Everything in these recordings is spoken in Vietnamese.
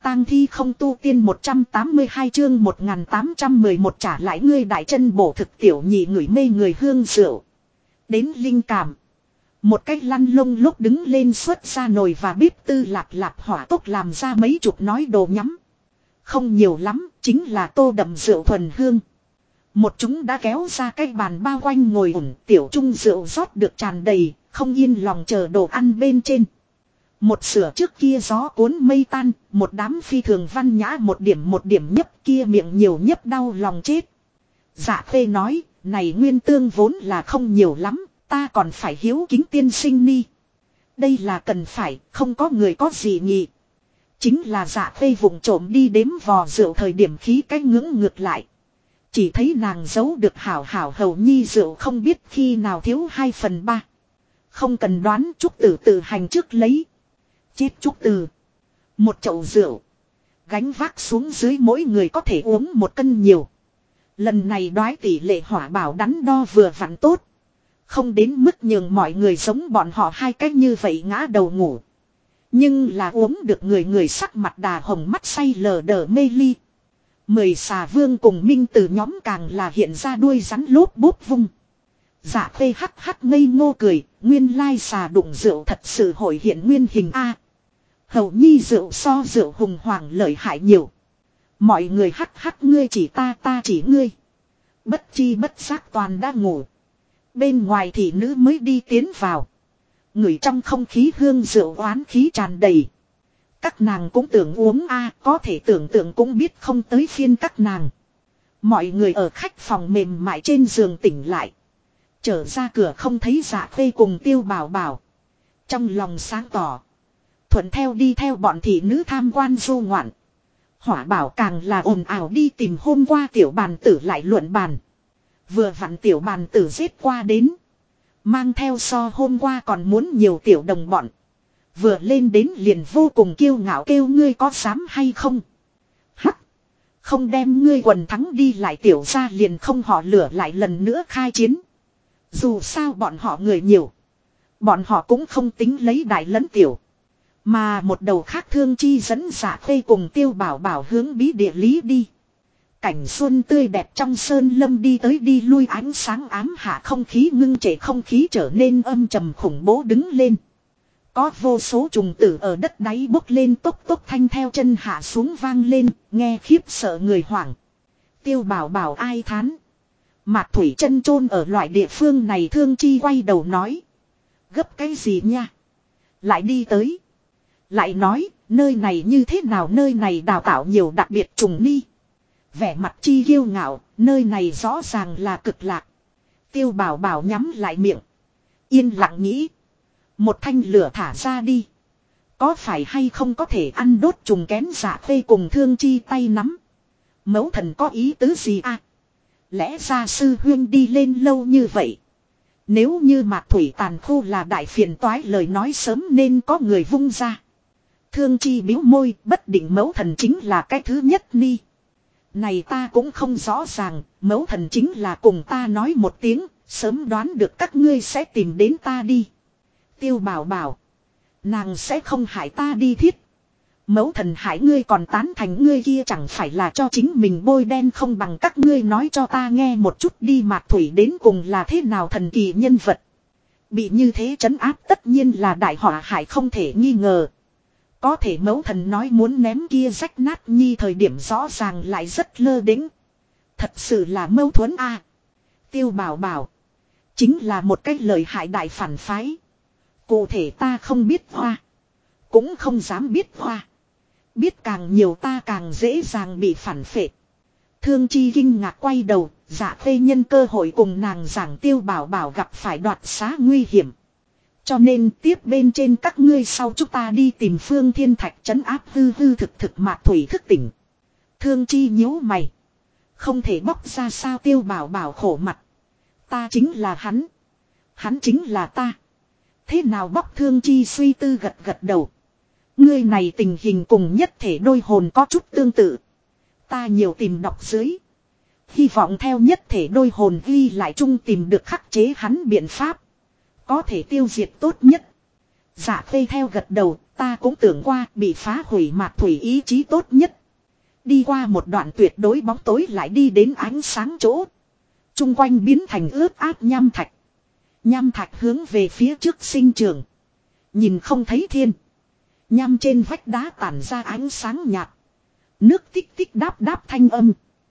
tang thi không tu tiên 182 chương 1811 trả lại ngươi đại chân bổ thực tiểu nhị ngửi mê người hương rượu. Đến linh cảm. Một cách lăn lông lúc đứng lên xuất ra nồi và bếp tư lạp lạp hỏa tốc làm ra mấy chục nói đồ nhắm. Không nhiều lắm, chính là tô đậm rượu thuần hương. Một chúng đã kéo ra cái bàn bao quanh ngồi ủng, tiểu trung rượu rót được tràn đầy, không yên lòng chờ đồ ăn bên trên. Một sửa trước kia gió cuốn mây tan, một đám phi thường văn nhã một điểm nhấp kia miệng nhiều nhấp đau lòng chết. Dạ phê nói, này nguyên tương vốn là không nhiều lắm, ta còn phải hiếu kính tiên sinh ni. Đây là cần phải, không có người có gì nghị. Chính là dạ phê vụng trộm đi đếm vò rượu thời điểm khí cách ngưỡng ngược lại. Chỉ thấy nàng giấu được hảo hảo hầu nhi rượu không biết khi nào thiếu 2/3. Không cần đoán Trúc Tử tự hành trước lấy. Chết Trúc Tử. Một chậu rượu. Gánh vác xuống dưới mỗi người có thể uống 1 cân nhiều. Lần này đoái tỷ lệ hỏa bảo đắn đo vừa vặn tốt. Không đến mức nhường mọi người giống bọn họ hai cách như vậy ngã đầu ngủ. Nhưng là uống được người sắc mặt đà hồng mắt say lờ đờ mê ly. 10 xà vương cùng minh từ nhóm càng là hiện ra đuôi rắn lốp bốp vung. Dạ phê hắc hắc ngây ngô cười, nguyên lai xà đụng rượu thật sự hội hiện nguyên hình A. Hầu nhi rượu so rượu hùng hoàng lợi hại nhiều. Mọi người hắc hắc ngươi chỉ ta chỉ ngươi. Bất chi bất giác toàn đã ngủ. Bên ngoài thì nữ mới đi tiến vào. Ngửi trong không khí hương rượu oán khí tràn đầy. Các nàng cũng tưởng uống a, có thể tưởng tượng cũng biết không tới phiên các nàng. Mọi người ở khách phòng mềm mại trên giường tỉnh lại. Trở ra cửa không thấy Dạ phê cùng Tiêu Bảo Bảo. Trong lòng sáng tỏ. Thuận theo đi theo bọn thị nữ tham quan du ngoạn. Hỏa Bảo càng là ồn ào đi tìm hôm qua tiểu bàn tử lại luận bàn. Vừa vặn tiểu bàn tử giết qua đến. Mang theo so hôm qua còn muốn nhiều tiểu đồng bọn. Vừa lên đến liền vô cùng kiêu ngạo kêu ngươi có dám hay không. Hắc. Không đem ngươi quần thắng đi lại tiểu ra liền không họ lửa lại lần nữa khai chiến. Dù sao bọn họ người nhiều. Bọn họ cũng không tính lấy đại lẫn tiểu. Mà một đầu khác Thương Chi dẫn Dạ phê cùng Tiêu Bảo Bảo hướng bí địa lý đi. Cảnh xuân tươi đẹp trong sơn lâm đi tới đi lui ánh sáng ám hạ không khí ngưng trệ không khí trở nên âm trầm khủng bố đứng lên. Có vô số trùng tử ở đất đáy bốc lên tốc tốc thanh theo chân hạ xuống vang lên, nghe khiếp sợ người hoảng. Tiêu Bảo Bảo ai thán. Mạc Thủy chân chôn ở loại địa phương này Thương Chi quay đầu nói. Gấp cái gì nha? Lại đi tới. Lại nói, nơi này như thế nào nơi này đào tạo nhiều đặc biệt trùng ni. Vẻ mặt Chi kiêu ngạo, nơi này rõ ràng là cực lạc. Tiêu Bảo Bảo nhắm lại miệng. Yên lặng nghĩ. Một thanh lửa thả ra đi. Có phải hay không có thể ăn đốt trùng kén Dạ phê cùng Thương Chi tay nắm. Mẫu thần có ý tứ gì à? Lẽ ra sư huyên đi lên lâu như vậy. Nếu như Mạc Thủy tàn khu là đại phiền toái lời nói sớm nên có người vung ra. Thương Chi bĩu môi bất định mẫu thần chính là cái thứ nhất ni. Này ta cũng không rõ ràng, mẫu thần chính là cùng ta nói một tiếng, sớm đoán được các ngươi sẽ tìm đến ta đi. Tiêu Bảo Bảo. Nàng sẽ không hại ta đi thiết. Mẫu thần hại ngươi còn tán thành ngươi kia chẳng phải là cho chính mình bôi đen không bằng các ngươi nói cho ta nghe một chút đi Mạc Thủy đến cùng là thế nào thần kỳ nhân vật. Bị như thế trấn áp tất nhiên là đại họa hại không thể nghi ngờ. Có thể mẫu thần nói muốn ném kia rách nát nhi thời điểm rõ ràng lại rất lơ đĩnh. Thật sự là mâu thuẫn a. Tiêu Bảo Bảo. Chính là một cách lời hại đại phản phái. Cụ thể ta không biết hoa. Cũng không dám biết hoa. Biết càng nhiều ta càng dễ dàng bị phản phệ. Thương Chi kinh ngạc quay đầu. Dạ phê nhân cơ hội cùng nàng giảng Tiêu Bảo Bảo gặp phải đoạt xá nguy hiểm. Cho nên tiếp bên trên các ngươi sau chúng ta đi tìm Phương Thiên Thạch trấn áp hư hư thực Mạc Thủy thức tỉnh. Thương Chi nhíu mày. Không thể bóc ra sao Tiêu Bảo Bảo khổ mặt. Ta chính là hắn. Hắn chính là ta. Thế nào bóc Thương Chi suy tư gật gật đầu. Ngươi này tình hình cùng nhất thể đôi hồn có chút tương tự. Ta nhiều tìm đọc dưới. Hy vọng theo nhất thể đôi hồn ghi lại chung tìm được khắc chế hắn biện pháp. Có thể tiêu diệt tốt nhất. Dạ phê theo gật đầu, Ta cũng tưởng qua bị phá hủy mạc thủy ý chí tốt nhất. Đi qua một đoạn tuyệt đối bóng tối lại đi đến ánh sáng chỗ. Trung quanh biến thành ướt át nham thạch. Nham thạch hướng về phía trước sinh trường. Nhìn không thấy thiên. Nham trên vách đá tản ra ánh sáng nhạt. Nước tích tích đáp đáp thanh âm.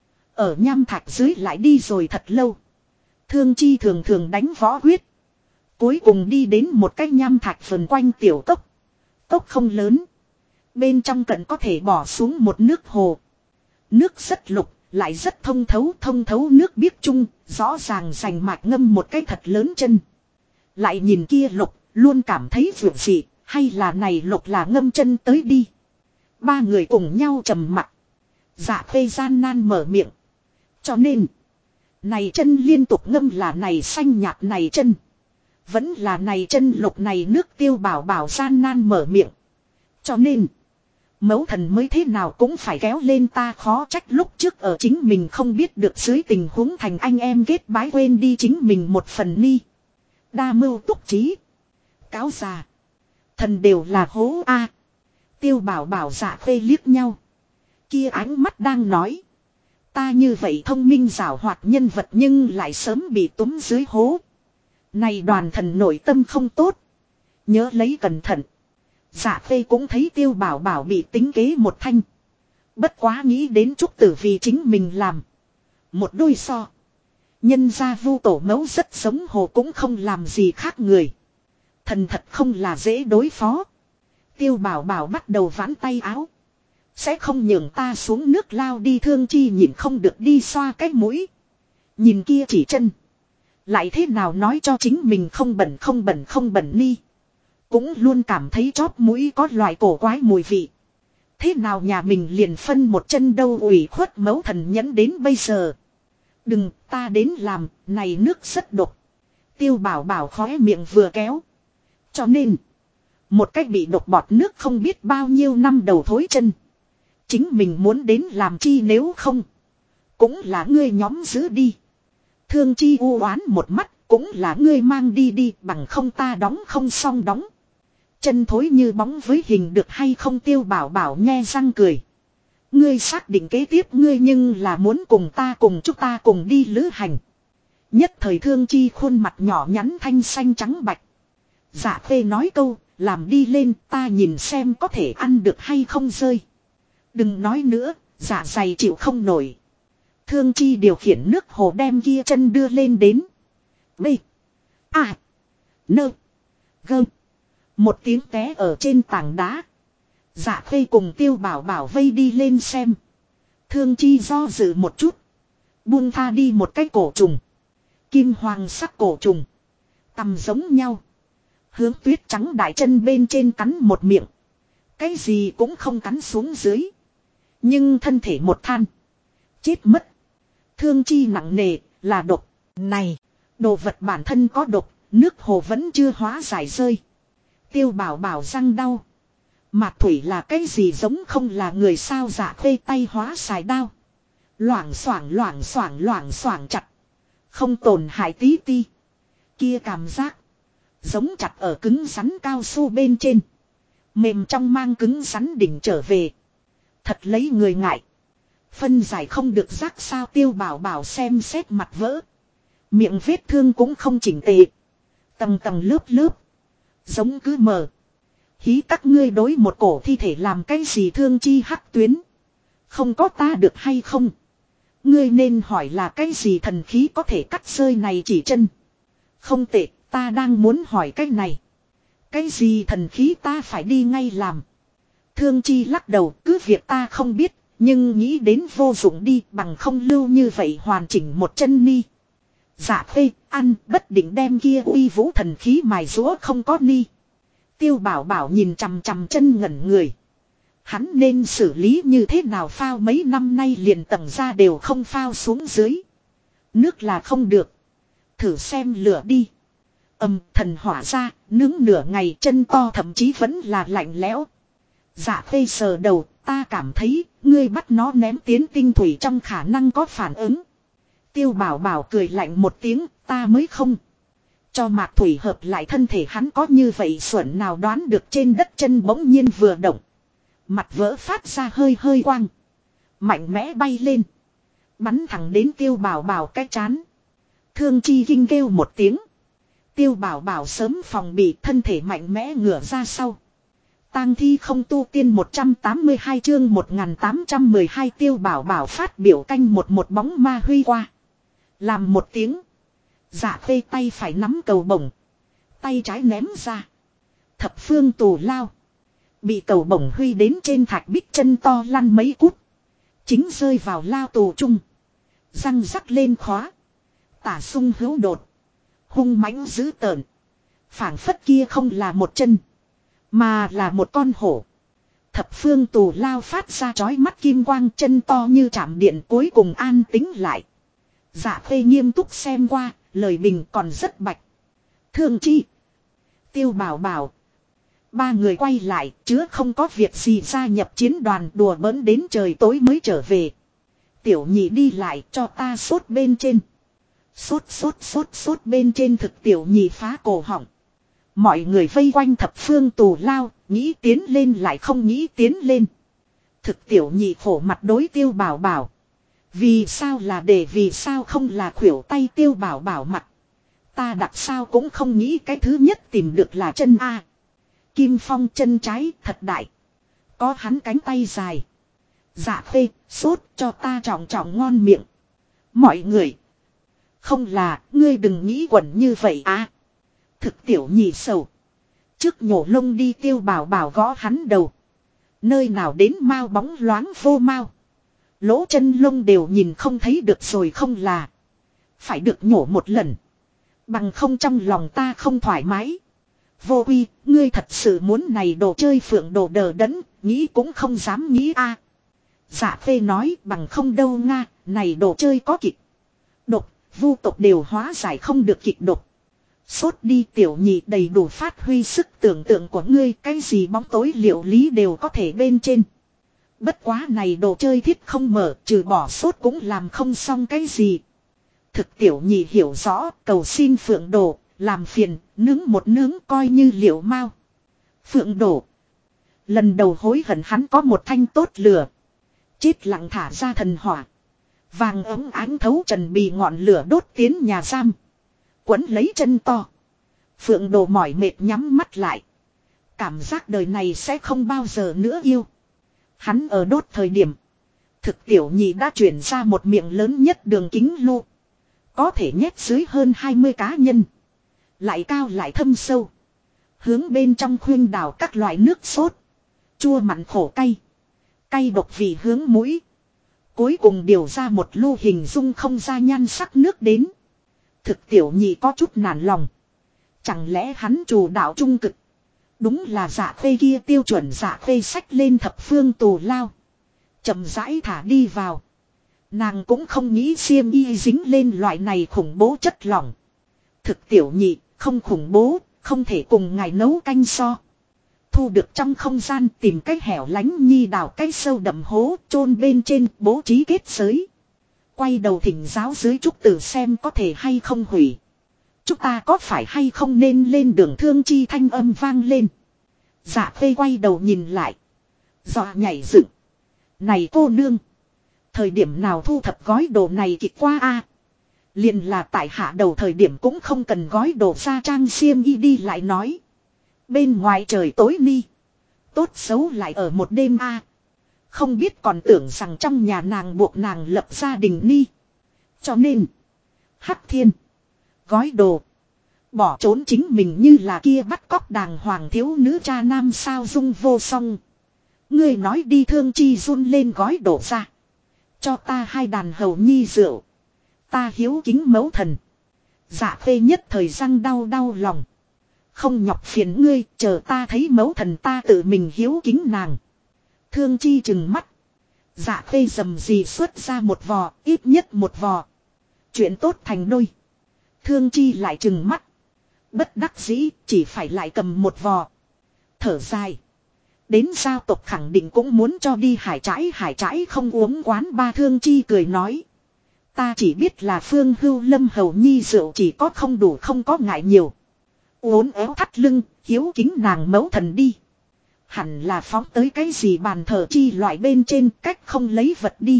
Ở nham thạch dưới lại đi rồi thật lâu. Thương Chi thường thường đánh võ huyết. Cuối cùng đi đến một cái nham thạch vần quanh tiểu cốc. Cốc không lớn. Bên trong cận có thể bỏ xuống một nước hồ. Nước rất lục, lại rất thông thấu nước biếc chung, rõ ràng rành mạch ngâm một cái thật lớn chân. Lại nhìn kia lục, luôn cảm thấy vượt dị, hay là này lục là ngâm chân tới đi. Ba người cùng nhau trầm mặc. Dạ Khê gian nan mở miệng. Cho nên, này chân liên tục ngâm là này xanh nhạt này chân. Vẫn là này chân lục này nước Tiêu Bảo Bảo gian nan mở miệng. Cho nên, mẫu thần mới thế nào cũng phải kéo lên ta, khó trách lúc trước ở chính mình không biết được dưới tình huống thành anh em kết bái quên đi chính mình một phần ni. Đa mưu túc trí. Cáo già. Thần đều là hố a. Tiêu Bảo Bảo Dạ Khê liếc nhau. Kia ánh mắt đang nói. Ta như vậy thông minh giảo hoạt nhân vật nhưng lại sớm bị túm dưới hố. Này đoàn thần nội tâm không tốt. Nhớ lấy cẩn thận. Dạ Khê cũng thấy Tiêu Bảo Bảo bị tính kế một thanh. Bất quá nghĩ đến Trúc Tử vì chính mình làm. Một đôi so. Nhân gia Vu tổ mẫu rất giống hồ cũng không làm gì khác người. Thần thật không là dễ đối phó. Tiêu Bảo Bảo bắt đầu vãn tay áo. Sẽ không nhường ta xuống nước lao đi. Thương Chi nhìn không được đi xoa cái mũi. Nhìn kia chỉ chân. Lại thế nào nói cho chính mình không bẩn ni. Cũng luôn cảm thấy chóp mũi có loại cổ quái mùi vị. Thế nào nhà mình liền phân một chân đâu, ủy khuất mẫu thần nhẫn đến bây giờ. Đừng, ta đến làm, này nước rất độc. Tiêu Bảo Bảo khóe miệng vừa kéo. Cho nên, một cách bị độc bọt nước không biết bao nhiêu năm đầu thối chân. Chính mình muốn đến làm chi nếu không. Cũng là ngươi nhóm giữ đi. Thương Chi u oán một mắt, cũng là ngươi mang đi bằng không ta đóng không xong đóng. Chân thối như bóng với hình được hay không. Tiêu Bảo Bảo nhe răng cười. Ngươi xác định kế tiếp ngươi nhưng là muốn cùng chúng ta cùng đi lữ hành. Nhất thời Thương Chi khuôn mặt nhỏ nhắn thanh xanh trắng bạch. Dạ Khê nói câu, làm đi lên ta nhìn xem có thể ăn được hay không rơi. Đừng nói nữa, dạ dày chịu không nổi. Thương Chi điều khiển nước hồ đem kia chân đưa lên đến. B. A. Nơ. Gơ. Một tiếng té ở trên tảng đá. Dạ Khê cùng Tiêu Bảo Bảo vây đi lên xem. Thương Chi do dự một chút. Buông tha đi một cái cổ trùng. Kim hoàng sắc cổ trùng. Tầm giống nhau. Hướng tuyết trắng đại chân bên trên cắn một miệng. Cái gì cũng không cắn xuống dưới. Nhưng thân thể một than. Chết mất. Thương Chi nặng nề là độc. Này. Đồ vật bản thân có độc. Nước hồ vẫn chưa hóa giải rơi. Tiêu Bảo Bảo răng đau. Mạc thủy là cái gì giống không là người sao. Dạ Khê tay hóa xài đao. Loảng xoảng chặt. Không tổn hại tí ti. Kia cảm giác. Giống chặt ở cứng rắn cao su bên trên. Mềm trong mang cứng rắn đỉnh trở về. Thật lấy người ngại. Phân giải không được rác sao. Tiêu Bảo Bảo xem xét mặt vỡ. Miệng vết thương cũng không chỉnh tề. Tầng tầng lớp. Giống cứ mờ. Hí các ngươi đối một cổ thi thể làm cái gì. Thương Chi hắc tuyến. Không có ta được hay không. Ngươi nên hỏi là cái gì thần khí có thể cắt rơi này chỉ chân. Không tệ, ta đang muốn hỏi cái này. Cái gì thần khí ta phải đi ngay làm. Thương Chi lắc đầu, cứ việc ta không biết, nhưng nghĩ đến vô dụng đi bằng không lưu như vậy hoàn chỉnh một chân ni. Dạ Khê, ăn, bất định đem kia uy vũ thần khí mài rũa không có ni. Tiêu Bảo Bảo nhìn chằm chằm chân ngẩn người. Hắn nên xử lý như thế nào, phao mấy năm nay liền tầng ra đều không phao xuống dưới. Nước là không được. Thử xem lửa đi. Thần hỏa ra, nướng nửa ngày chân to thậm chí vẫn là lạnh lẽo. Dạ Khê sờ đầu, ta cảm thấy, ngươi bắt nó ném tiến tinh thủy trong khả năng có phản ứng. Tiêu Bảo Bảo cười lạnh một tiếng, ta mới không. Cho Mạc Thủy hợp lại thân thể hắn có như vậy xuẩn nào đoán được trên đất chân bỗng nhiên vừa động. Mặt vỡ phát ra hơi hơi quang. Mạnh mẽ bay lên. Bắn thẳng đến Tiêu Bảo Bảo cái chán. Thương Chi kinh kêu một tiếng. Tiêu Bảo Bảo sớm phòng bị thân thể mạnh mẽ ngửa ra sau. Tang thi không tu tiên 182 chương 1812 Tiêu Bảo Bảo phát biểu canh một bóng ma huy qua. Làm một tiếng. Dạ Khê tay phải nắm cầu bổng. Tay trái ném ra. Thập phương tù lao. Bị cầu bổng huy đến trên thạch bích chân to lăn mấy cút. Chính rơi vào lao tù chung. Răng rắc lên khóa. Tả sung hữu đột. Hung mãnh dữ tợn. Phảng phất kia không là một chân. Mà là một con hổ. Thập phương tù lao phát ra chói mắt kim quang chân to như chạm điện cuối cùng an tính lại. Dạ Khê nghiêm túc xem qua. Lời bình còn rất bạch. Thương Chi. Tiêu Bảo Bảo. Ba người quay lại chứ không có việc gì gia nhập chiến đoàn đùa bỡn đến trời tối mới trở về. Tiểu nhị đi lại cho ta sốt bên trên. Sốt bên trên thực tiểu nhị phá cổ họng. Mọi người vây quanh thập phương tù lao, nghĩ tiến lên lại không nghĩ tiến lên. Thực tiểu nhị khổ mặt đối Tiêu Bảo Bảo. Vì sao là để vì sao không là khuỷu tay Tiêu Bảo Bảo mặt. Ta đặt sao cũng không nghĩ cái thứ nhất tìm được là chân A. Kim Phong chân trái thật đại. Có hắn cánh tay dài. Dạ Khê, sốt cho ta trọng trọng ngon miệng. Mọi người. Không là, ngươi đừng nghĩ quẩn như vậy à. Thực tiểu nhị sầu. Trước nhổ lông đi Tiêu Bảo Bảo gõ hắn đầu. Nơi nào đến mau bóng loáng vô mau. Lỗ chân lông đều nhìn không thấy được rồi không là. Phải được nhổ một lần. Bằng không trong lòng ta không thoải mái. Vô uy, ngươi thật sự muốn này đồ chơi phượng đồ đờ đẫn, nghĩ cũng không dám nghĩ a. Dạ Phê nói bằng không đâu Nga, này đồ chơi có kịch. Độc, vu tộc đều hóa giải không được kịch độc. Sốt đi tiểu nhị đầy đủ phát huy sức tưởng tượng của ngươi, cái gì bóng tối liệu lý đều có thể bên trên. Bất quá này đồ chơi thiết không mở, trừ bỏ sốt cũng làm không xong cái gì. Thực tiểu nhị hiểu rõ, cầu xin phượng đồ, làm phiền, nướng một nướng coi như liệu mau. Phượng đồ. Lần đầu hối hận hắn có một thanh tốt lửa. Chết lặng thả ra thần hỏa. Vàng ấm ánh thấu trần bì ngọn lửa đốt tiến nhà giam. Quấn lấy chân to. Phượng đồ mỏi mệt nhắm mắt lại. Cảm giác đời này sẽ không bao giờ nữa yêu. Hắn ở đốt thời điểm. Thực tiểu nhị đã chuyển ra một miệng lớn nhất đường kính lu. Có thể nhét dưới hơn 20 cá nhân. Lại cao lại thâm sâu. Hướng bên trong khuyên đảo các loại nước sốt. Chua mặn khổ cay. Cay độc vì hướng mũi. Cuối cùng điều ra một lu hình dung không ra nhan sắc nước đến. Thực tiểu nhị có chút nản lòng. Chẳng lẽ hắn chủ đạo trung cực. Đúng là Dạ Khê kia tiêu chuẩn Dạ Khê xách lên thập phương tù lao. Chậm rãi thả đi vào. Nàng cũng không nghĩ xiêm y dính lên loại này khủng bố chất lỏng. Thực tiểu nhị, không khủng bố, không thể cùng ngài nấu canh so. Thu được trong không gian tìm cách hẻo lánh nhi đào cái sâu đậm hố chôn bên trên bố trí kết giới. Quay đầu thỉnh giáo dưới trúc tử xem có thể hay không hủy. Chúng ta có phải hay không nên lên đường Thương Chi thanh âm vang lên. Dạ Khê quay đầu nhìn lại. Dọa nhảy dựng. Này cô nương. Thời điểm nào thu thập gói đồ này kịch qua a? Liền là tại hạ đầu thời điểm cũng không cần gói đồ ra trang xiêm y đi lại nói. Bên ngoài trời tối ni. Tốt xấu lại ở một đêm a. Không biết còn tưởng rằng trong nhà nàng buộc nàng lập gia đình ni. Cho nên. Hắc Thiên. Gói đồ. Bỏ trốn chính mình như là kia bắt cóc đàng hoàng thiếu nữ cha nam sao dung vô song. Ngươi nói đi Thương Chi run lên gói đồ ra. Cho ta 2 đàn hầu nhi rượu. Ta hiếu kính mẫu thần. Dạ Khê nhất thời răng đau lòng. Không nhọc phiền ngươi, chờ ta thấy mẫu thần ta tự mình hiếu kính nàng. Thương Chi trừng mắt. Dạ Khê dầm gì xuất ra một vò, ít nhất một vò. Chuyện tốt thành đôi. Thương Chi lại trừng mắt. Bất đắc dĩ, chỉ phải lại cầm một vò. Thở dài. Đến giao tộc khẳng định cũng muốn cho đi hải trái không uống quán ba. Thương Chi cười nói. Ta chỉ biết là Phương Hưu Lâm hầu nhi rượu chỉ có không đủ không có ngại nhiều. Uốn éo thắt lưng, hiếu kính nàng mẫu thần đi. Hẳn là phóng tới cái gì bàn thờ chi loại bên trên cách không lấy vật đi.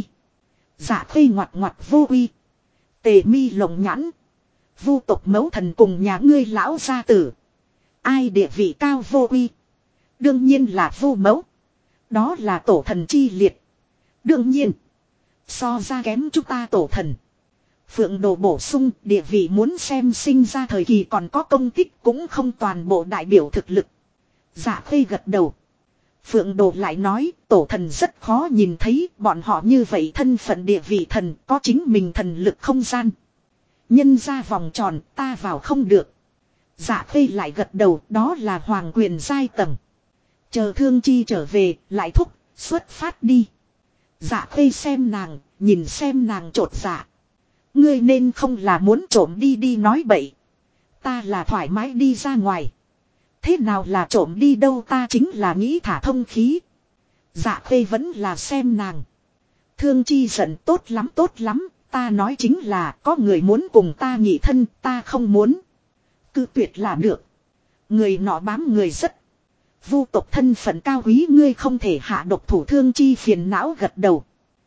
Dạ khê ngoặt ngoặt vô uy. Tề mi lồng nhãn. Vu tộc mẫu thần cùng nhà ngươi lão gia tử. Ai địa vị cao vô uy. Đương nhiên là vu mẫu. Đó là tổ thần chi liệt. Đương nhiên. So ra kém chúng ta tổ thần. Phượng Đồ bổ sung địa vị muốn xem sinh ra thời kỳ còn có công tích cũng không toàn bộ đại biểu thực lực. Dạ khê gật đầu. Phượng Đồ lại nói tổ thần rất khó nhìn thấy bọn họ như vậy thân phận địa vị thần có chính mình thần lực không gian. Nhân ra vòng tròn ta vào không được. Dạ khê lại gật đầu đó là hoàng quyền giai tầng. Chờ Thương Chi trở về lại thúc xuất phát đi. Dạ khê xem nàng nhìn xem nàng trột dạ. Ngươi nên không là muốn trộm đi đi nói bậy. Ta là thoải mái đi ra ngoài. Thế nào là trộm đi đâu ta chính là nghĩ thả thông khí. Dạ khê vẫn là xem nàng. Thương Chi giận tốt lắm. Ta nói chính là có người muốn cùng ta nhị thân ta không muốn. Cứ tuyệt là được. Người nọ bám người rất. Vu tộc thân phận cao quý ngươi không thể hạ độc thủ. Thương Chi phiền não gật đầu.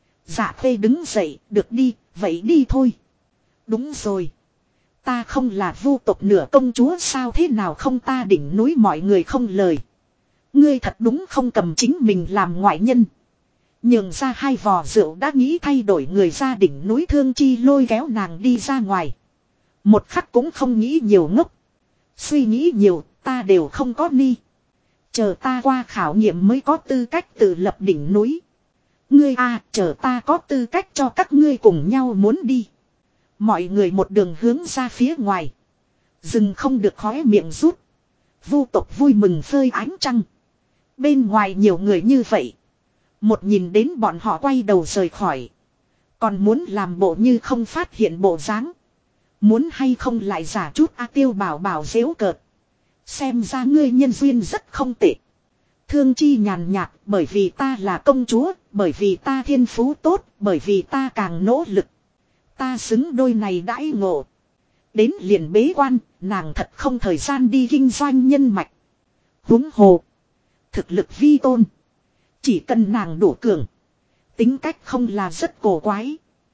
Dạ khê đứng dậy được đi vậy đi thôi. Đúng rồi. Ta không là vu tộc nửa công chúa sao thế nào không ta đỉnh núi mọi người không lời. Ngươi thật đúng không cầm chính mình làm ngoại nhân. Nhường ra hai vò rượu đã nghĩ thay đổi người ra đỉnh núi. Thương Chi lôi kéo nàng đi ra ngoài. Một khắc cũng không nghĩ nhiều ngốc. Suy nghĩ nhiều ta đều không có ni. Chờ ta qua khảo nghiệm mới có tư cách tự lập đỉnh núi. Ngươi chờ ta có tư cách cho các ngươi cùng nhau muốn đi. Mọi người một đường hướng ra phía ngoài. Dừng không được khóe miệng rút. Vu tộc vui mừng phơi ánh trăng. Bên ngoài nhiều người như vậy. Một nhìn đến bọn họ quay đầu rời khỏi. Còn muốn làm bộ như không phát hiện bộ dáng. Muốn hay không lại giả chút Tiêu Bảo Bảo giễu cợt. Xem ra ngươi nhân duyên rất không tệ. Thương Chi nhàn nhạt bởi vì ta là công chúa. Bởi vì ta thiên phú tốt. Bởi vì ta càng nỗ lực. Ta xứng đôi này đãi ngộ. Đến liền bế quan. Nàng thật không thời gian đi kinh doanh nhân mạch. Huống hồ. Thực lực vi tôn. Chỉ cần nàng đủ cường. Tính cách không là rất cổ quái.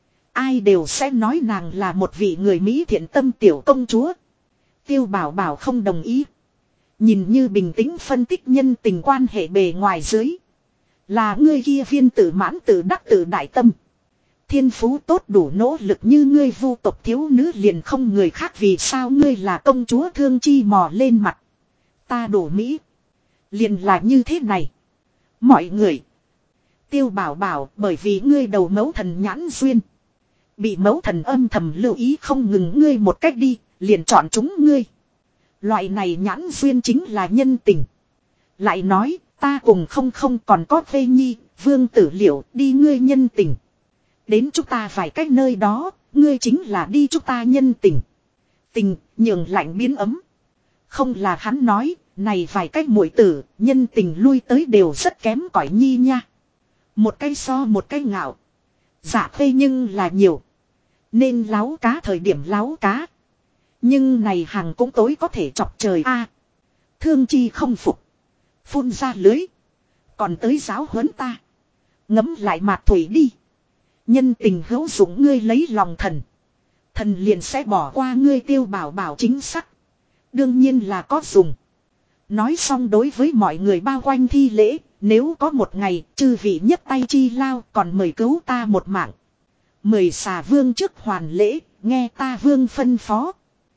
Ai đều sẽ nói nàng là một vị người Mỹ thiện tâm tiểu công chúa. Tiêu Bảo Bảo không đồng ý. Nhìn như bình tĩnh phân tích nhân tình quan hệ bề ngoài dưới. Là ngươi kia viên tự mãn tự đắc tự đại tâm. Thiên phú tốt đủ nỗ lực như ngươi vu tộc thiếu nữ liền không người khác vì sao ngươi là công chúa. Thương Chi mò lên mặt. Ta đủ Mỹ. Liền là như thế này. Mọi người. Tiêu Bảo Bảo bởi vì ngươi đầu mẫu thần nhãn duyên. Bị mẫu thần âm thầm lưu ý không ngừng ngươi một cách đi. Liền chọn chúng ngươi. Loại này nhãn duyên chính là nhân tình. Lại nói ta cùng không còn có Phê Nhi, Vương Tử Liệu đi ngươi nhân tình. Đến chúng ta phải cách nơi đó, ngươi chính là đi chúng ta nhân tình. Tình, nhường lạnh biến ấm. Không là hắn nói, này vài cách muội tử, nhân tình lui tới đều rất kém cỏi nhi nha. Một cái so một cái ngạo. Dạ phê nhưng là nhiều. Nên láo cá thời điểm láo cá. Nhưng này hàng cũng tối có thể chọc trời Thương Chi không phục. Phun ra lưới. Còn tới giáo huấn ta. Ngấm lại mạt thủy đi. Nhân tình hữu dụng ngươi lấy lòng thần. Thần liền sẽ bỏ qua ngươi. Tiêu Bảo Bảo chính xác. Đương nhiên là có dùng. Nói xong đối với mọi người bao quanh thi lễ. Nếu có một ngày chư vị nhấc tay chi lao còn mời cứu ta một mạng. Mời xà vương trước hoàn lễ. Nghe ta vương phân phó.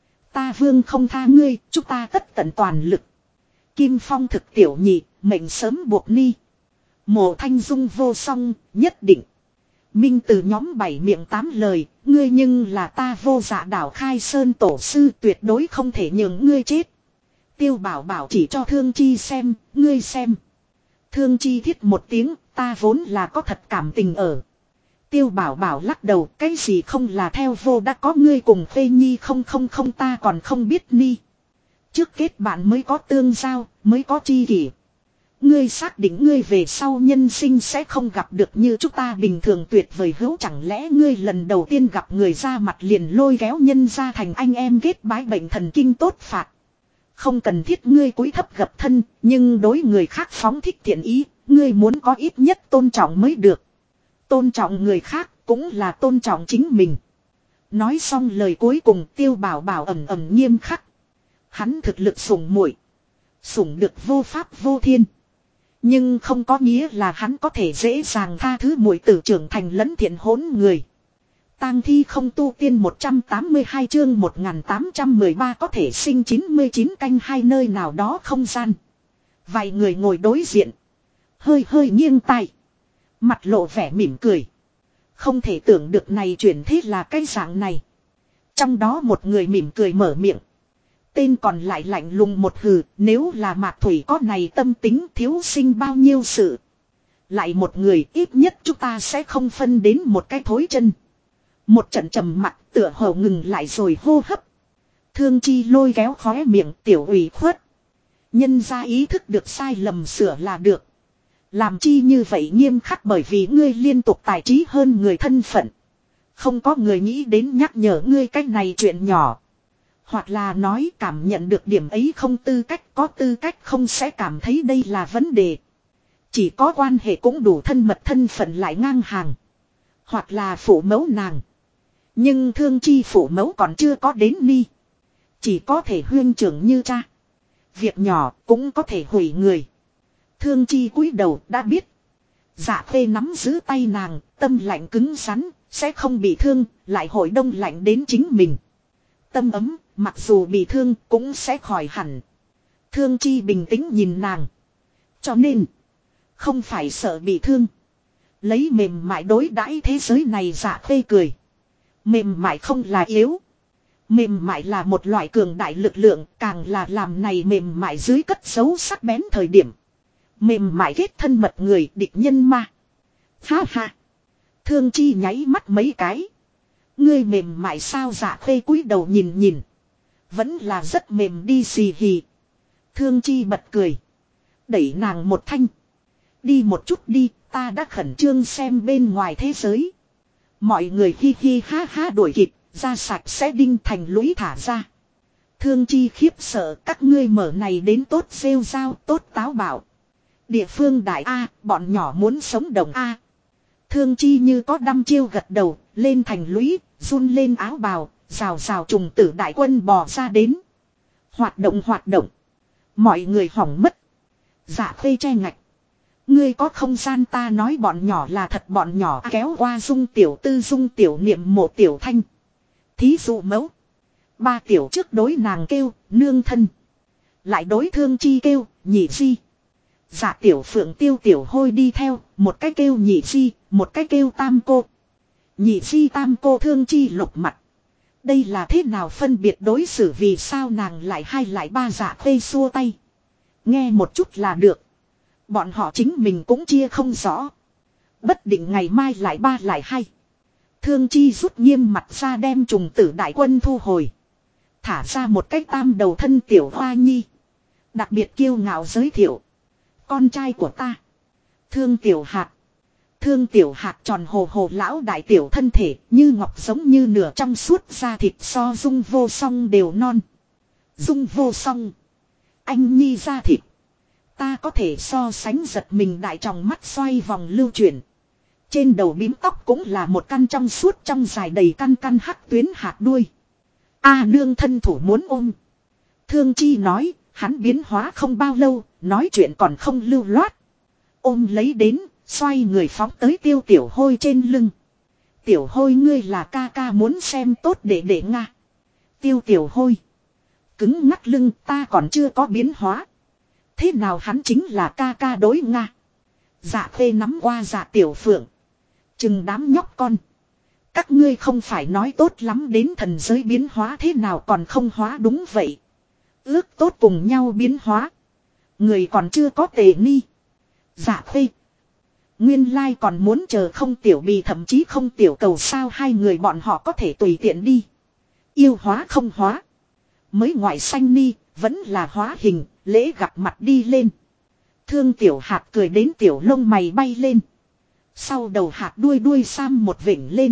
Ta vương không tha ngươi. Chúng ta tất tận toàn lực. Kim Phong thực tiểu nhị. Mệnh sớm buộc ni. Mộ Thanh Dung vô song. Nhất định. Minh từ nhóm 7 miệng 8 lời. Ngươi nhưng là ta vô dạ đảo khai sơn tổ sư. Tuyệt đối không thể nhường ngươi chết. Tiêu Bảo Bảo chỉ cho Thương Chi xem. Ngươi xem. Thương Chi thiết một tiếng. Ta vốn là có thật cảm tình ở. Tiêu Bảo Bảo lắc đầu. Cái gì không là theo vô đã có ngươi cùng Phê Nhi không ta còn không biết ni. Trước kết bạn mới có tương giao. Mới có chi kỷ. Ngươi xác định ngươi về sau nhân sinh sẽ không gặp được như chúng ta bình thường tuyệt vời hữu, chẳng lẽ ngươi lần đầu tiên gặp người ra mặt liền lôi kéo nhân ra thành anh em kết bái, bệnh thần kinh tốt phạt. Không cần thiết ngươi cúi thấp gập thân, nhưng đối người khác phóng thích thiện ý, ngươi muốn có ít nhất tôn trọng mới được. Tôn trọng người khác cũng là tôn trọng chính mình. Nói xong lời cuối cùng, Tiêu Bảo Bảo ầm ầm nghiêm khắc. Hắn thực lực sủng muội, sủng được vô pháp vô thiên. Nhưng không có nghĩa là hắn có thể dễ dàng tha thứ muội tử trưởng thành lẫn thiện hỗn người. Tang thi không tu tiên 182 chương 1813 có thể sinh 99 canh hai, nơi nào đó không gian. Vài người ngồi đối diện. Hơi hơi nghiêng tai. Mặt lộ vẻ mỉm cười. Không thể tưởng được này chuyển thế là cái dạng này. Trong đó một người mỉm cười mở miệng. Tên còn lại lạnh lùng một hừ, nếu là Mạc Thủy có này tâm tính thiếu sinh bao nhiêu sự. Lại một người, ít nhất chúng ta sẽ không phân đến một cái thối chân. Một trận trầm mặc, tựa hồ ngừng lại rồi hô hấp. Thương Chi lôi kéo khóe miệng, tiểu ủy khuất. Nhân ra ý thức được sai lầm sửa là được. Làm chi như vậy nghiêm khắc, bởi vì ngươi liên tục tài trí hơn người thân phận. Không có người nghĩ đến nhắc nhở ngươi cách này chuyện nhỏ. Hoặc là nói cảm nhận được điểm ấy không tư cách, có tư cách không sẽ cảm thấy đây là vấn đề. Chỉ có quan hệ cũng đủ thân mật thân phận lại ngang hàng. Hoặc là phụ mẫu nàng. Nhưng Thương Chi phụ mẫu còn chưa có đến ni. Chỉ có thể huyên trưởng như cha. Việc nhỏ cũng có thể hủy người. Thương Chi cúi đầu đã biết. Dạ Khê nắm giữ tay nàng, tâm lạnh cứng rắn, sẽ không bị thương, lại hội đông lạnh đến chính mình. Tâm ấm, mặc dù bị thương cũng sẽ khỏi hẳn. Thương Chi bình tĩnh nhìn nàng. Cho nên, không phải sợ bị thương. Lấy mềm mại đối đãi thế giới này. Dạ Khê cười. Mềm mại không là yếu. Mềm mại là một loại cường đại lực lượng, càng là làm này mềm mại dưới cất giấu sắc bén thời điểm. Mềm mại kết thân mật người, địch nhân ma. Ha ha. Thương Chi nháy mắt mấy cái. Ngươi mềm mại sao? Dạ Khê cúi đầu nhìn nhìn. Vẫn là rất mềm đi xì hì. Thương Chi bật cười. Đẩy nàng một thanh. Đi một chút đi, ta đã khẩn trương xem bên ngoài thế giới. Mọi người hi hi ha ha đuổi kịp, ra sạch sẽ đinh thành lũy thả ra. Thương Chi khiếp sợ, các ngươi mở này đến tốt rêu rao, tốt táo bạo. Địa phương đại A, bọn nhỏ muốn sống đồng A. Thương Chi như có đăm chiêu gật đầu, lên thành lũy, run lên áo bào, rào rào trùng tử đại quân bò ra đến. Hoạt động hoạt động. Mọi người hỏng mất. Dạ Khê che ngạch. Ngươi có không gian, ta nói bọn nhỏ là thật bọn nhỏ, kéo qua Dung tiểu tư Dung tiểu niệm mộ tiểu thanh. Thí dụ mẫu. Ba tiểu trước đối nàng kêu, nương thân. Lại đối Thương Chi kêu, nhị di. Dạ tiểu phượng tiêu tiểu hôi đi theo, một cái kêu nhị di, một cái kêu tam cô. Nhị di tam cô. Thương Chi lục mặt. Đây là thế nào phân biệt đối xử, vì sao nàng lại hai lại ba? Dạ Khê xua tay. Nghe một chút là được. Bọn họ chính mình cũng chia không rõ. Bất định ngày mai lại ba lại hai. Thương Chi rút nghiêm mặt ra, đem trùng tử đại quân thu hồi. Thả ra một cái tam đầu thân tiểu hoa nhi. Đặc biệt kiêu ngạo giới thiệu. Con trai của ta. Thương Tiểu Hạc. Thương Tiểu Hạc tròn hồ hồ lão đại tiểu thân thể, như ngọc giống như nửa trong suốt, da thịt so Dung Vô Song đều non. Dung Vô Song. Anh nhi da thịt. Ta có thể so sánh, giật mình đại tròng mắt xoay vòng lưu chuyển. Trên đầu bím tóc cũng là một căn trong suốt trong dài đầy căn căn hắc tuyến hạt đuôi. A nương thân thủ muốn ôm. Thương Chi nói, hắn biến hóa không bao lâu, nói chuyện còn không lưu loát. Ôm lấy đến, xoay người phóng tới Tiêu Tiểu Hôi trên lưng. Tiểu Hôi, ngươi là ca ca muốn xem tốt để Nga. Tiêu Tiểu Hôi. Cứng ngắc lưng, ta còn chưa có biến hóa. Thế nào hắn chính là ca ca đối Nga. Dạ Khê nắm qua Dạ Tiểu Phượng. Chừng đám nhóc con. Các ngươi không phải nói tốt lắm đến thần giới biến hóa, thế nào còn không hóa? Đúng vậy. Ước tốt cùng nhau biến hóa. Người còn chưa có tề ni. Dạ Khê. Nguyên lai còn muốn chờ không tiểu bì, thậm chí không tiểu cầu sao? Hai người bọn họ có thể tùy tiện đi. Yêu hóa không hóa. Mới ngoại sanh ni, vẫn là hóa hình, lễ gặp mặt đi lên. Thương tiểu hạt cười đến tiểu lông mày bay lên. Sau đầu hạt đuôi đuôi sam một vểnh lên.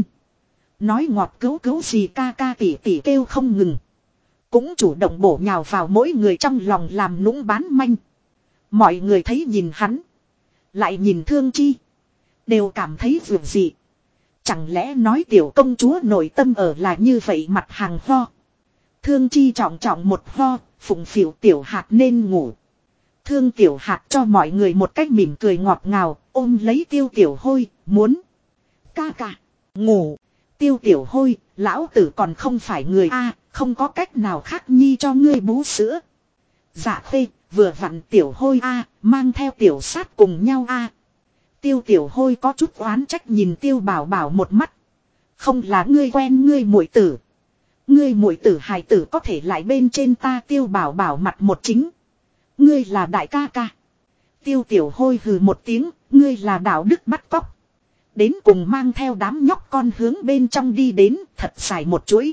Nói ngọt cứu cứu gì ca ca tỉ tỉ kêu không ngừng. Cũng chủ động bổ nhào vào mỗi người trong lòng làm nũng bán manh. Mọi người thấy nhìn hắn. Lại nhìn Thương Chi. Đều cảm thấy vượt dị. Chẳng lẽ nói tiểu công chúa nội tâm ở là như vậy mặt hàng ho. Thương Chi trọng trọng một ho. Phụng phịu tiểu hạt nên ngủ. Thương tiểu hạt cho mọi người một cách mỉm cười ngọt ngào. Ôm lấy Tiêu Tiểu Hôi. Muốn. Ca ca. Ngủ. Tiêu Tiểu Hôi. Lão tử còn không phải người A. Không có cách nào khác nhi cho ngươi bú sữa. Dạ khê. Vừa vặn Tiểu Hôi A. Mang theo Tiểu Sát cùng nhau A. Tiêu Tiểu Hôi có chút oán trách nhìn Tiêu Bảo Bảo một mắt. Không là ngươi quen ngươi muội tử. Ngươi muội tử hài tử có thể lại bên trên ta. Tiêu Bảo Bảo mặt một chính. Ngươi là đại ca ca. Tiêu Tiểu Hôi hừ một tiếng. Ngươi là đạo đức bắt cóc. Đến cùng mang theo đám nhóc con hướng bên trong đi đến. Thật dài một chuỗi.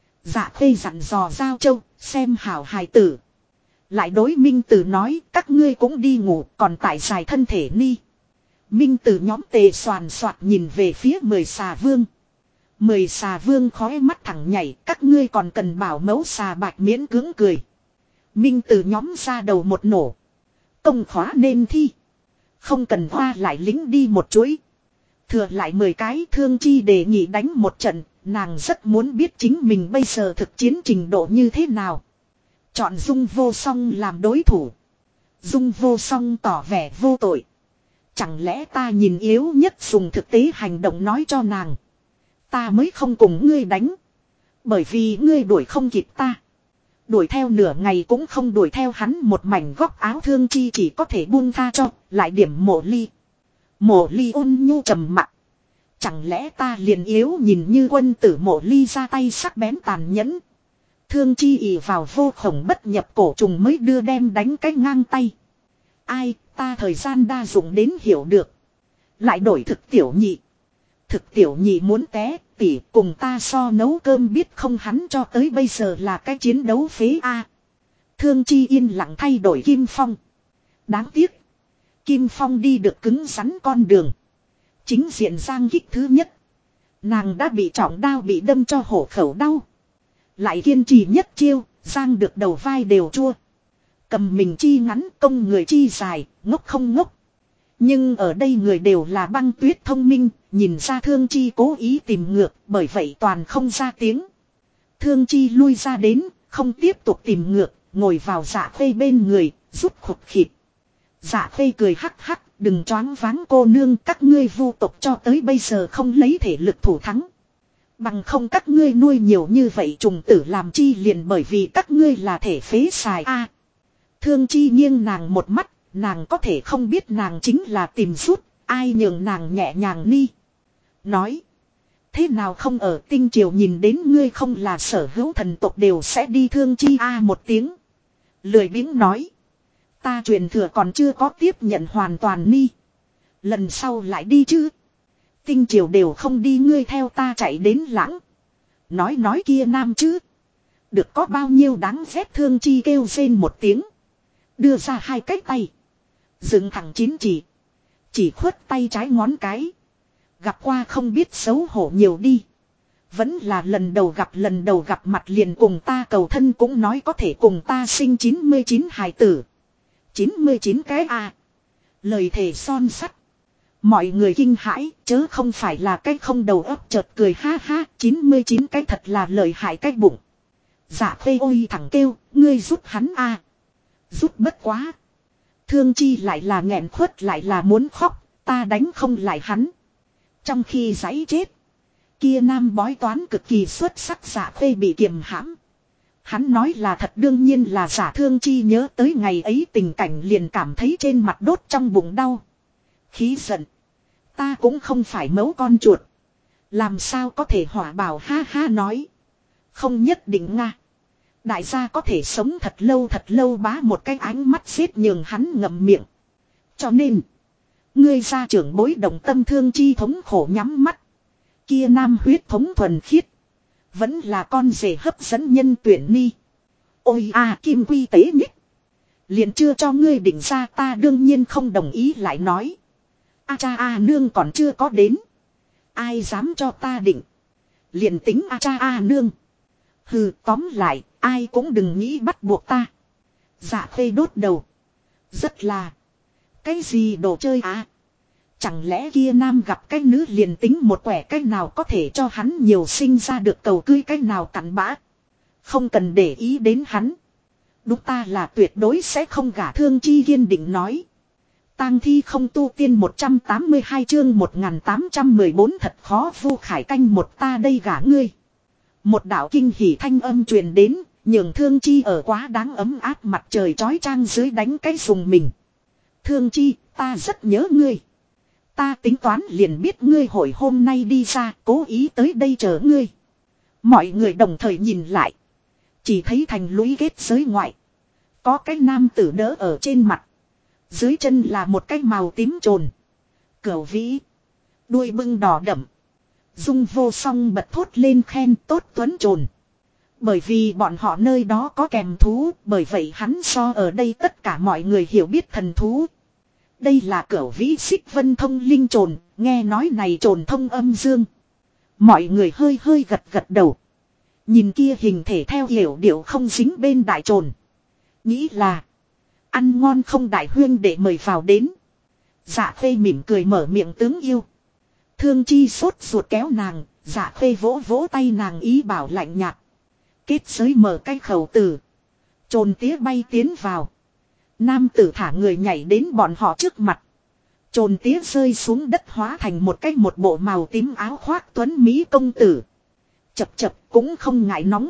Dạ khê dặn dò Giao Châu. Xem hảo hài tử. Lại đối Minh Tử nói. Các ngươi cũng đi ngủ. Còn tại dài thân thể ni. Minh Tử nhóm tề soàn soạt nhìn về phía 10 xà vương. 10 xà vương khói mắt thẳng nhảy. Các ngươi còn cần bảo mẫu xà bạch miễn cưỡng cười. Minh Tử nhóm ra đầu một nổ. Công khóa nên thi. Không cần hoa lại lính đi một chuỗi. Thừa lại 10 cái. Thương Chi đề nghị đánh một trận. Nàng rất muốn biết chính mình bây giờ thực chiến trình độ như thế nào. Chọn Dung Vô Song làm đối thủ. Dung Vô Song tỏ vẻ vô tội. Chẳng lẽ ta nhìn yếu nhất dùng thực tế hành động nói cho nàng. Ta mới không cùng ngươi đánh. Bởi vì ngươi đuổi không kịp ta. Đuổi theo nửa ngày cũng không đuổi theo hắn một mảnh góc áo. Thương Chi chỉ có thể buông tha cho. Lại điểm Mộ Ly. Mộ Ly ôn nhu trầm mặc. Chẳng lẽ ta liền yếu nhìn như quân tử. Mộ Ly ra tay sắc bén tàn nhẫn. Thương Chi ỷ vào vô khổng bất nhập cổ trùng mới đưa đem đánh cái ngang tay. Ai, ta thời gian đa dụng đến hiểu được. Lại đổi thực tiểu nhị. Thực tiểu nhị muốn té, tỉ cùng ta so nấu cơm biết không hắn cho tới bây giờ là cái chiến đấu phế A. Thương Chi yên lặng thay đổi Kim Phong. Đáng tiếc. Kim Phong đi được cứng rắn con đường. Chính diện giang kích thứ nhất. Nàng đã bị trọng đao bị đâm cho hổ khẩu đau. Lại kiên trì nhất chiêu, giang được đầu vai đều chua. Cầm mình chi ngắn, công người chi dài, ngốc không ngốc. Nhưng ở đây người đều là băng tuyết thông minh, nhìn ra Thương Chi cố ý tìm ngược, bởi vậy toàn không ra tiếng. Thương Chi lui ra đến, không tiếp tục tìm ngược, ngồi vào Dạ Khê bên người, rút khụt khịt. Dạ Khê cười hắc hắc, đừng choáng váng cô nương, các ngươi vu tộc cho tới bây giờ không lấy thể lực thủ thắng. Bằng không các ngươi nuôi nhiều như vậy trùng tử làm chi liền bởi vì các ngươi là thể phế xài a. Thương Chi nghiêng nàng một mắt, nàng có thể không biết nàng chính là tìm rút, ai nhường nàng nhẹ nhàng ni. Nói, thế nào không ở Tinh Triều nhìn đến ngươi không là sở hữu thần tộc đều sẽ đi. Thương Chi a một tiếng. Lười biếng nói, ta truyền thừa còn chưa có tiếp nhận hoàn toàn ni. Lần sau lại đi chứ. Tinh Triều đều không đi ngươi theo ta chạy đến lãng. Nói kia nam chứ. Được có bao nhiêu đáng ghét. Thương Chi kêu rên một tiếng. Đưa ra hai cái tay. Dựng thẳng chín chỉ khuất tay trái ngón cái. Gặp qua không biết xấu hổ nhiều đi. Vẫn là lần đầu gặp mặt liền cùng ta cầu thân cũng nói có thể cùng ta sinh 99 hài tử. 99 cái a. Lời thề son sắt. Mọi người kinh hãi, chớ không phải là cái không đầu óc chợt cười ha ha, 99 cái thật là lợi hại cái bụng. Dạ Khê ôi thẳng kêu, ngươi giúp hắn a. Giúp bất quá. Thương Chi lại là nghẹn khuất lại là muốn khóc, ta đánh không lại hắn. Trong khi giãy chết, kia nam bói toán cực kỳ xuất sắc. Dạ Khê bị kiềm hãm. Hắn nói là thật đương nhiên là giả. Thương Chi nhớ tới ngày ấy tình cảnh liền cảm thấy trên mặt đốt trong bụng đau. Khí giận. Ta cũng không phải mấu con chuột. Làm sao có thể hỏa bảo ha ha nói. Không nhất định nga. Đại gia có thể sống thật lâu bá một cái ánh mắt xếp nhường hắn ngậm miệng. Cho nên. Ngươi gia trưởng bối đồng tâm. Thương Chi thống khổ nhắm mắt. Kia nam huyết thống thuần khiết. Vẫn là con rể hấp dẫn nhân tuyển ni. Ôi a kim quy tế nhích. Liền chưa cho ngươi định ra, ta đương nhiên không đồng ý, lại nói. A cha a nương còn chưa có đến. Ai dám cho ta định. Liền tính a cha a nương. Hừ, tóm lại, ai cũng đừng nghĩ bắt buộc ta. Dạ Khê đốt đầu. Rất là. Cái gì đồ chơi à? Chẳng lẽ kia nam gặp cái nữ liền tính một quẻ cách nào có thể cho hắn nhiều sinh ra được cầu cưới cách nào cặn bã. Không cần để ý đến hắn. Đúng, ta là tuyệt đối sẽ không gả. Thương Chi kiên định nói. Tang thi không tu tiên 182 chương 1814 thật khó. Vu Khải canh một, ta đây gả ngươi. Một đạo kinh hỉ thanh âm truyền đến, nhường Thương Chi ở quá đáng ấm áp mặt trời chói chang dưới đánh cái dùng mình. Thương Chi, ta rất nhớ ngươi. Ta tính toán liền biết ngươi hồi hôm nay đi ra, cố ý tới đây chờ ngươi. Mọi người đồng thời nhìn lại. Chỉ thấy thành lũy kết giới ngoại. Có cái nam tử đỡ ở trên mặt. Dưới chân là một cái màu tím trồn. Cửu vĩ. Đuôi bưng đỏ đậm. Dung Vô Song bật thốt lên khen tốt tuấn trồn. Bởi vì bọn họ nơi đó có kèm thú, bởi vậy hắn so ở đây tất cả mọi người hiểu biết thần thú. Đây là cửu vĩ xích vân thông linh trồn, nghe nói này trồn thông âm dương. Mọi người hơi hơi gật gật đầu. Nhìn kia hình thể theo hiểu điệu không dính bên đại trồn. Nghĩ là ăn ngon không đại huyên để mời vào đến. Dạ Khê mỉm cười mở miệng tướng yêu. Thương Chi sốt ruột kéo nàng, Dạ Khê vỗ vỗ tay nàng ý bảo lạnh nhạt. Kết giới mở cái khẩu tử. Trồn tía bay tiến vào. Nam tử thả người nhảy đến bọn họ trước mặt. Trồn tía rơi xuống đất hóa thành một bộ màu tím áo khoác tuấn Mỹ công tử. Chập chập cũng không ngại nóng.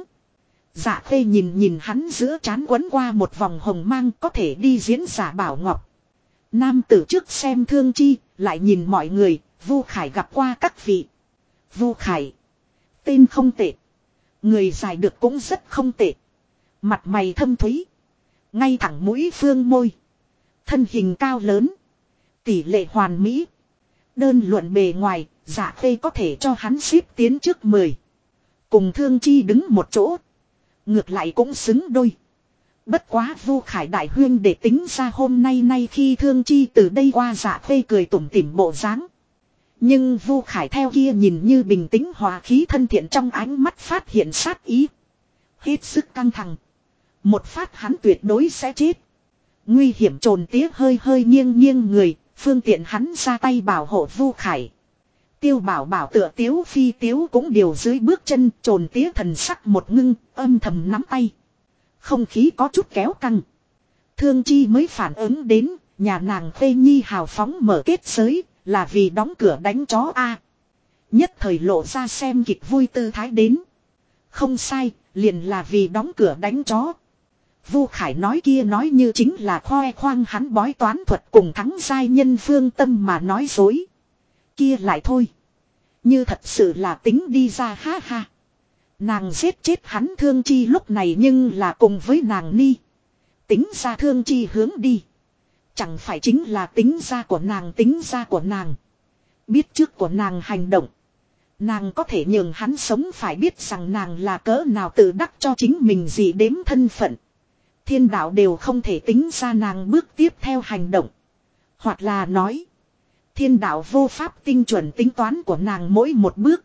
Dạ Khê nhìn hắn giữa trán quấn qua một vòng hồng mang, có thể đi diễn giả bảo ngọc. Nam tử trước xem Thương Chi, lại nhìn mọi người. Vu Khải gặp qua các vị. Vu Khải. Tên không tệ. Người dài được cũng rất không tệ. Mặt mày thâm thúy. Ngay thẳng mũi phương môi. Thân hình cao lớn. Tỷ lệ hoàn mỹ. Đơn luận bề ngoài, Dạ Khê có thể cho hắn xếp tiến trước 10. Cùng Thương Chi đứng một chỗ. Ngược lại cũng xứng đôi. Bất quá Vu Khải đại huyên để tính ra hôm nay khi Thương Chi từ đây qua, Dạ Khê cười tủm tỉm bộ dáng. Nhưng Vu Khải theo kia nhìn như bình tĩnh hòa khí thân thiện trong ánh mắt phát hiện sát ý. Hết sức căng thẳng. Một phát hắn tuyệt đối sẽ chết. Nguy hiểm trồn tía hơi nghiêng người, phương tiện hắn ra tay bảo hộ Vu Khải. Tiêu Bảo Bảo tựa Tiếu Phi Tiếu cũng điều dưới bước chân, trồn tía thần sắc một ngưng, âm thầm nắm tay. Không khí có chút kéo căng. Thương Chi mới phản ứng đến, nhà nàng Khê Nhi hào phóng mở kết giới, là vì đóng cửa đánh chó a. Nhất thời lộ ra xem kịch vui tư thái đến. Không sai, liền là vì đóng cửa đánh chó. Vu Khải nói kia nói như chính là khoe khoang hắn bói toán thuật cùng thắng giai nhân phương tâm mà nói dối. Kia lại thôi. Như thật sự là tính đi ra ha ha. Nàng giết chết hắn Thương Chi lúc này nhưng là cùng với nàng Ni. Tính ra Thương Chi hướng đi. Chẳng phải chính là tính ra của nàng. Biết trước của nàng hành động. Nàng có thể nhường hắn sống, phải biết rằng nàng là cỡ nào tự đắc cho chính mình gì đếm thân phận. Thiên đạo đều không thể tính ra nàng bước tiếp theo hành động. Hoặc là nói. Thiên đạo vô pháp tinh chuẩn tính toán của nàng mỗi một bước.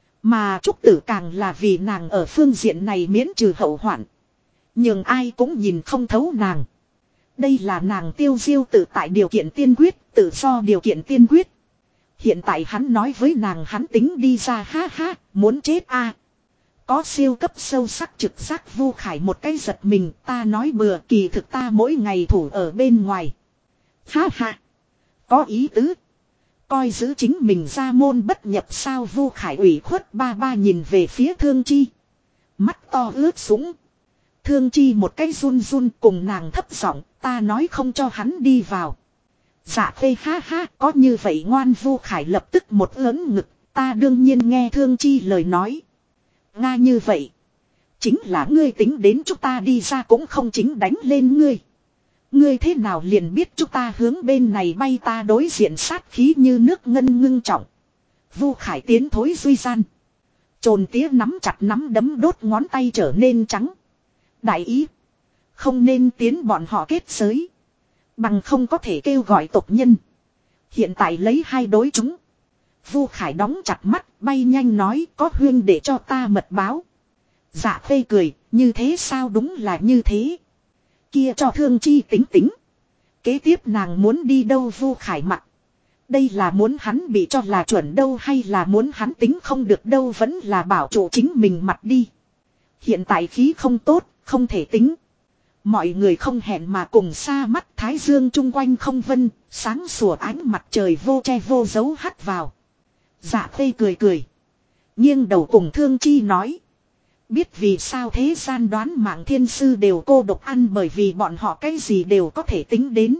Mà Trúc Tử càng là vì nàng ở phương diện này miễn trừ hậu hoạn. Nhưng ai cũng nhìn không thấu nàng. Đây là nàng tiêu diêu tự tại điều kiện tiên quyết, tự do điều kiện tiên quyết. Hiện tại hắn nói với nàng hắn tính đi ra ha ha, muốn chết a. Có siêu cấp sâu sắc trực giác Vu Khải một cái giật mình, ta nói bừa, kỳ thực ta mỗi ngày thủ ở bên ngoài. Ha ha, có ý tứ. Coi giữ chính mình ra môn bất nhập sao. Vu Khải ủy khuất ba nhìn về phía Thương Chi. Mắt to ướt sũng. Thương Chi một cái run run cùng nàng thấp giọng, ta nói không cho hắn đi vào. Dạ Khê ha ha, có như vậy ngoan. Vu Khải lập tức một ớn ngực, ta đương nhiên nghe Thương Chi lời nói. Nga như vậy. Chính là ngươi tính đến chúng ta đi ra cũng không chính đánh lên ngươi. Ngươi thế nào liền biết chúng ta hướng bên này bay, ta đối diện sát khí như nước ngân ngưng trọng. Vu Khải tiến thối duy gian. Trồn tía nắm chặt nắm đấm đốt ngón tay trở nên trắng. Đại ý. Không nên tiến bọn họ kết giới. Bằng không có thể kêu gọi tộc nhân. Hiện tại lấy hai đối chúng. Vu Khải đóng chặt mắt, bay nhanh nói có huyên để cho ta mật báo. Dạ Khê cười, như thế sao, đúng là như thế. Kia cho Thương Chi tính tính. Kế tiếp nàng muốn đi đâu? Vu Khải mặt. Đây là muốn hắn bị cho là chuẩn đâu hay là muốn hắn tính không được đâu, vẫn là bảo trụ chính mình mặt đi. Hiện tại khí không tốt, không thể tính. Mọi người không hẹn mà cùng xa mắt, thái dương chung quanh không vân, sáng sủa ánh mặt trời vô che vô dấu hắt vào. Dạ Khê cười cười. Nghiêng đầu cùng Thương Chi nói. Biết vì sao thế gian đoán mạng thiên sư đều cô độc ăn, bởi vì bọn họ cái gì đều có thể tính đến.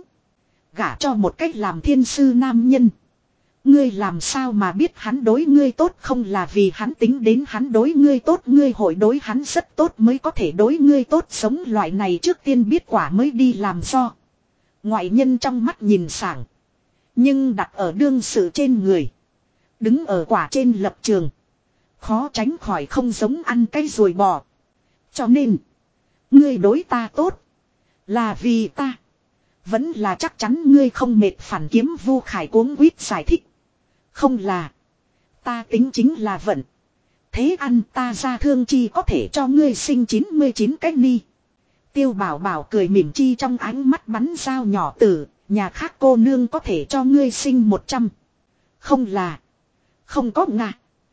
Gả cho một cách làm thiên sư nam nhân. Ngươi làm sao mà biết hắn đối ngươi tốt không là vì hắn tính đến hắn đối ngươi tốt, ngươi hội đối hắn rất tốt mới có thể đối ngươi tốt, sống loại này trước tiên biết quả mới đi làm do. Ngoại nhân trong mắt nhìn sảng. Nhưng đặt ở đương sự trên người. Đứng ở quả trên lập trường. Khó tránh khỏi không giống ăn cái ruồi bò. Cho nên. Ngươi đối ta tốt. Là vì ta. Vẫn là chắc chắn ngươi không mệt phản kiếm? Vu Khải cuống quýt giải thích. Không là. Ta tính chính là vận. Thế ăn ta ra Thương Chi có thể cho ngươi sinh 99 cái ni. Tiêu Bảo Bảo cười mỉm chi trong ánh mắt bắn dao nhỏ tử. Nhà khác cô nương có thể cho ngươi sinh 100. Không là. Không có ngà.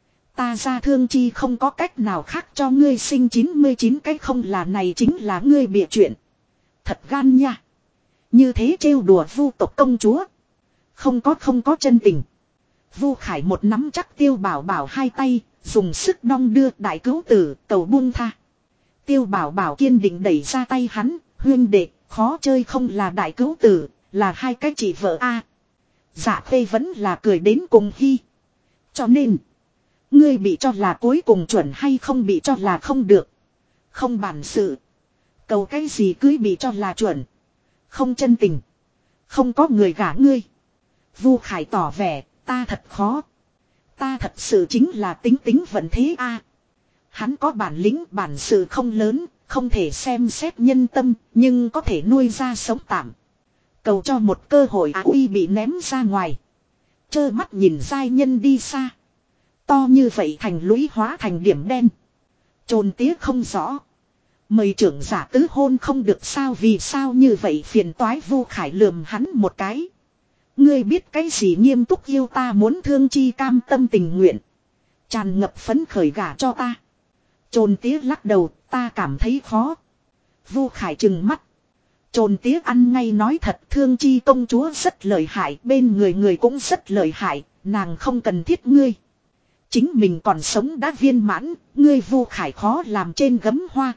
Ta ra Thương Chi không có cách nào khác cho ngươi sinh 99 cái, không là này chính là ngươi bịa chuyện. Thật gan nha. Như thế trêu đùa Vu tộc công chúa. Không có chân tình. Vu Khải một nắm chắc Tiêu Bảo Bảo hai tay, dùng sức đong đưa, đại cứu tử, cầu buông tha. Tiêu Bảo Bảo kiên định đẩy ra tay hắn, huyên đệ, khó chơi không là đại cứu tử, là hai cái chị vợ a. Dạ Khê vẫn là cười đến cùng hi. Cho nên, ngươi bị cho là cuối cùng chuẩn hay không bị cho là không được. Không bản sự. Cầu cái gì cưới bị cho là chuẩn. Không chân tình. Không có người gả ngươi. Vu Khải tỏ vẻ, ta thật khó. Ta thật sự chính là tính vận thế a. Hắn có bản lĩnh, bản sự không lớn, không thể xem xét nhân tâm, nhưng có thể nuôi ra sống tạm. Cầu cho một cơ hội uy bị ném ra ngoài. Chơ mắt nhìn giai nhân đi xa. To như vậy thành lũy hóa thành điểm đen. Trồn tía không rõ. Mời trưởng giả tứ hôn không được sao, vì sao như vậy phiền toái? Vu Khải lườm hắn một cái. Ngươi biết cái gì nghiêm túc yêu ta, muốn Thương Chi cam tâm tình nguyện. Tràn ngập phấn khởi gả cho ta. Trồn tía lắc đầu, ta cảm thấy khó. Vu Khải trừng mắt. Trồn tía ăn ngay nói thật, Thương Chi công chúa rất lợi hại, bên người người cũng rất lợi hại, nàng không cần thiết ngươi. Chính mình còn sống đã viên mãn, ngươi Vu Khải khó làm trên gấm hoa.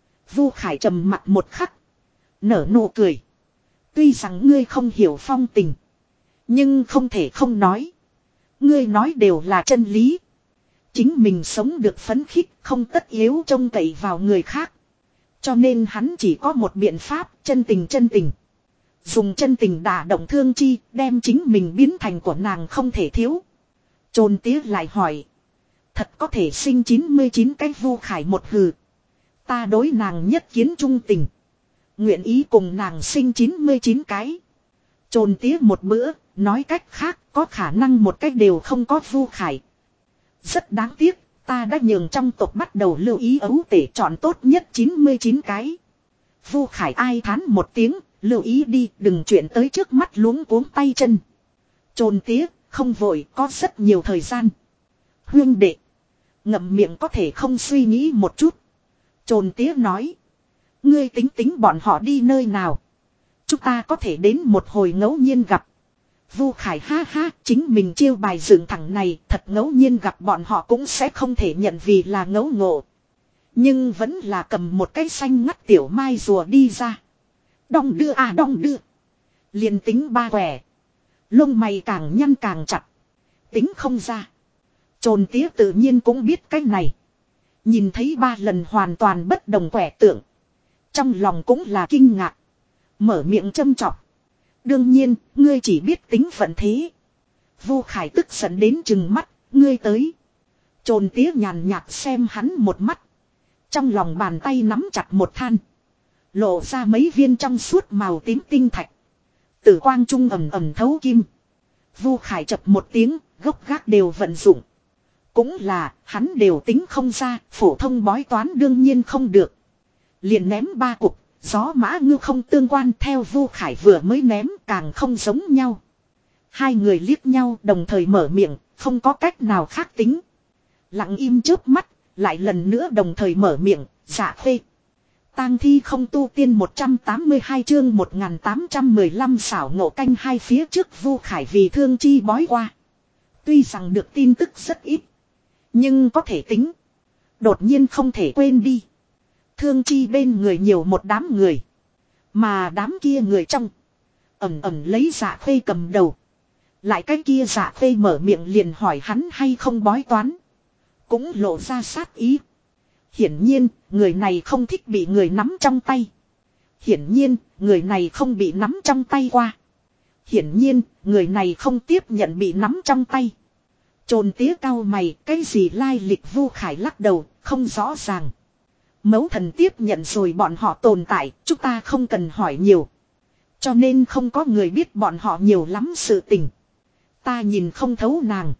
Vu Khải trầm mặt một khắc. Nở nụ cười. Tuy rằng ngươi không hiểu phong tình. Nhưng không thể không nói. Ngươi nói đều là chân lý. Chính mình sống được phấn khích, không tất yếu trông cậy vào người khác. Cho nên hắn chỉ có một biện pháp, chân tình. Dùng chân tình đả động Thương Chi, đem chính mình biến thành của nàng không thể thiếu. Trồn tía lại hỏi. Thật có thể sinh 99 cái? Vu Khải một hừ. Ta đối nàng nhất kiến trung tình. Nguyện ý cùng nàng sinh 99 cái. Trồn tía một bữa, nói cách khác, có khả năng một cách đều không có. Vu Khải. Rất đáng tiếc, ta đã nhường trong tộc bắt đầu lưu ý ấu tể chọn tốt nhất 99 cái. Vu Khải ai thán một tiếng, lưu ý đi, đừng chuyện tới trước mắt luống cuống tay chân. Trồn tía, không vội, có rất nhiều thời gian. Huyên đệ. Ngậm miệng có thể không suy nghĩ một chút. Trồn tía nói. Ngươi tính bọn họ đi nơi nào. Chúng ta có thể đến một hồi ngẫu nhiên gặp. Vu Khải ha ha, chính mình chiêu bài dựng thẳng này, thật ngẫu nhiên gặp bọn họ cũng sẽ không thể nhận vì là ngẫu ngộ. Nhưng vẫn là cầm một cái xanh ngắt tiểu mai rùa đi ra. Đong đưa à đong đưa. Liền tính ba quẻ. Lông mày càng nhăn càng chặt. Tính không ra. Trồn tía tự nhiên cũng biết cái này. Nhìn thấy 3 lần hoàn toàn bất đồng quẻ tượng. Trong lòng cũng là kinh ngạc. Mở miệng châm chọc. Đương nhiên, ngươi chỉ biết tính vận thế. Vu Khải tức giận đến trừng mắt, ngươi tới. Trồn tía nhàn nhạt xem hắn một mắt. Trong lòng bàn tay nắm chặt một than. Lộ ra mấy viên trong suốt màu tím tinh thạch. Tử quang trung ẩm ẩm thấu kim. Vu Khải chập một tiếng, gốc gác đều vận dụng. Cũng là, hắn đều tính không ra, phổ thông bói toán đương nhiên không được. Liền ném 3 cục, gió mã ngư không tương quan theo Vu Khải vừa mới ném càng không giống nhau. Hai người liếc nhau đồng thời mở miệng, không có cách nào khác tính. Lặng im chớp mắt, lại lần nữa đồng thời mở miệng, Dạ Khê. Tang thi không tu tiên 182 chương 1815 xảo ngộ canh hai phía trước Vu Khải vì thương chi bói qua. Tuy rằng được tin tức rất ít, nhưng có thể tính. Đột nhiên không thể quên đi. Thương chi bên người nhiều một đám người. Mà đám kia người trong. Ẩm ẩm lấy Dạ Khê cầm đầu. Lại cái kia Dạ Khê mở miệng liền hỏi hắn hay không bói toán. Cũng lộ ra sát ý. Hiển nhiên, người này không thích bị người nắm trong tay. Hiển nhiên, người này không bị nắm trong tay qua. Hiển nhiên, người này không tiếp nhận bị nắm trong tay. Trồn tía cao mày, cái gì lai lịch Vu Khải lắc đầu, không rõ ràng. Mẫu thần tiếp nhận rồi bọn họ tồn tại, chúng ta không cần hỏi nhiều. Cho nên không có người biết bọn họ nhiều lắm sự tình. Ta nhìn không thấu nàng.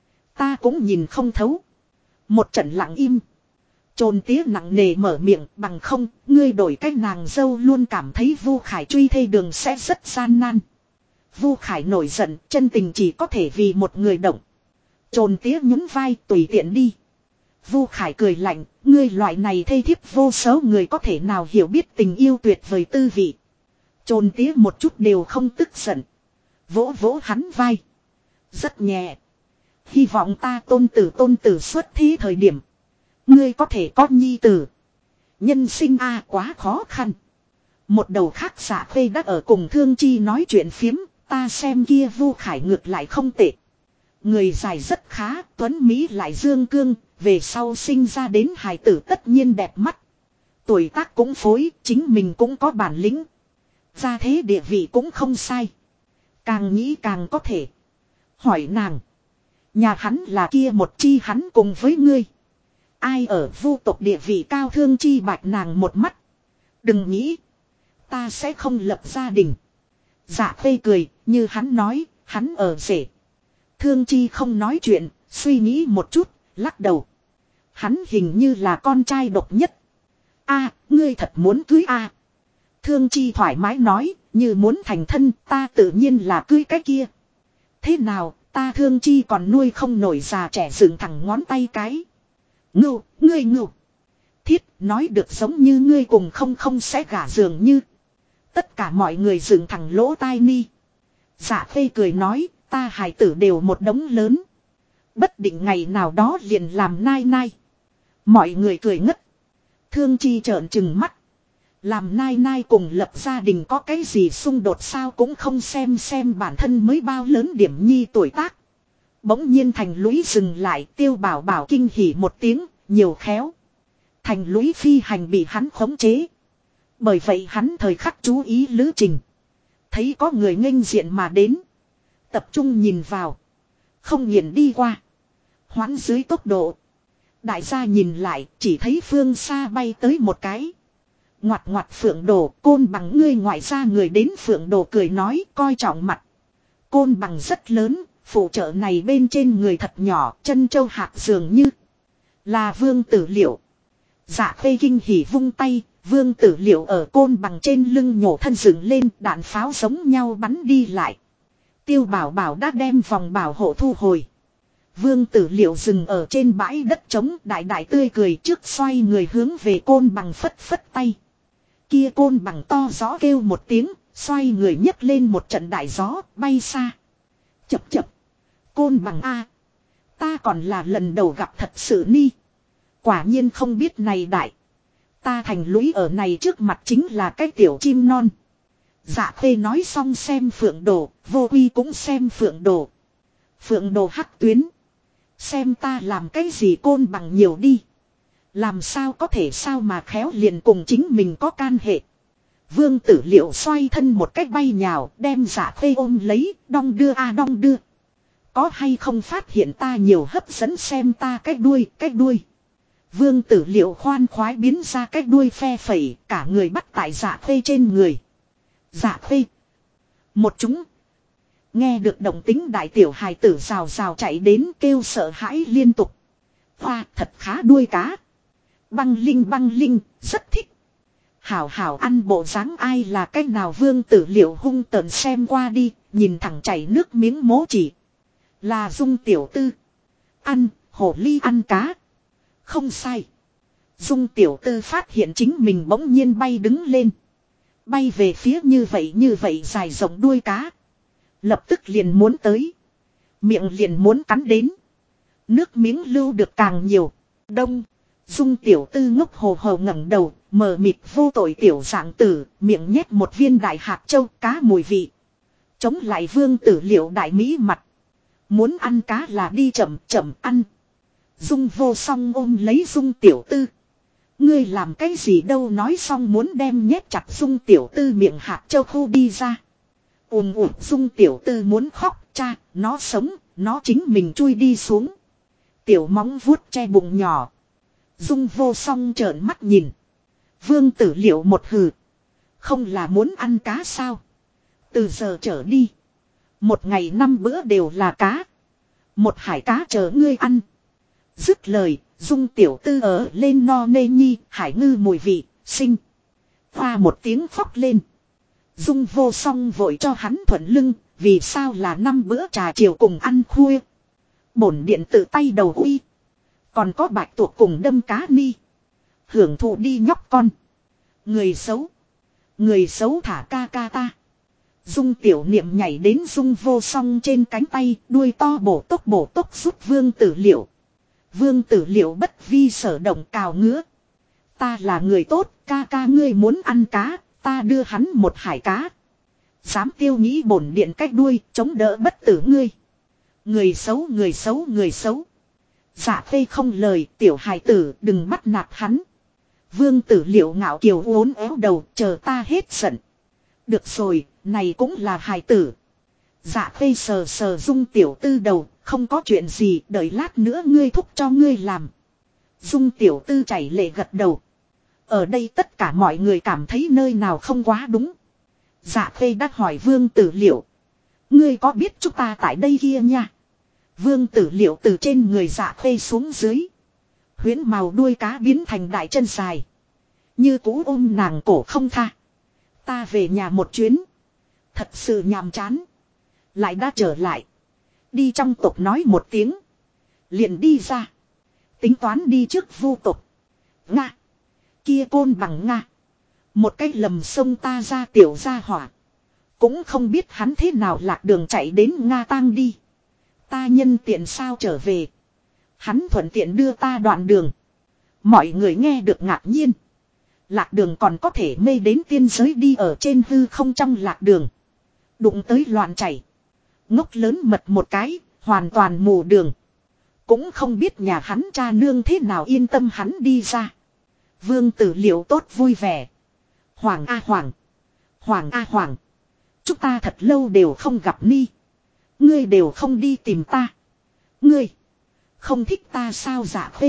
Ta cũng nhìn không thấu. Một trận lặng im. Trồn tía nặng nề mở miệng bằng không, ngươi đổi cái nàng dâu luôn cảm thấy Vu Khải truy thê đường sẽ rất gian nan. Vu Khải nổi giận, chân tình chỉ có thể vì một người động. Trồn tía nhún vai tùy tiện đi. Vu Khải cười lạnh, ngươi loại này thê thiếp vô số người có thể nào hiểu biết tình yêu tuyệt vời tư vị. Trồn tía một chút đều không tức giận. Vỗ vỗ hắn vai. Rất nhẹ. Hy vọng ta tôn tử xuất thí thời điểm. Ngươi có thể có nhi tử. Nhân sinh quá khó khăn. Một đầu khác Dạ Khê đã ở cùng Thương Chi nói chuyện phiếm. Ta xem kia Vu Khải ngược lại không tệ. Người dài rất khá, tuấn Mỹ lại dương cương. Về sau sinh ra đến hài tử tất nhiên đẹp mắt. Tuổi tác cũng phối, chính mình cũng có bản lĩnh. Gia thế địa vị cũng không sai. Càng nghĩ càng có thể. Hỏi nàng. Nhà hắn là kia một chi hắn cùng với ngươi. Ai ở vu tộc địa vị cao Thương Chi bạch nàng một mắt. Đừng nghĩ. Ta sẽ không lập gia đình. Dạ Khê cười, như hắn nói, hắn ở rể. Thương Chi không nói chuyện, suy nghĩ một chút, lắc đầu. Hắn hình như là con trai độc nhất. Ngươi thật muốn cưới Thương Chi thoải mái nói, như muốn thành thân, ta tự nhiên là cưới cái kia. Thế nào, ta Thương Chi còn nuôi không nổi già trẻ dựng thẳng ngón tay cái. Ngươi ngưu. Thiết, nói được giống như ngươi cùng không sẽ gả dường như. Tất cả mọi người dựng thẳng lỗ tai ni. Dạ Khê cười nói, ta hài tử đều một đống lớn. Bất định ngày nào đó liền làm nai nai. Mọi người cười ngất. Thương Chi trợn trừng mắt. Làm nai nai cùng lập gia đình có cái gì xung đột sao cũng không xem bản thân mới bao lớn điểm nhi tuổi tác. Bỗng nhiên Thành Lũy dừng lại, Tiêu Bảo Bảo kinh hỉ một tiếng, nhiều khéo. Thành Lũy phi hành bị hắn khống chế. Bởi vậy hắn thời khắc chú ý lữ trình. Thấy có người nghênh diện mà đến. Tập trung nhìn vào. Không nhìn đi qua. Hoãn dưới tốc độ. Đại gia nhìn lại, chỉ thấy phương xa bay tới một cái. Ngoặt Phượng Đồ, Côn Bằng ngươi ngoại ra người đến Phượng Đồ cười nói, coi trọng mặt. Côn Bằng rất lớn, phụ trợ này bên trên người thật nhỏ, chân châu hạt dường như là Vương Tử Liệu. Dạ Khê kinh hỉ vung tay, Vương Tử Liệu ở Côn Bằng trên lưng nhổ thân dựng lên, đạn pháo giống nhau bắn đi lại. Tiêu Bảo Bảo đã đem vòng bảo hộ thu hồi. Vương Tử Liệu dừng ở trên bãi đất trống, đại đại tươi cười trước xoay người hướng về Côn Bằng phất phất tay. Kia Côn Bằng to gió kêu một tiếng, xoay người nhấc lên một trận đại gió, bay xa. Chập. Côn Bằng ta còn là lần đầu gặp thật sự ni. Quả nhiên không biết này đại. Ta Thành Lũy ở này trước mặt chính là cái tiểu chim non. Dạ Khê nói xong xem Phượng Đồ, Vô Quy cũng xem Phượng Đồ. Phượng Đồ hắc tuyến. Xem ta làm cái gì Côn Bằng nhiều đi. Làm sao có thể sao mà khéo liền cùng chính mình có can hệ. Vương Tử Liệu xoay thân một cách bay nhào, đem Dạ Khê ôm lấy, đong đưa. Có hay không phát hiện ta nhiều hấp dẫn xem ta cái đuôi. Vương Tử Liệu khoan khoái biến ra cái đuôi phe phẩy, cả người bắt tại Dạ Khê trên người. Dạ Khê. Một chúng. Nghe được động tính đại tiểu hài tử rào rào chạy đến kêu sợ hãi liên tục. Hoa thật khá đuôi cá. Băng linh, rất thích. Hảo hảo ăn bộ dáng ai là cách nào Vương Tử Liệu hung tợn xem qua đi, nhìn thẳng chảy nước miếng mố chỉ. Là Dung tiểu tư. Ăn, hổ ly ăn cá. Không sai. Dung tiểu tư phát hiện chính mình bỗng nhiên bay đứng lên. Bay về phía như vậy dài rộng đuôi cá. Lập tức liền muốn tới. Miệng liền muốn cắn đến. Nước miếng lưu được càng nhiều. Đông. Dung tiểu tư ngốc hồ hồ ngẩng đầu. Mờ mịt vô tội tiểu dạng tử. Miệng nhét một viên đại hạt châu cá mùi vị. Chống lại Vương Tử Liệu đại mỹ mặt. Muốn ăn cá là đi chậm chậm ăn. Dung vô song ôm lấy Dung tiểu tư. Ngươi làm cái gì đâu nói xong muốn đem nhét chặt Dung tiểu tư miệng hạt châu khu đi ra. Dung tiểu tư muốn khóc cha, nó sống, nó chính mình chui đi xuống. Tiểu móng vuốt che bụng nhỏ. Dung vô song trợn mắt nhìn. Vương Tử Liệu một hừ. Không là muốn ăn cá sao? Từ giờ trở đi. Một ngày 5 bữa đều là cá. Một hải cá chờ ngươi ăn. Dứt lời, Dung tiểu tư ở lên no nê nhi, hải ngư mùi vị, sinh. Hoa một tiếng khóc lên. Dung vô song vội cho hắn thuận lưng, vì sao là 5 bữa trà chiều cùng ăn khuya. Bổn điện tự tay đầu uy. Còn có bạch tuộc cùng đâm cá ni. Hưởng thụ đi nhóc con. Người xấu. Người xấu thả ca ca ta. Dung tiểu niệm nhảy đến Dung vô song trên cánh tay, đuôi to bổ tốc rút Vương Tử Liệu. Vương Tử Liệu bất vi sở động cào ngứa. Ta là người tốt, ca ca ngươi muốn ăn cá, ta đưa hắn một hải cá. Dám tiêu nghĩ bổn điện cách đuôi, chống đỡ bất tử ngươi. Người xấu, người xấu, người xấu. Dạ Khê không lời, tiểu hài tử đừng bắt nạt hắn. Vương Tử Liệu ngạo kiều uốn éo đầu, chờ ta hết giận. Được rồi, này cũng là hài tử. Dạ Khê sờ sờ Dung tiểu tư đầu, không có chuyện gì, đợi lát nữa ngươi thúc cho ngươi làm. Dung tiểu tư chảy lệ gật đầu. Ở đây tất cả mọi người cảm thấy nơi nào không quá đúng. Dạ Khê đã hỏi Vương Tử Liệu. Ngươi có biết chúng ta tại đây kia nha? Vương Tử Liệu từ trên người Dạ Khê xuống dưới. Huyễn màu đuôi cá biến thành đại chân dài. Như cũ ôm nàng cổ không tha. Ta về nhà một chuyến. Thật sự nhàm chán. Lại đã trở lại. Đi trong tộc nói một tiếng. Liền đi ra. Tính toán đi trước vu tộc. Nga. Kia côn bằng Nga. Một cái lầm sông ta ra tiểu gia hỏa. Cũng không biết hắn thế nào lạc đường chạy đến Nga tang đi. Ta nhân tiện sao trở về. Hắn thuận tiện đưa ta đoạn đường. Mọi người nghe được ngạc nhiên. Lạc đường còn có thể mê đến tiên giới đi ở trên hư không trong lạc đường. Đụng tới loạn chảy. Ngốc lớn mật một cái, hoàn toàn mù đường. Cũng không biết nhà hắn cha nương thế nào yên tâm hắn đi ra. Vương Tử Liệu tốt vui vẻ. Hoàng a hoàng. Hoàng a hoàng. Chúng ta thật lâu đều không gặp ni. Ngươi đều không đi tìm ta. Ngươi. Không thích ta sao Dạ Khê.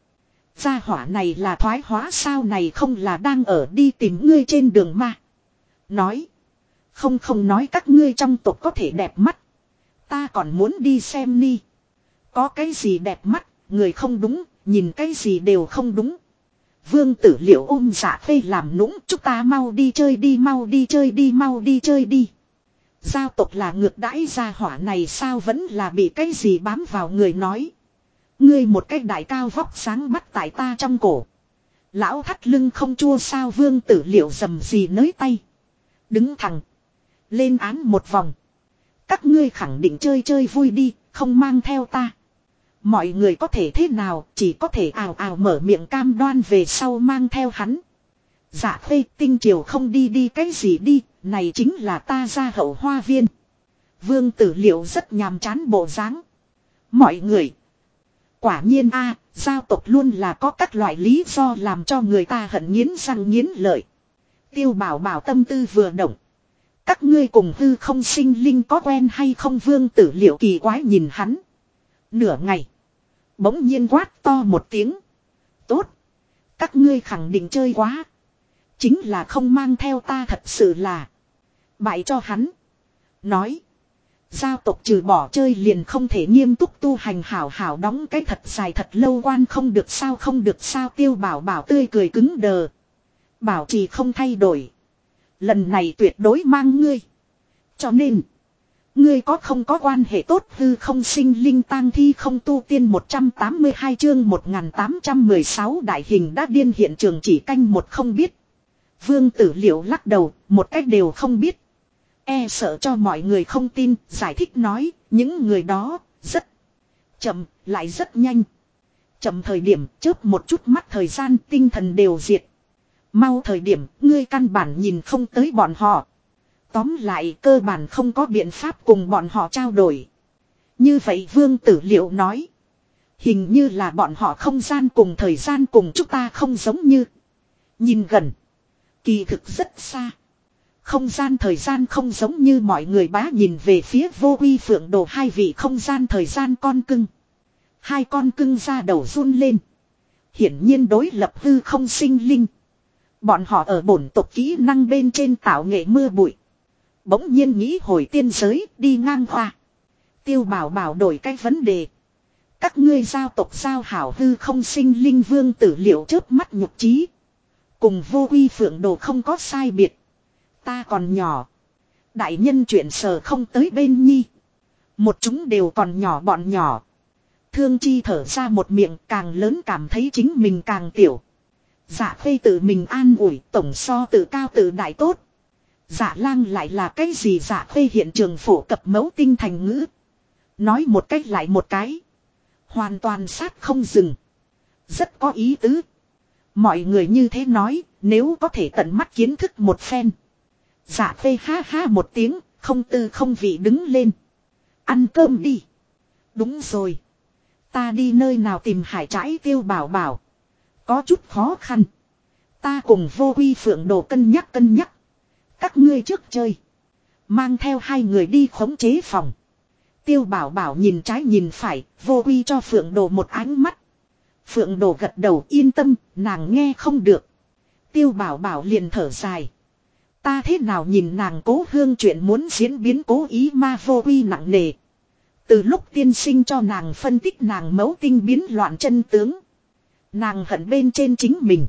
Gia hỏa này là thoái hóa sao này không là đang ở đi tìm ngươi trên đường mà. Nói. Không nói các ngươi trong tộc có thể đẹp mắt. Ta còn muốn đi xem ni. Có cái gì đẹp mắt, người không đúng, nhìn cái gì đều không đúng. Vương Tử Liệu ôm Dạ Khê làm nũng, chúng ta mau đi chơi đi, mau đi chơi đi, mau đi chơi đi. Giao tộc là ngược đãi gia hỏa này sao vẫn là bị cái gì bám vào người nói. Ngươi một cái đại cao vóc sáng bắt tại ta trong cổ. Lão thắt lưng không chua sao Vương Tử Liệu dầm gì nới tay. Đứng thẳng. Lên án một vòng. Các ngươi khẳng định chơi chơi vui đi, không mang theo ta. Mọi người có thể thế nào, chỉ có thể ào ào mở miệng cam đoan về sau mang theo hắn. Dạ Khê tinh triều không đi đi cái gì đi, này chính là ta ra hậu hoa viên. Vương Tử Liệu rất nhàm chán bộ dáng. Mọi người. Quả nhiên a, giao tộc luôn là có các loại lý do làm cho người ta hận nghiến răng nghiến lợi. Tiêu Bảo Bảo tâm tư vừa động. Các ngươi cùng hư không sinh linh có quen hay không Vương Tử Liệu kỳ quái nhìn hắn. Nửa ngày. Bỗng nhiên quát to một tiếng. Tốt. Các ngươi khẳng định chơi quá. Chính là không mang theo ta thật sự là. Bại cho hắn. Nói. Giao tộc trừ bỏ chơi liền không thể nghiêm túc tu hành hảo hảo đóng cái thật dài thật lâu quan không được sao Tiêu Bảo Bảo tươi cười cứng đờ. Bảo trì không thay đổi. Lần này tuyệt đối mang ngươi. Cho nên. Ngươi có không có quan hệ tốt hư không sinh linh tang thi không tu tiên 182 chương 1816 đại hình đã điên hiện trường chỉ canh một không biết. Vương Tử Liệu lắc đầu, một cách đều không biết. E sợ cho mọi người không tin, giải thích nói, những người đó, rất chậm, lại rất nhanh. Chậm thời điểm, chớp một chút mắt thời gian, tinh thần đều diệt. Mau thời điểm, ngươi căn bản nhìn không tới bọn họ. Tóm lại, cơ bản không có biện pháp cùng bọn họ trao đổi. Như vậy Vương Tử Liệu nói. Hình như là bọn họ không gian cùng thời gian cùng chúng ta không giống như. Nhìn gần. Kỳ thực rất xa. Không gian thời gian không giống như mọi người bá nhìn về phía Vô Uy Phượng Đồ hai vị không gian thời gian con cưng. Hai con cưng ra đầu run lên. Hiển nhiên đối lập hư không sinh linh. Bọn họ ở bổn tộc kỹ năng bên trên tạo nghệ mưa bụi. Bỗng nhiên nghĩ hồi tiên giới đi ngang qua. Tiêu Bảo Bảo đổi cái vấn đề. Các ngươi giao tộc giao hảo hư không sinh linh Vương Tử Liệu chớp mắt nhục trí. Cùng Vô Uy Phượng Đồ không có sai biệt. Ta còn nhỏ. Đại nhân chuyện sờ không tới bên nhi. Một chúng đều còn nhỏ bọn nhỏ. Thương Chi thở ra một miệng càng lớn cảm thấy chính mình càng tiểu. Dạ Khê tự mình an ủi tổng so tự cao tự đại tốt. Dạ Lang lại là cái gì Dạ Khê hiện trường phổ cập mẫu tinh thành ngữ. Nói một cách lại một cái. Hoàn toàn sát không dừng. Rất có ý tứ. Mọi người như thế nói nếu có thể tận mắt kiến thức một phen. Dạ Khê ha ha một tiếng không tư không vị đứng lên. Ăn cơm đi. Đúng rồi. Ta đi nơi nào tìm hải trãi Tiêu Bảo Bảo. Có chút khó khăn. Ta cùng Vô Uy Phượng Đồ cân nhắc. Các ngươi trước chơi. Mang theo hai người đi khống chế phòng. Tiêu Bảo Bảo nhìn trái nhìn phải. Vô Uy cho Phượng Đồ một ánh mắt. Phượng Đồ gật đầu yên tâm. Nàng nghe không được. Tiêu Bảo Bảo liền thở dài. Ta thế nào nhìn nàng Cố Hương chuyện muốn diễn biến cố ý ma Vô Uy nặng nề. Từ lúc tiên sinh cho nàng phân tích nàng mẫu tinh biến loạn chân tướng. Nàng hận bên trên chính mình.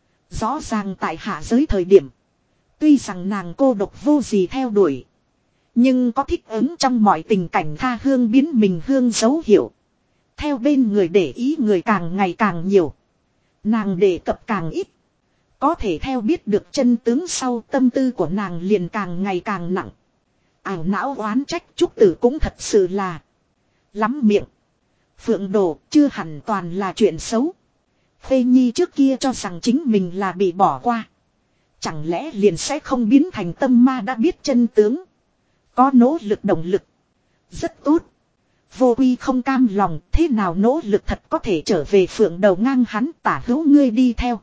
Rõ ràng tại hạ giới thời điểm. Tuy rằng nàng cô độc vô gì theo đuổi. Nhưng có thích ứng trong mọi tình cảnh tha hương biến mình hương dấu hiệu. Theo bên người để ý người càng ngày càng nhiều. Nàng đề cập càng ít. Có thể theo biết được chân tướng sau tâm tư của nàng liền càng ngày càng nặng. Ảo não oán trách Trúc Tử cũng thật sự là lắm miệng. Phượng Đồ chưa hẳn toàn là chuyện xấu. Phê Nhi trước kia cho rằng chính mình là bị bỏ qua. Chẳng lẽ liền sẽ không biến thành tâm ma đã biết chân tướng. Có nỗ lực động lực. Rất tốt. Vô Uy không cam lòng thế nào nỗ lực thật có thể trở về Phượng Đầu ngang hắn tả hữu ngươi đi theo.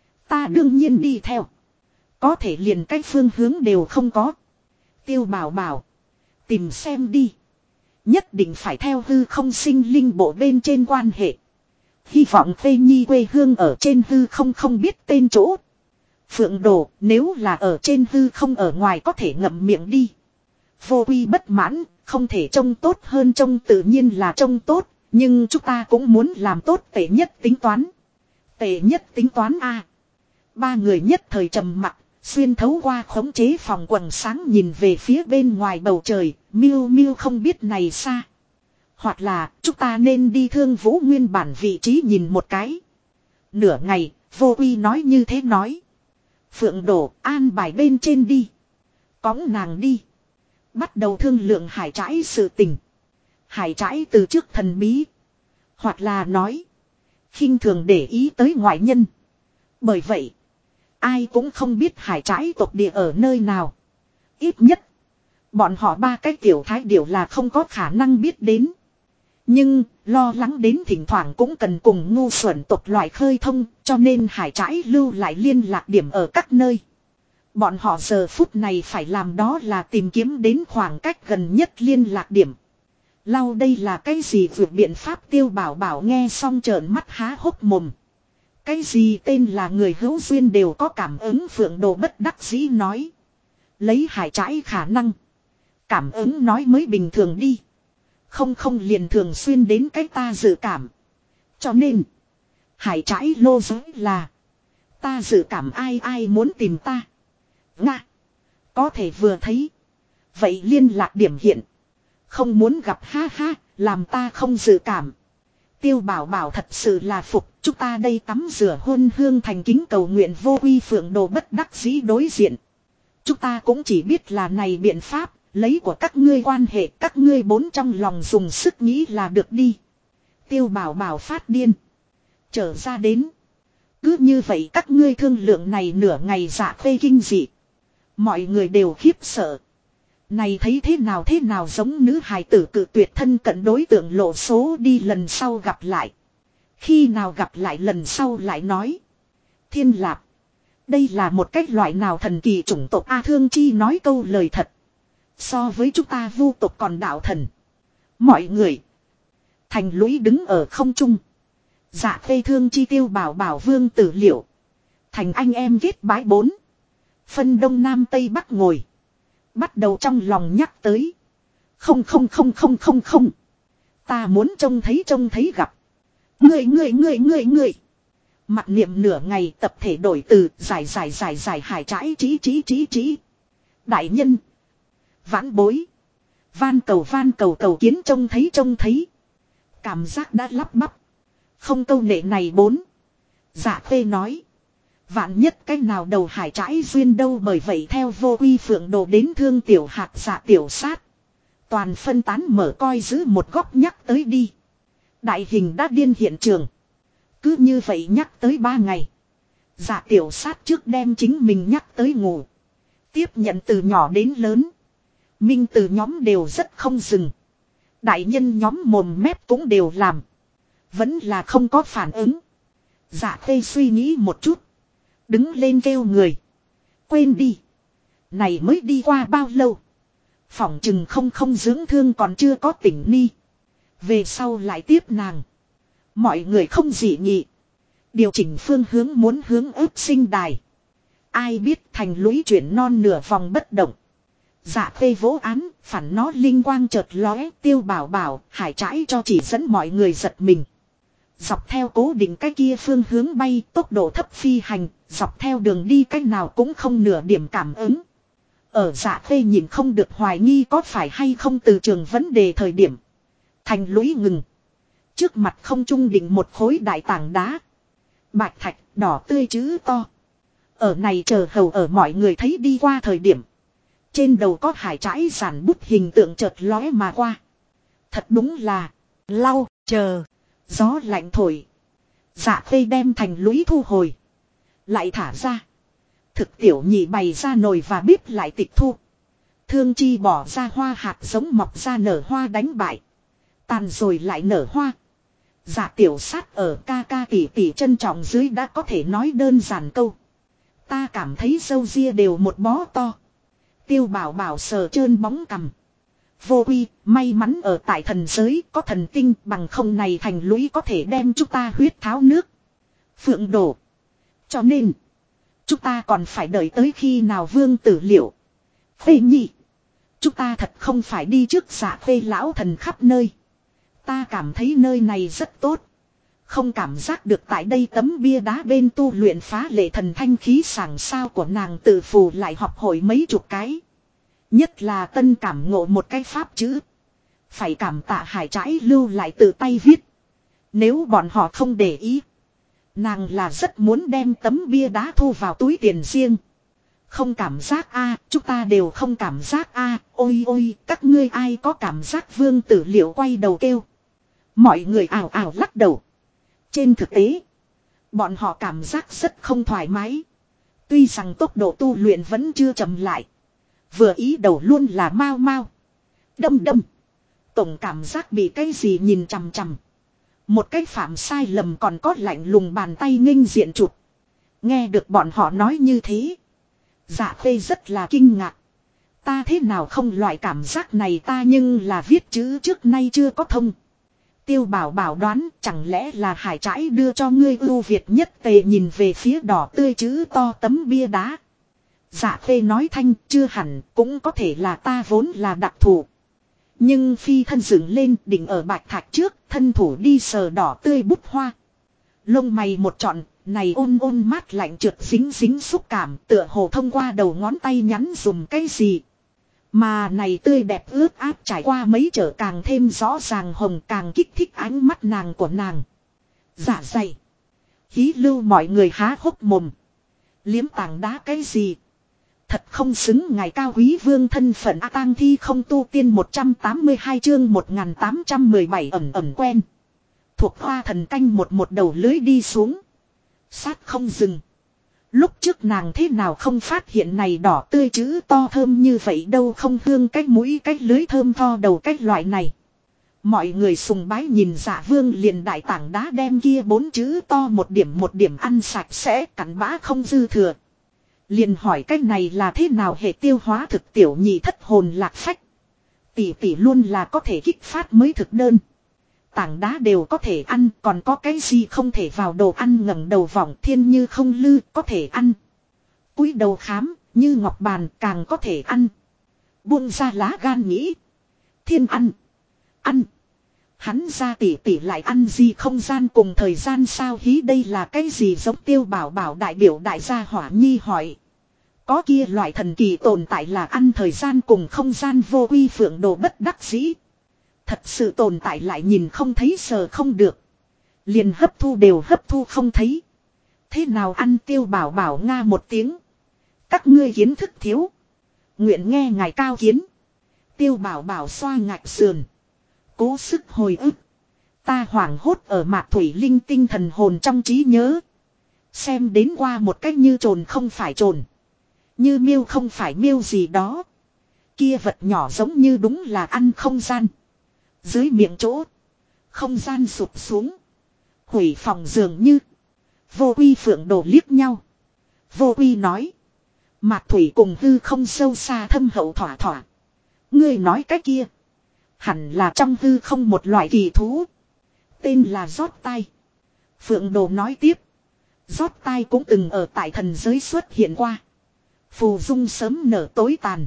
Ta đương nhiên đi theo. Có thể liền cách phương hướng đều không có. Tiêu Bảo Bảo. Tìm xem đi. Nhất định phải theo hư không sinh linh bộ bên trên quan hệ. Hy vọng Phê Nhi quê hương ở trên hư không biết tên chỗ. Phượng Đồ nếu là ở trên hư không ở ngoài có thể ngậm miệng đi. Vô Uy bất mãn, không thể trông tốt hơn trông tự nhiên là trông tốt. Nhưng chúng ta cũng muốn làm tốt tệ nhất tính toán. Tệ nhất tính toán a. Ba người nhất thời trầm mặc, xuyên thấu qua khống chế phòng quần sáng nhìn về phía bên ngoài bầu trời, miêu miêu không biết này xa. Hoặc là chúng ta nên đi Thương Vũ nguyên bản vị trí nhìn một cái. Nửa ngày, Vô Uy nói như thế nói. Phượng Đồ an bài bên trên đi. Cõng nàng đi. Bắt đầu thương lượng hải trãi sự tình. Hải trãi từ trước thần bí. Hoặc là nói. Khinh thường để ý tới ngoại nhân. Bởi vậy. Ai cũng không biết hải trãi tộc địa ở nơi nào. Ít nhất. Bọn họ ba cái tiểu thái điểu là không có khả năng biết đến. Nhưng lo lắng đến thỉnh thoảng cũng cần cùng ngu xuẩn tộc loại khơi thông. Cho nên hải trãi lưu lại liên lạc điểm ở các nơi. Bọn họ giờ phút này phải làm đó là tìm kiếm đến khoảng cách gần nhất liên lạc điểm. Lau đây là cái gì vượt biện pháp Tiêu Bảo Bảo nghe xong trợn mắt há hốc mồm. Cái gì tên là người hữu duyên đều có cảm ứng Phượng Đồ bất đắc dĩ nói. Lấy Hải Trãi khả năng. Cảm ứng nói mới bình thường đi. Không liền thường xuyên đến cái ta dự cảm. Cho nên. Hải Trãi lô giới là. Ta dự cảm ai muốn tìm ta. Nga. Có thể vừa thấy. Vậy liên lạc điểm hiện. Không muốn gặp ha ha. Làm ta không dự cảm. Tiêu Bảo Bảo thật sự là phục. Chúng ta đây tắm rửa hôn hương thành kính cầu nguyện vô quy Phượng Đồ bất đắc dĩ đối diện. Chúng ta cũng chỉ biết là này biện pháp. Lấy của các ngươi quan hệ, các ngươi bốn trong lòng dùng sức nghĩ là được đi. Tiêu Bảo Bảo phát điên. Trở ra đến. Cứ như vậy các ngươi thương lượng này nửa ngày dạ phê kinh dị. Mọi người đều khiếp sợ. Này thấy thế nào giống nữ hài tử cự tuyệt thân cận đối tượng lộ số đi lần sau gặp lại. Khi nào gặp lại lần sau lại nói. Thiên Lạp. Đây là một cách loại nào thần kỳ chủng tộc A Thương Chi nói câu lời thật. So với chúng ta vu tộc còn đạo thần. Mọi người. Thành lũy đứng ở không trung. Dạ phê Thương Chi Tiêu Bảo Bảo Vương Tử Liệu. Thành anh em ghét bái bốn. Phân đông nam tây bắc ngồi. Bắt đầu trong lòng nhắc tới. Không. Ta muốn trông thấy gặp. Người. Mặt niệm nửa ngày tập thể đổi từ giải Hải Trãi trí. Đại nhân. Vãn bối. Van cầu kiến trông thấy. Cảm giác đã lắp bắp. Không câu nệ này bốn. Dạ phê nói. Vạn nhất cái nào đầu Hải Trãi duyên đâu bởi vậy theo vô quy Phượng Đồ đến thương tiểu hạt dạ tiểu sát. Toàn phân tán mở coi giữ một góc nhắc tới đi. Đại hình đã điên hiện trường. Cứ như vậy nhắc tới 3 ngày. Dạ tiểu sát trước đem chính mình nhắc tới ngủ. Tiếp nhận từ nhỏ đến lớn. Minh từ nhóm đều rất không dừng. Đại nhân nhóm mồm mép cũng đều làm. Vẫn là không có phản ứng. Dạ tê suy nghĩ một chút. Đứng lên kêu người. Quên đi. Này mới đi qua bao lâu. Phỏng chừng không dưỡng thương còn chưa có tỉnh ni. Về sau lại tiếp nàng. Mọi người không dị nghị. Điều chỉnh phương hướng muốn hướng ướp sinh đài. Ai biết thành lũy chuyển non nửa vòng bất động. Dạ phê vỗ án, phản nó linh quang chợt lóe, Tiêu Bảo Bảo, Hải Trãi cho chỉ dẫn mọi người giật mình. Dọc theo cố định cái kia phương hướng bay, tốc độ thấp phi hành, dọc theo đường đi cách nào cũng không nửa điểm cảm ứng. Ở dạ phê nhìn không được hoài nghi có phải hay không từ trường vấn đề thời điểm. Thành lũy ngừng. Trước mặt không trung định một khối đại tảng đá. Bạch thạch, đỏ tươi chữ to. Ở này chờ hầu ở mọi người thấy đi qua thời điểm. Trên đầu có Hải Trãi giản bút hình tượng chợt lóe mà qua. Thật đúng là lau, chờ, gió lạnh thổi. Dạ phê đem thành lũy thu hồi. Lại thả ra. Thực tiểu nhị bày ra nồi và bếp lại tịch thu. Thương Chi bỏ ra hoa hạt giống mọc ra nở hoa đánh bại. Tàn rồi lại nở hoa. Dạ tiểu sát ở ca tỷ trân trọng dưới đã có thể nói đơn giản câu. Ta cảm thấy râu ria đều một bó to. Tiêu Bảo Bảo sờ trơn bóng cằm. Vô quy, may mắn ở tại thần giới có thần tinh bằng không này thành lũy có thể đem chúng ta huyết tháo nước. Phượng Đồ. Cho nên, chúng ta còn phải đợi tới khi nào Vương Tử Liệu. Phê nhị. Chúng ta thật không phải đi trước dạ phê lão thần khắp nơi. Ta cảm thấy nơi này rất tốt. Không cảm giác được tại đây tấm bia đá bên tu luyện phá lệ thần thanh khí sảng sao của nàng tự phù lại học hội mấy chục cái. Nhất là tân cảm ngộ một cái pháp chữ. Phải cảm tạ Hải Trãi lưu lại tự tay viết. Nếu bọn họ không để ý. Nàng là rất muốn đem tấm bia đá thu vào túi tiền riêng. Không cảm giác a, chúng ta đều không cảm giác a, ôi, các ngươi ai có cảm giác Vương Tử Liệu quay đầu kêu. Mọi người ảo ảo lắc đầu. Trên thực tế, bọn họ cảm giác rất không thoải mái. Tuy rằng tốc độ tu luyện vẫn chưa chậm lại. Vừa ý đầu luôn là mau. Đâm. Tổng cảm giác bị cái gì nhìn chằm chằm. Một cái phạm sai lầm còn có lạnh lùng bàn tay nghênh diện chụp. Nghe được bọn họ nói như thế. Dạ phê rất là kinh ngạc. Ta thế nào không loại cảm giác này ta nhưng là viết chữ trước nay chưa có thông. Tiêu Bảo Bảo đoán chẳng lẽ là hải trãi đưa cho ngươi ưu việt nhất tề nhìn về phía đỏ tươi chữ to tấm bia đá. Dạ Khê nói thanh chưa hẳn cũng có thể là ta vốn là đặc thù. Nhưng phi thân dựng lên đỉnh ở bạch thạch trước thân thủ đi sờ đỏ tươi bút hoa. Lông mày một trọn này ôn ôn mát lạnh trượt dính dính xúc cảm tựa hồ thông qua đầu ngón tay nhắn dùng cái gì. Mà này tươi đẹp ướt áp trải qua mấy trở càng thêm rõ ràng hồng càng kích thích ánh mắt nàng của nàng. Dạ dày. Hí lưu mọi người há hốc mồm. Liếm tảng đá cái gì. Thật không xứng ngài cao quý vương thân phận A Tang Thi không tu tiên 182 chương 1817 ẩm ẩm quen. Thuộc hoa thần canh một đầu lưới đi xuống. Sát không dừng. Lúc trước nàng thế nào không phát hiện này đỏ tươi chữ to thơm như vậy đâu không hương cái mũi cái lưới thơm tho đầu cái loại này. Mọi người sùng bái nhìn Dạ Vương liền đại tảng đá đem kia 4 chữ to một điểm ăn sạch sẽ cắn bã không dư thừa. Liền hỏi cái này là thế nào hệ tiêu hóa thực tiểu nhị thất hồn lạc phách. Tỷ tỷ luôn là có thể kích phát mới thực đơn. Tảng đá đều có thể ăn còn có cái gì không thể vào đồ ăn ngẩng đầu vọng thiên như không lư có thể ăn. Cúi đầu khám như ngọc bàn càng có thể ăn. Buông ra lá gan nghĩ. Thiên ăn. Ăn. Hắn ra tỷ tỷ lại ăn gì không gian cùng thời gian sao hí đây là cái gì giống Tiêu Bảo Bảo đại biểu đại gia Hỏa Nhi hỏi. Có kia loại thần kỳ tồn tại là ăn thời gian cùng không gian vô quy phượng đồ bất đắc dĩ. Thật sự tồn tại lại nhìn không thấy sờ không được. Liền hấp thu đều hấp thu không thấy. Thế nào ăn Tiêu Bảo Bảo nga một tiếng. Các ngươi kiến thức thiếu. Nguyện nghe ngài cao kiến. Tiêu Bảo Bảo xoa ngạch sườn. Cố sức hồi ức. Ta hoảng hốt ở mạc thủy linh tinh thần hồn trong trí nhớ. Xem đến qua một cách như trồn không phải trồn. Như miêu không phải miêu gì đó. Kia vật nhỏ giống như đúng là ăn không gian. Dưới miệng chỗ. Không gian sụp xuống. Hủy phòng dường như. Vô Quy Phượng Đồ liếc nhau. Vô Quy nói. Mạc thủy cùng hư không sâu xa thâm hậu thỏa thỏa. Ngươi nói cái kia. Hẳn là trong hư không một loại kỳ thú. Tên là rót tai. Phượng Đồ nói tiếp. Rót tai cũng từng ở tại thần giới xuất hiện qua. Phù dung sớm nở tối tàn.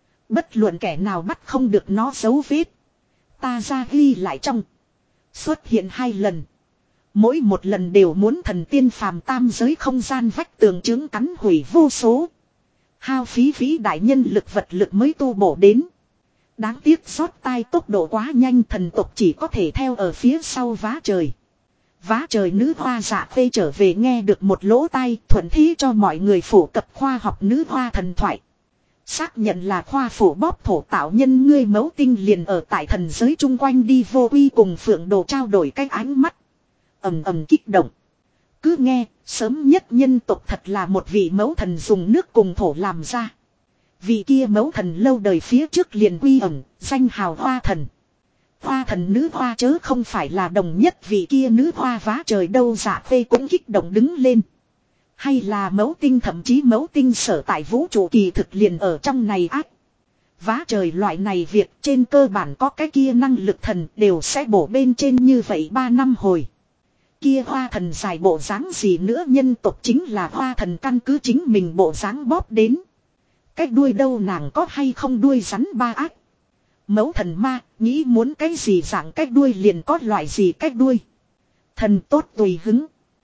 Bất luận kẻ nào bắt không được nó dấu vết. Ta ra ghi lại trong. Xuất hiện 2 lần. Mỗi một lần đều muốn thần tiên phàm tam giới không gian vách tường chứng cắn hủy vô số. Hao phí vĩ đại nhân lực vật lực mới tu bổ đến. Đáng tiếc rót tai tốc độ quá nhanh thần tộc chỉ có thể theo ở phía sau vá trời. Vá trời nữ hoa Dạ Khê trở về nghe được một lỗ tai thuận thế cho mọi người phổ cập khoa học nữ hoa thần thoại. Xác nhận là khoa phổ bóp thổ tạo nhân ngươi mẫu tinh liền ở tại thần giới chung quanh đi Vô Quy cùng Phượng Đồ trao đổi cái ánh mắt. Ầm ầm kích động. Cứ nghe, sớm nhất nhân tộc thật là một vị mẫu thần dùng nước cùng thổ làm ra. Vị kia mẫu thần lâu đời phía trước liền quy ẩn, danh hào hoa thần. Hoa thần nữ hoa chớ không phải là đồng nhất vị kia nữ hoa vá trời đâu Dạ Khê cũng kích động đứng lên. Hay là mẫu tinh thậm chí mẫu tinh sở tại vũ trụ kỳ thực liền ở trong này ác. Vá trời loại này việc trên cơ bản có cái kia năng lực thần đều sẽ bổ bên trên như vậy 3 năm hồi. Kia hoa thần dài bộ dáng gì nữa nhân tộc chính là hoa thần căn cứ chính mình bộ dáng bóp đến. Cái đuôi đâu nàng có hay không đuôi rắn ba ác. Mẫu thần ma nghĩ muốn cái gì dạng cái đuôi liền có loại gì cái đuôi. Thần tốt tùy hứng.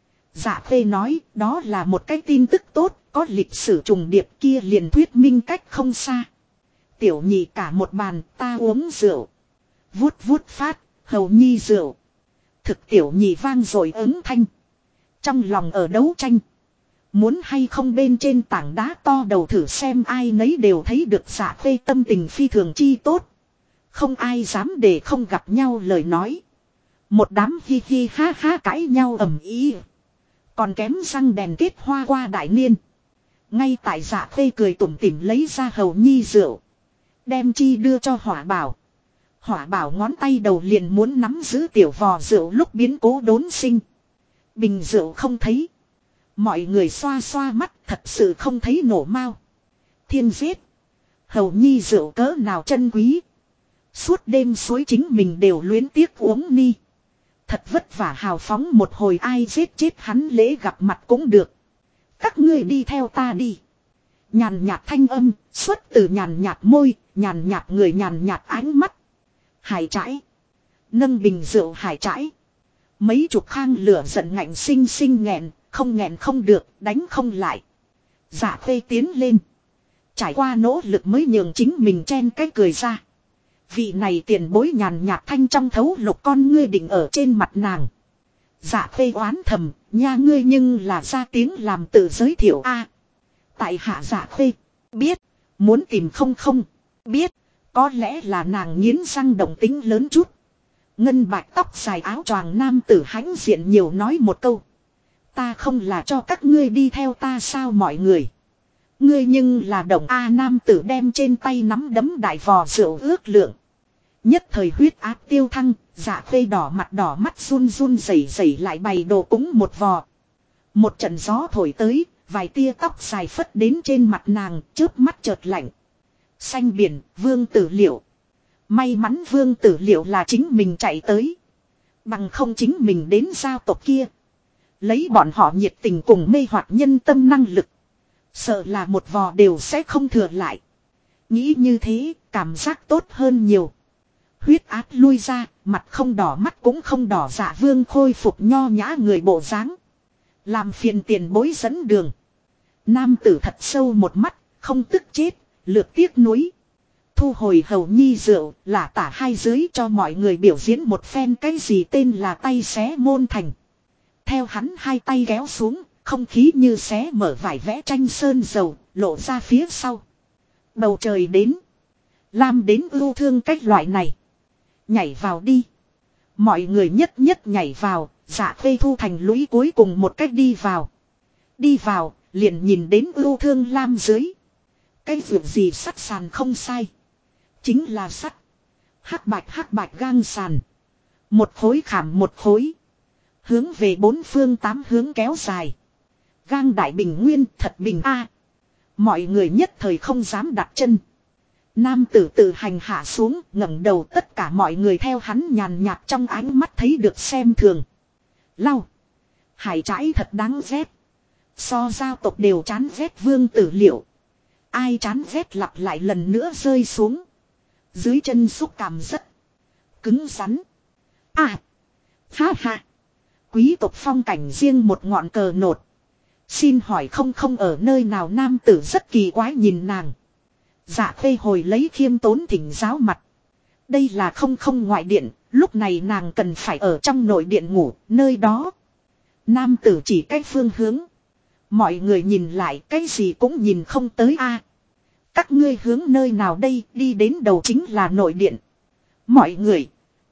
Dạ Khê nói đó là một cái tin tức tốt, có lịch sử trùng điệp kia liền thuyết minh cách không xa. Tiểu nhị cả một bàn ta uống rượu. Vuốt vuốt phát, hầu nhi rượu. Thực tiểu nhị vang rồi ứng thanh. Trong lòng ở đấu tranh. Muốn hay không bên trên tảng đá to đầu thử xem ai nấy đều thấy được Dạ Khê tâm tình phi thường chi tốt. Không ai dám để không gặp nhau lời nói. Một đám hi hi ha ha cãi nhau ầm ĩ. Còn kém răng đèn kết hoa qua đại niên. Ngay tại Dạ Khê cười tủm tỉm lấy ra hầu nhi rượu. Đem chi đưa cho Hỏa Bảo. Hỏa Bảo ngón tay đầu liền muốn nắm giữ tiểu vò rượu lúc biến cố đốn sinh. Bình rượu không thấy. Mọi người xoa xoa mắt thật sự không thấy nổ mau. Thiên giết. Hầu nhi rượu cỡ nào chân quý. Suốt đêm suối chính mình đều luyến tiếc uống ni. Thật vất vả hào phóng một hồi ai giết chết hắn lễ gặp mặt cũng được. Các ngươi đi theo ta đi. Nhàn nhạt thanh âm, xuất từ nhàn nhạt môi, nhàn nhạt người nhàn nhạt ánh mắt. Hải trãi. Nâng bình rượu hải trãi. Mấy chục khang lửa giận ngạnh sinh sinh nghẹn, không được, đánh không lại. Dạ Khê tiến lên. Trải qua nỗ lực mới nhường chính mình chen cái cười ra. Vị này tiền bối nhàn nhạt thanh trong thấu lục con ngươi định ở trên mặt nàng. Dạ Khê oán thầm, nha ngươi nhưng là ra tiếng làm tự giới thiệu a. Tại hạ Dạ Khê, biết, muốn tìm không, biết, có lẽ là nàng nghiến răng động tính lớn chút. Ngân bạch tóc dài áo choàng nam tử hãnh diện nhiều nói một câu. Ta không là cho các ngươi đi theo ta sao mọi người. Ngươi nhưng là đồng A nam tử đem trên tay nắm đấm đại vò rượu ước lượng. Nhất thời huyết áp tiêu thăng, Dạ Khê đỏ mắt run run rẩy lại bày đồ cúng một vò. Một trận gió thổi tới, vài tia tóc dài phất đến trên mặt nàng, chớp mắt chợt lạnh. Xanh biển, Vương Tử Liệu. May mắn Vương Tử Liệu là chính mình chạy tới. Bằng không chính mình đến giao tộc kia. Lấy bọn họ nhiệt tình cùng mê hoặc nhân tâm năng lực. Sợ là một vò đều sẽ không thừa lại. Nghĩ như thế, cảm giác tốt hơn nhiều. Huyết áp lui ra, mặt không đỏ mắt cũng không đỏ. Dạ Vương khôi phục nho nhã người bộ dáng. Làm phiền tiền bối dẫn đường. Nam tử thật sâu một mắt, không tức chết, lược tiếc nuối. Thu hồi hầu nhi rượu, là tả hai dưới cho mọi người biểu diễn một phen cái gì tên là tay xé môn thành. Theo hắn hai tay kéo xuống, không khí như xé mở vải vẽ tranh sơn dầu, lộ ra phía sau. Bầu trời đến. Lam đến ưu thương cách loại này. Nhảy vào đi. Mọi người nhất nhất nhảy vào, Dạ Khê thu thành lũy cuối cùng một cách đi vào. Đi vào, liền nhìn đến ưu thương lam dưới. Cái việc gì sắt sàn không sai. Chính là sắt. Hắc bạch gang sàn. Một khối khảm một khối. Hướng về bốn phương tám hướng kéo dài. Gang đại bình nguyên thật bình a. Mọi người nhất thời không dám đặt chân. Nam tử tự hành hạ xuống ngẩng đầu tất cả mọi người theo hắn nhàn nhạt trong ánh mắt thấy được xem thường. Lau. Hải trãi thật đáng ghét. So giao tộc đều chán ghét Vương Tử Liệu. Ai chán ghét lặp lại lần nữa rơi xuống. Dưới chân xúc cảm rất cứng rắn. À. Ha ha. Quý tộc phong cảnh riêng một ngọn cờ nột. Xin hỏi không ở nơi nào nam tử rất kỳ quái nhìn nàng. Dạ Khê hồi lấy khiêm tốn thỉnh giáo mặt. Đây là không ngoại điện, lúc này nàng cần phải ở trong nội điện ngủ, nơi đó. Nam tử chỉ cách phương hướng. Mọi người nhìn lại cái gì cũng nhìn không tới a. Các ngươi hướng nơi nào đây, đi đến đầu chính là nội điện. Mọi người.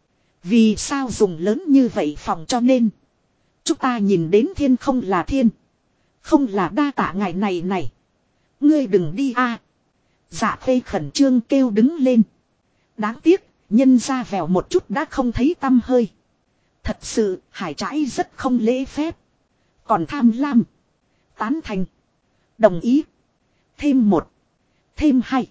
Vì sao dùng lớn như vậy phòng cho nên. Chúng ta nhìn đến thiên không là thiên. Không là đa tạ ngài này. Ngươi đừng đi a. Dạ Khê khẩn trương kêu đứng lên. Đáng tiếc, nhân ra vèo một chút đã không thấy tăm hơi. Thật sự, hải trãi rất không lễ phép. Còn tham lam. Tán thành. Đồng ý. Thêm một. Thêm hai.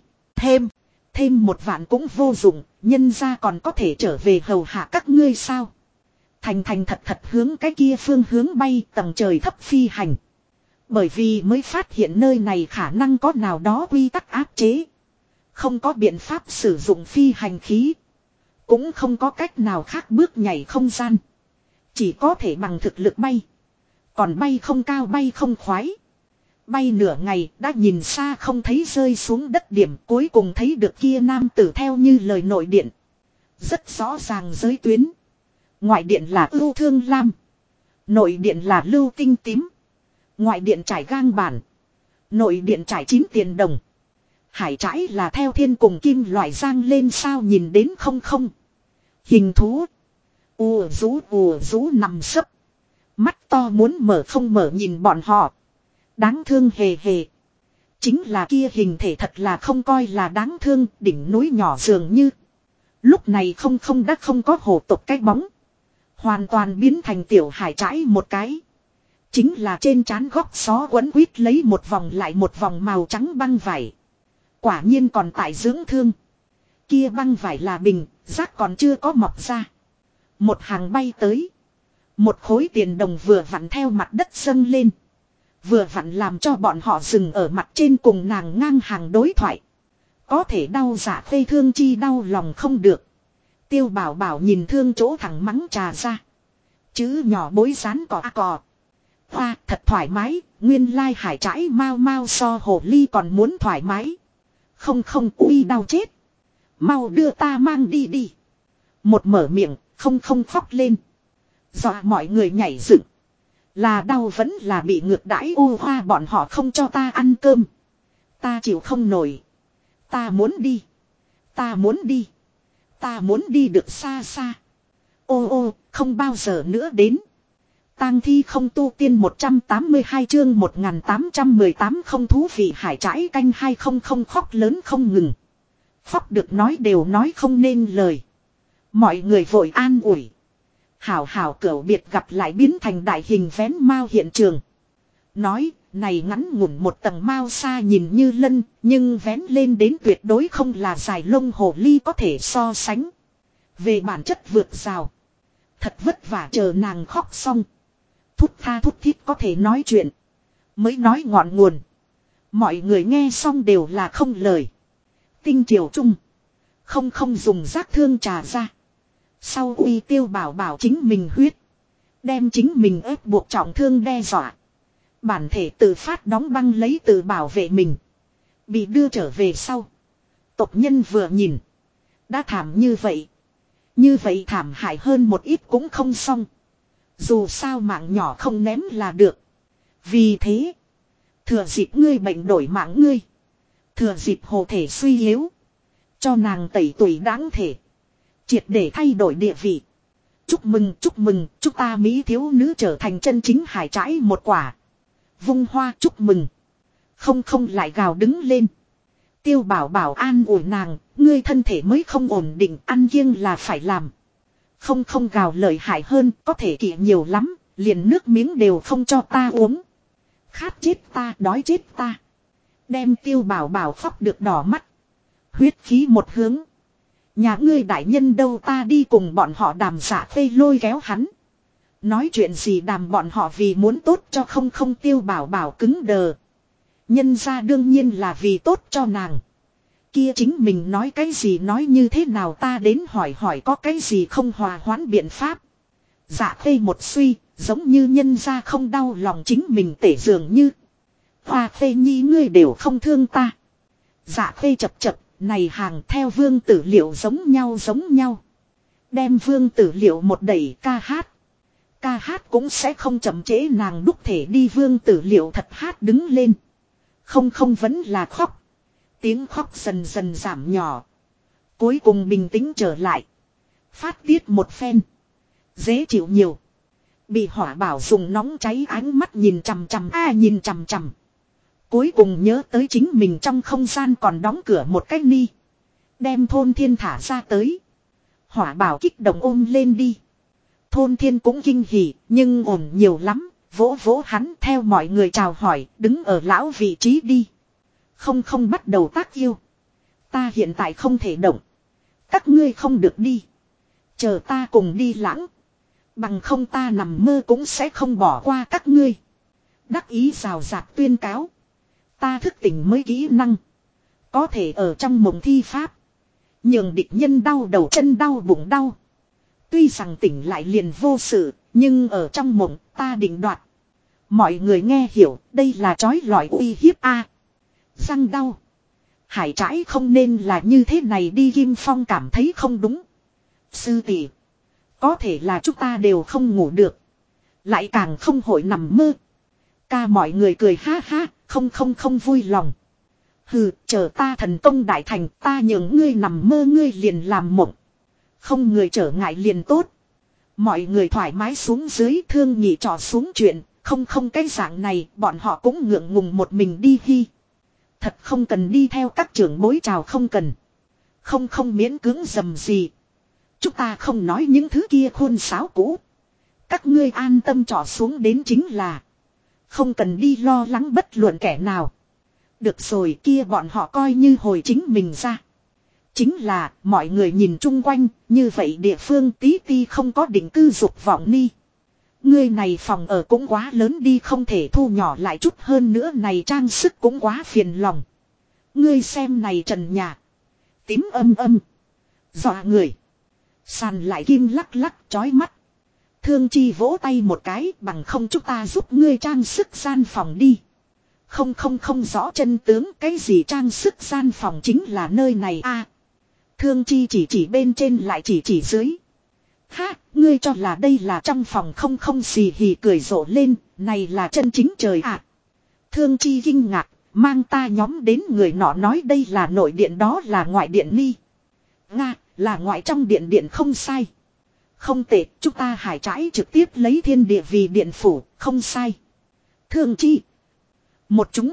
Thêm một vạn cũng vô dụng. Nhân ra còn có thể trở về hầu hạ các ngươi sao. Thành thật hướng cái kia phương hướng bay tầng trời thấp phi hành. Bởi vì mới phát hiện nơi này khả năng có nào đó quy tắc áp chế. Không có biện pháp sử dụng phi hành khí. Cũng không có cách nào khác bước nhảy không gian. Chỉ có thể bằng thực lực bay. Còn bay không cao bay không khoái. Bay nửa ngày đã nhìn xa không thấy rơi xuống đất điểm cuối cùng thấy được kia nam tử theo như lời nội điện. Rất rõ ràng giới tuyến. Ngoại điện là ưu thương lam. Nội điện là lưu tinh tím. Ngoại điện trải gang bản. Nội điện trải 9 tiền đồng. Hải trãi là theo thiên cùng kim loại giang lên sao nhìn đến không. Hình thú. Ùa rú nằm sấp. Mắt to muốn mở không mở nhìn bọn họ. Đáng thương hề. Chính là kia hình thể thật là không coi là đáng thương. Đỉnh núi nhỏ dường như. Lúc này không đã không có hồ tộc cái bóng. Hoàn toàn biến thành tiểu hải trãi một cái. Chính là trên trán góc xó quấn quýt lấy một vòng lại một vòng màu trắng băng vải. Quả nhiên còn tại dưỡng thương. Kia băng vải là bình, rác còn chưa có mọc ra. Một hàng bay tới. Một khối tiền đồng vừa vặn theo mặt đất dâng lên. Vừa vặn làm cho bọn họ dừng ở mặt trên cùng nàng ngang hàng đối thoại. Có thể đau dạ phê thương chi đau lòng không được. Tiêu bảo bảo nhìn thương chỗ thẳng mắng trà ra. Chữ nhỏ bối rán cỏ a cò. Hoa thật thoải mái, nguyên lai hải trãi mau mau so hồ ly còn muốn thoải mái. Không không uy đau chết. Mau đưa ta mang đi đi. Một mở miệng, không khóc lên. Dọa mọi người nhảy dựng. Là đau vẫn là bị ngược đãi u hoa bọn họ không cho ta ăn cơm. Ta chịu không nổi. Ta muốn đi. Ta muốn đi. Ta muốn đi được xa xa. Ô ô, không bao giờ nữa đến. Tang thi không tu tiên 182 chương 1818 không thú vị hải trãi canh 200 khóc lớn không ngừng. Khóc được nói đều nói không nên lời. Mọi người vội an ủi. Hảo hảo cửu biệt gặp lại biến thành đại hình vén mao hiện trường. Nói, này ngắn ngủn một tầng mao xa nhìn như lân, nhưng vén lên đến tuyệt đối không là dài lông hồ ly có thể so sánh. Về bản chất vượt rào. Thật vất vả chờ nàng khóc xong. Thút tha thút thít có thể nói chuyện. Mới nói ngọn nguồn. Mọi người nghe xong đều là không lời. Tinh triều trung. Không dùng giác thương trà ra. Sau uy tiêu bảo bảo chính mình huyết. Đem chính mình ép buộc trọng thương đe dọa. Bản thể tự phát đóng băng lấy tự bảo vệ mình. Bị đưa trở về sau. Tộc nhân vừa nhìn. Đã thảm như vậy. Như vậy thảm hại hơn một ít cũng không xong. Dù sao mạng nhỏ không ném là được. Vì thế. Thừa dịp ngươi bệnh đổi mạng ngươi. Thừa dịp hồ thể suy yếu. Cho nàng tẩy tuổi đáng thể. Triệt để thay đổi địa vị. Chúc mừng, chúc ta Mỹ thiếu nữ trở thành chân chính hải trãi một quả. Vung hoa chúc mừng. Không lại gào đứng lên. Tiêu bảo bảo an ủi nàng, ngươi thân thể mới không ổn định, ăn kiêng là phải làm. Không gào lợi hại hơn, có thể kỵ nhiều lắm, liền nước miếng đều không cho ta uống. Khát chết ta, đói chết ta. Đem tiêu bảo bảo khóc được đỏ mắt. Huyết khí một hướng. Nhà ngươi đại nhân đâu ta đi cùng bọn họ đàm giả phê lôi kéo hắn. Nói chuyện gì đàm bọn họ vì muốn tốt cho không tiêu bảo bảo cứng đờ. Nhân ra đương nhiên là vì tốt cho nàng. Kia chính mình nói cái gì nói như thế nào ta đến hỏi có cái gì không hòa hoãn biện pháp. Dạ phê một suy, giống như nhân ra không đau lòng chính mình tể dường như. Hoa phê nhi ngươi đều không thương ta. Dạ phê chập, này hàng theo vương tử liệu giống nhau. Đem vương tử liệu một đẩy ca hát. Ca hát cũng sẽ không chậm trễ nàng đúc thể đi vương tử liệu thật hát đứng lên. Không vẫn là khóc. Tiếng khóc dần dần giảm nhỏ. Cuối cùng bình tĩnh trở lại. Phát tiết một phen. Dễ chịu nhiều. Bị hỏa bảo dùng nóng cháy ánh mắt nhìn chằm. Cuối cùng nhớ tới chính mình trong không gian còn đóng cửa một cái ni. Đem thôn thiên thả ra tới. Hỏa bảo kích động ôm lên đi. Thôn thiên cũng kinh hỉ nhưng ổn nhiều lắm. Vỗ hắn theo mọi người chào hỏi đứng ở lão vị trí đi. Không bắt đầu tác yêu. Ta hiện tại không thể động. Các ngươi không được đi. Chờ ta cùng đi lãng. Bằng không ta nằm mơ cũng sẽ không bỏ qua các ngươi. Đắc ý rào rạc tuyên cáo. Ta thức tỉnh mới kỹ năng. Có thể ở trong mộng thi pháp. Nhường địch nhân đau đầu chân đau bụng đau. Tuy rằng tỉnh lại liền vô sự. Nhưng ở trong mộng ta định đoạt. Mọi người nghe hiểu đây là trói lọi uy hiếp a. Răng đau. Hải trãi không nên là như thế này đi Kim Phong cảm thấy không đúng. Sư tỷ. Có thể là chúng ta đều không ngủ được. Lại càng không hội nằm mơ. Ca mọi người cười ha ha. Không vui lòng. Hừ, chờ ta thần công đại thành ta nhường ngươi nằm mơ ngươi liền làm mộng. Không người trở ngại liền tốt. Mọi người thoải mái xuống dưới thương nhị trò xuống chuyện. Không cái dạng này bọn họ cũng ngượng ngùng một mình đi hi. Thật không cần đi theo các trưởng bối chào không cần. Không miễn cưỡng dầm gì. Chúng ta không nói những thứ kia khuôn sáo cũ. Các ngươi an tâm trò xuống đến chính là. Không cần đi lo lắng bất luận kẻ nào. Được rồi kia bọn họ coi như hồi chính mình ra. Chính là mọi người nhìn chung quanh như vậy địa phương tí ti không có định cư dục vọng ni. Ngươi này phòng ở cũng quá lớn đi, không thể thu nhỏ lại chút, hơn nữa này trang sức cũng quá phiền lòng. Ngươi xem này trần nhà. Tím âm âm. Dọa người. Sàn lại kim lắc lắc chói mắt. Thương Chi vỗ tay một cái, bằng không chúng ta giúp ngươi trang sức gian phòng đi. Không rõ chân tướng, cái gì trang sức gian phòng chính là nơi này a. Thương Chi chỉ bên trên lại chỉ dưới. Ha, ngươi cho là đây là trong phòng, không xì hì cười rộ lên, này là chân chính trời ạ. Thương Chi kinh ngạc, mang ta nhóm đến, người nọ nói đây là nội điện, đó là ngoại điện ni. Nga, là ngoại trong điện không sai. Không tệ, chúng ta hải trãi trực tiếp lấy thiên địa vì điện phủ, không sai. Thương Chi. Một chúng.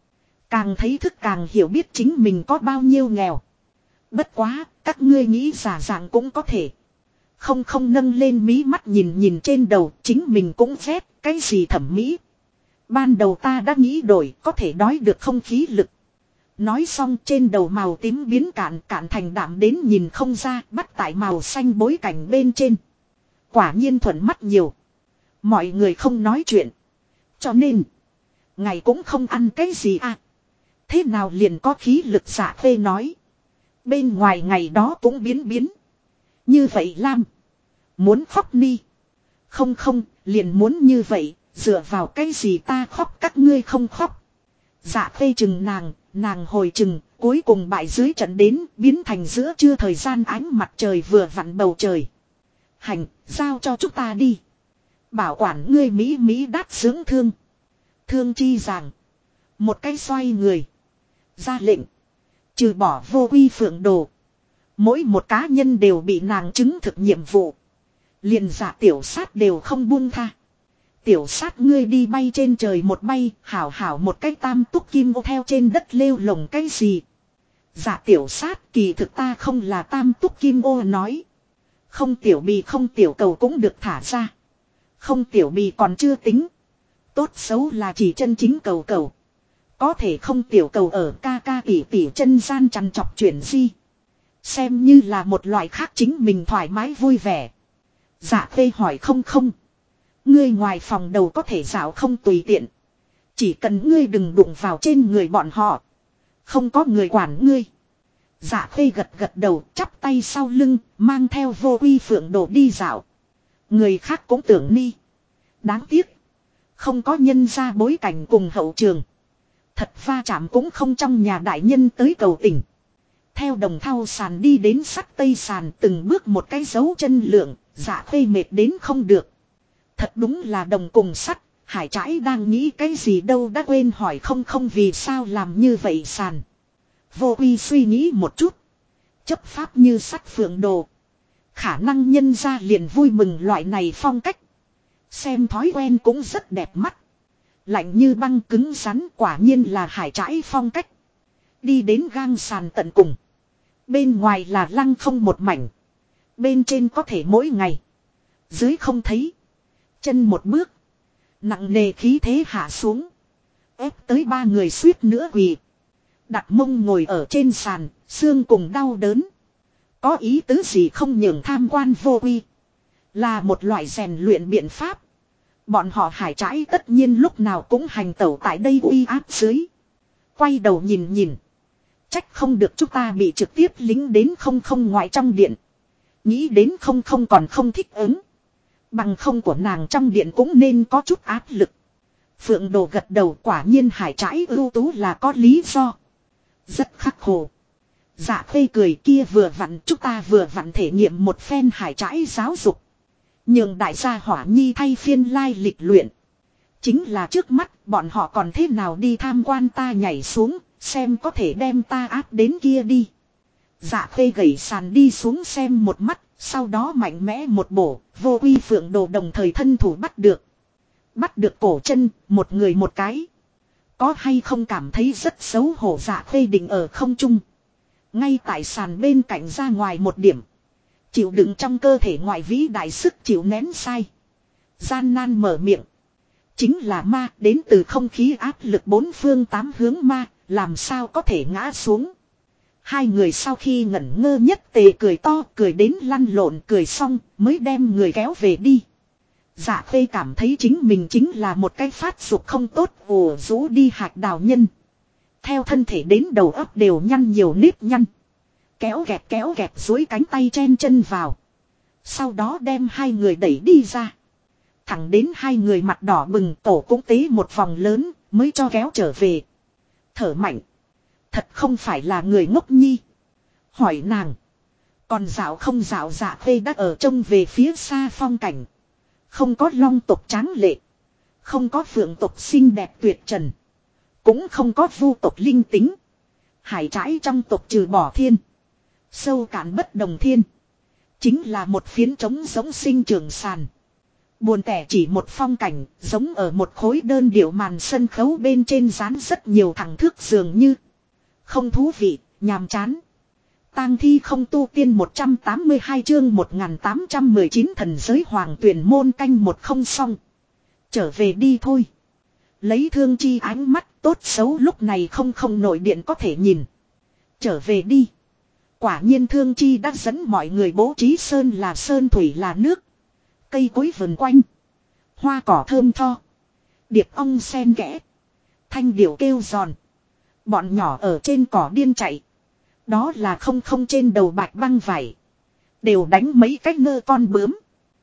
Càng thấy thức càng hiểu biết chính mình có bao nhiêu nghèo. Bất quá, các ngươi nghĩ giả dạng cũng có thể. Không nâng lên mí mắt nhìn trên đầu, chính mình cũng ghét, cái gì thẩm mỹ. Ban đầu ta đã nghĩ đổi, có thể đói được không khí lực. Nói xong trên đầu màu tím biến cạn thành đạm đến nhìn không ra, bắt tại màu xanh bối cảnh bên trên. Quả nhiên thuận mắt nhiều. Mọi người không nói chuyện. Cho nên, ngày cũng không ăn cái gì à. Thế nào liền có khí lực Dạ Khê nói. Bên ngoài ngày đó cũng biến. Như vậy Lam. Muốn khóc ni. Không, liền muốn như vậy, dựa vào cái gì ta khóc các ngươi không khóc. Dạ Khê chừng nàng hồi chừng, cuối cùng bại dưới trận đến, biến thành giữa trưa thời gian ánh mặt trời vừa vặn bầu trời. Hành, giao cho chúng ta đi. Bảo quản ngươi Mỹ đát dưỡng thương. Thương Chi rằng. Một cái xoay người. Ra lệnh. Trừ bỏ Vô Quy Phượng Đồ. Mỗi một cá nhân đều bị nàng chứng thực nhiệm vụ. Liền Dạ Tiểu Sát đều không buông tha. Tiểu Sát ngươi đi bay trên trời một bay, hảo một cái tam túc kim ô theo trên đất lêu lồng cái gì. Dạ Tiểu Sát kỳ thực ta không là tam túc kim ô nói. Không tiểu bì không tiểu cầu cũng được thả ra. Không tiểu bì còn chưa tính. Tốt xấu là chỉ chân chính cầu. Có thể không tiểu cầu ở ca tỉ chân gian chằn chọc chuyển di. Xem như là một loại khác chính mình thoải mái vui vẻ. Dạ Khê hỏi không. Ngươi ngoài phòng đầu có thể dạo không tùy tiện. Chỉ cần ngươi đừng đụng vào trên người bọn họ. Không có người quản ngươi. Dạ Khê gật đầu chắp tay sau lưng, mang theo Vô Quy Phượng Đồ đi dạo. Người khác cũng tưởng ni. Đáng tiếc. Không có nhân ra bối cảnh cùng hậu trường. Thật va chạm cũng không trong nhà đại nhân tới cầu tình. Theo đồng thau sàn đi đến sắt tây sàn, từng bước một cái dấu chân lượng, Dạ Khê mệt đến không được. Thật đúng là đồng cùng sắt, hải trãi đang nghĩ cái gì đâu đã quên hỏi không vì sao làm như vậy sàn. Vô Quy suy nghĩ một chút. Chấp pháp như sắt Phượng Đồ. Khả năng nhân ra liền vui mừng loại này phong cách. Xem thói quen cũng rất đẹp mắt. Lạnh như băng cứng rắn, quả nhiên là hải trãi phong cách. Đi đến gang sàn tận cùng. Bên ngoài là lăng không một mảnh. Bên trên có thể mỗi ngày. Dưới không thấy. Chân một bước. Nặng nề khí thế hạ xuống. Ép tới ba người suýt nữa quỳ. Đặt mông ngồi ở trên sàn, xương cùng đau đớn. Có ý tứ gì không nhường tham quan Vô Quy. Là một loại rèn luyện biện pháp. Bọn họ hải trãi tất nhiên lúc nào cũng hành tẩu tại đây uy áp dưới. Quay đầu nhìn. Trách không được chúng ta bị trực tiếp lính đến không ngoại trong điện. Nghĩ đến không còn không thích ứng. Bằng không của nàng trong điện cũng nên có chút áp lực. Phượng Đồ gật đầu, quả nhiên hải trãi ưu tú là có lý do. Rất khắc khổ. Dạ Khê cười, kia vừa vặn chúng ta vừa vặn thể nghiệm một phen hải trãi giáo dục. Nhường đại gia Hỏa Nhi thay phiên lai lịch luyện. Chính là trước mắt bọn họ còn thế nào đi tham quan ta nhảy xuống, xem có thể đem ta áp đến kia đi. Dạ Khê gẩy sàn đi xuống xem một mắt, sau đó mạnh mẽ một bổ, Vô Quy Phượng Đồ đồng thời thân thủ bắt được. Bắt được cổ chân, một người một cái. Có hay không cảm thấy rất xấu hổ. Dạ Khê định ở không trung. Ngay tại sàn bên cạnh ra ngoài một điểm. Chịu đựng trong cơ thể ngoại vĩ đại sức chịu nén sai. Gian nan mở miệng. Chính là ma, đến từ không khí áp lực bốn phương tám hướng ma, làm sao có thể ngã xuống. Hai người sau khi ngẩn ngơ nhất tề cười to, cười đến lăn lộn, cười xong mới đem người kéo về đi. Dạ Khê cảm thấy chính mình chính là một cái phát dục không tốt ủ rũ đi hạt đào nhân. Theo thân thể đến đầu óc đều nhăn nhiều nếp nhăn. Kéo gẹp duỗi cánh tay chen chân vào. Sau đó đem hai người đẩy đi ra. Thẳng đến hai người mặt đỏ bừng tổ cũng tế một vòng lớn mới cho kéo trở về. Thở mạnh. Thật không phải là người ngốc nhi. Hỏi nàng. Còn dạo không dạo Dạ Khê đã ở trông về phía xa phong cảnh. Không có long tộc tráng lệ. Không có phượng tộc xinh đẹp tuyệt trần. Cũng không có vu tộc linh tính. Hải trãi trong tộc trừ bỏ thiên. Sâu cạn bất đồng thiên. Chính là một phiến trống giống sinh trường sàn. Buồn tẻ chỉ một phong cảnh, giống ở một khối đơn điệu màn sân khấu bên trên dán rất nhiều thằng thước dường như. Không thú vị, nhàm chán. Tang thi không tu tiên 182 chương 1819 thần giới hoàng tuyển môn canh một không xong. Trở về đi thôi. Lấy Thương Chi ánh mắt tốt xấu lúc này không nổi điện có thể nhìn. Trở về đi. Quả nhiên Thương Chi đã dẫn mọi người bố trí sơn là sơn thủy là nước. Cây cối vần quanh. Hoa cỏ thơm tho. Điệp ong sen kẽ. Thanh điểu kêu giòn. Bọn nhỏ ở trên cỏ điên chạy. Đó là không trên đầu bạch băng vải. Đều đánh mấy cách ngơ con bướm.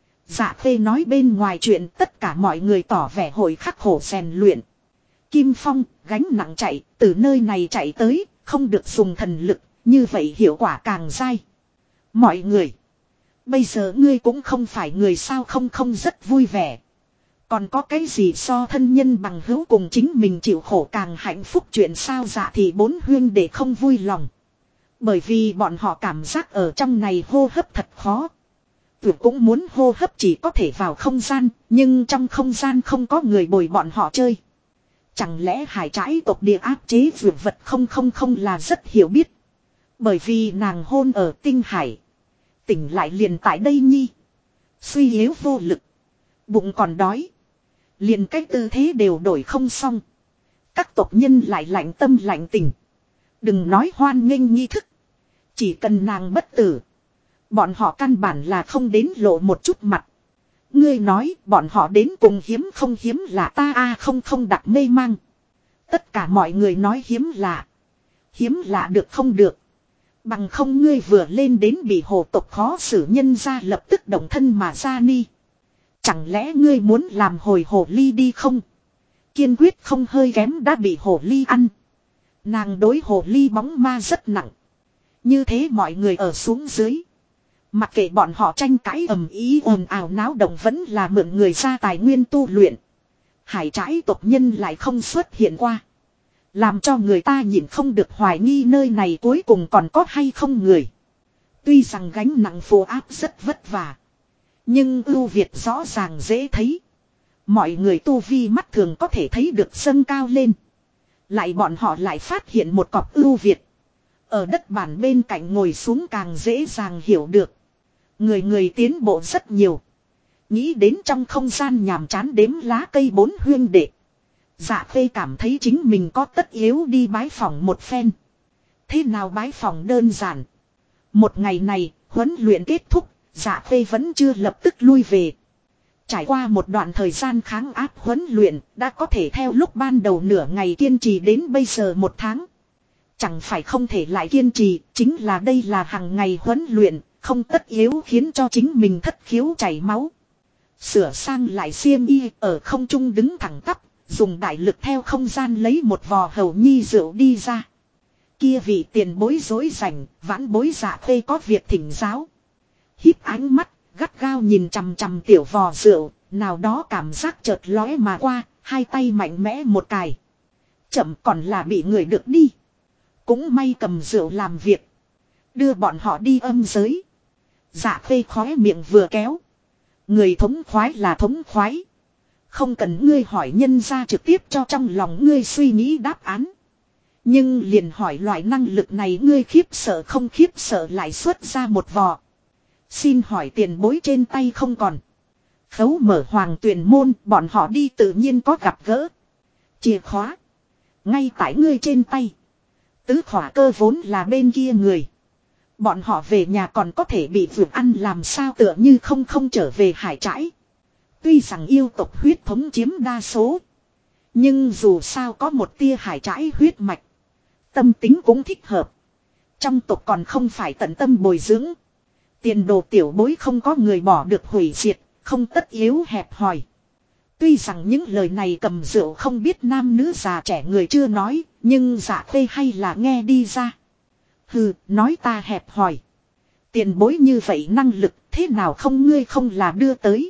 Dạ Khê nói bên ngoài chuyện tất cả mọi người tỏ vẻ hồi khắc khổ rèn luyện. Kim Phong gánh nặng chạy từ nơi này chạy tới. Không được dùng thần lực. Như vậy hiệu quả càng dai. Mọi người. Bây giờ ngươi cũng không phải người sao không rất vui vẻ. Còn có cái gì so thân nhân bằng hữu cùng chính mình chịu khổ càng hạnh phúc chuyện sao dạ thì bốn huyên để không vui lòng. Bởi vì bọn họ cảm giác ở trong này hô hấp thật khó. Vừa cũng muốn hô hấp chỉ có thể vào không gian, nhưng trong không gian không có người bồi bọn họ chơi. Chẳng lẽ hải trãi tộc địa áp chế vượt vật không là rất hiểu biết. Bởi vì nàng hôn ở tinh hải. Tỉnh lại liền tại đây nhi. Suy yếu vô lực. Bụng còn đói. Liền cái tư thế đều đổi không xong. Các tộc nhân lại lạnh tâm lạnh tình. Đừng nói hoan nghênh nghi thức. Chỉ cần nàng bất tử. Bọn họ căn bản là không đến lộ một chút mặt. Ngươi nói bọn họ đến cùng hiếm không hiếm là ta không đặt mê mang. Tất cả mọi người nói hiếm lạ. Hiếm lạ được không được. Bằng không ngươi vừa lên đến bị hồ tộc khó xử nhân ra lập tức động thân mà ra ni. Chẳng lẽ ngươi muốn làm hồi hồ ly đi không? Kiên quyết không hơi kém đã bị hồ ly ăn. Nàng đối hồ ly bóng ma rất nặng. Như thế mọi người ở xuống dưới. Mặc kệ bọn họ tranh cãi ầm ý ồn ào náo động vẫn là mượn người ra tài nguyên tu luyện. Hải trãi tộc nhân lại không xuất hiện qua. Làm cho người ta nhìn không được hoài nghi nơi này cuối cùng còn có hay không người. Tuy rằng gánh nặng phù áp rất vất vả. Nhưng ưu việt rõ ràng dễ thấy. Mọi người tu vi mắt thường có thể thấy được dâng cao lên. Lại bọn họ lại phát hiện một cọp ưu việt. Ở đất bản bên cạnh ngồi xuống càng dễ dàng hiểu được. Người tiến bộ rất nhiều. Nghĩ đến trong không gian nhàm chán đếm lá cây bốn huyên đệ. Dạ Khê cảm thấy chính mình có tất yếu đi bái phỏng một phen. Thế nào bái phỏng đơn giản. Một ngày này, huấn luyện kết thúc, Dạ Khê vẫn chưa lập tức lui về. Trải qua một đoạn thời gian kháng áp huấn luyện, đã có thể theo lúc ban đầu nửa ngày kiên trì đến bây giờ một tháng. Chẳng phải không thể lại kiên trì, chính là đây là hàng ngày huấn luyện, không tất yếu khiến cho chính mình thất khiếu chảy máu. Sửa sang lại xiêm y ở không trung đứng thẳng tắp, dùng đại lực theo không gian lấy một vò hầu nhi rượu đi ra. Kia vị tiền bối rối rảnh, vãn bối Dạ Khê có việc thỉnh giáo. Híp ánh mắt, gắt gao nhìn chằm chằm tiểu vò rượu, nào đó cảm giác chợt lóe mà qua, hai tay mạnh mẽ một cài. Chậm còn là bị người được đi. Cũng may cầm rượu làm việc. Đưa bọn họ đi âm giới. Dạ Khê khóe miệng vừa kéo. Người thống khoái là thống khoái. Không cần ngươi hỏi nhân ra trực tiếp cho trong lòng ngươi suy nghĩ đáp án. Nhưng liền hỏi loại năng lực này ngươi khiếp sợ không khiếp sợ lại xuất ra một vò. Xin hỏi tiền bối trên tay không còn. Khấu mở hoàng tuyển môn bọn họ đi tự nhiên có gặp gỡ. Chìa khóa. Ngay tại ngươi trên tay. Tứ khỏa cơ vốn là bên kia người. Bọn họ về nhà còn có thể bị vượt ăn làm sao tựa như không trở về hải trãi. Tuy rằng yêu tộc huyết thống chiếm đa số. Nhưng dù sao có một tia hải trãi huyết mạch. Tâm tính cũng thích hợp. Trong tộc còn không phải tận tâm bồi dưỡng. Tiền đồ tiểu bối không có người bỏ được hủy diệt. Không tất yếu hẹp hòi. Tuy rằng những lời này cầm rượu không biết nam nữ già trẻ người chưa nói. Nhưng Dạ Khê hay là nghe đi ra. Hừ, nói ta hẹp hòi. Tiền bối như vậy năng lực thế nào không ngươi không là đưa tới.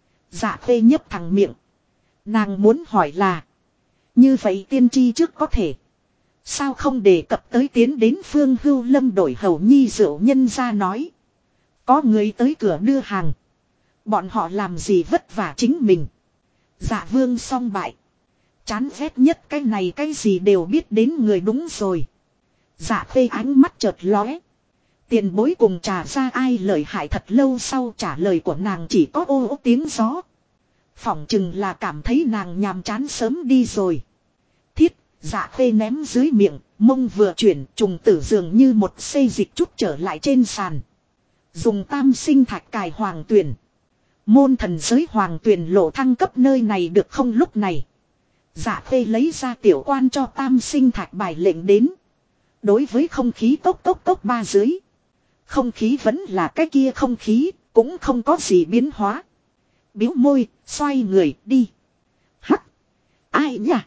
Dạ Khê nhấp thẳng miệng. Nàng muốn hỏi là. Như vậy tiên tri trước có thể. Sao không đề cập tới tiến đến Phương Hưu Lâm đổi hầu nhi rượu nhân ra nói. Có người tới cửa đưa hàng. Bọn họ làm gì vất vả chính mình. Dạ vương song bại. Chán ghét nhất cái này cái gì đều biết đến người đúng rồi. Dạ Khê ánh mắt chợt lóe. Tiền bối cùng trả ra ai lợi hại thật lâu sau trả lời của nàng chỉ có ô ô tiếng gió. Phỏng chừng là cảm thấy nàng nhàm chán sớm đi rồi. Thiết, Dạ Khê ném dưới miệng, mông vừa chuyển trùng tử dường như một xây dịch chút trở lại trên sàn. Dùng tam sinh thạch cài hoàng tuyển. Môn thần giới hoàng tuyển lộ thăng cấp nơi này được không lúc này. Dạ Khê lấy ra tiểu quan cho tam sinh thạch bài lệnh đến. Đối với không khí tốc tốc tốc ba dưới. Không khí vẫn là cái kia không khí, cũng không có gì biến hóa. Biếu môi, xoay người đi. Hắc! Ai nhỉ?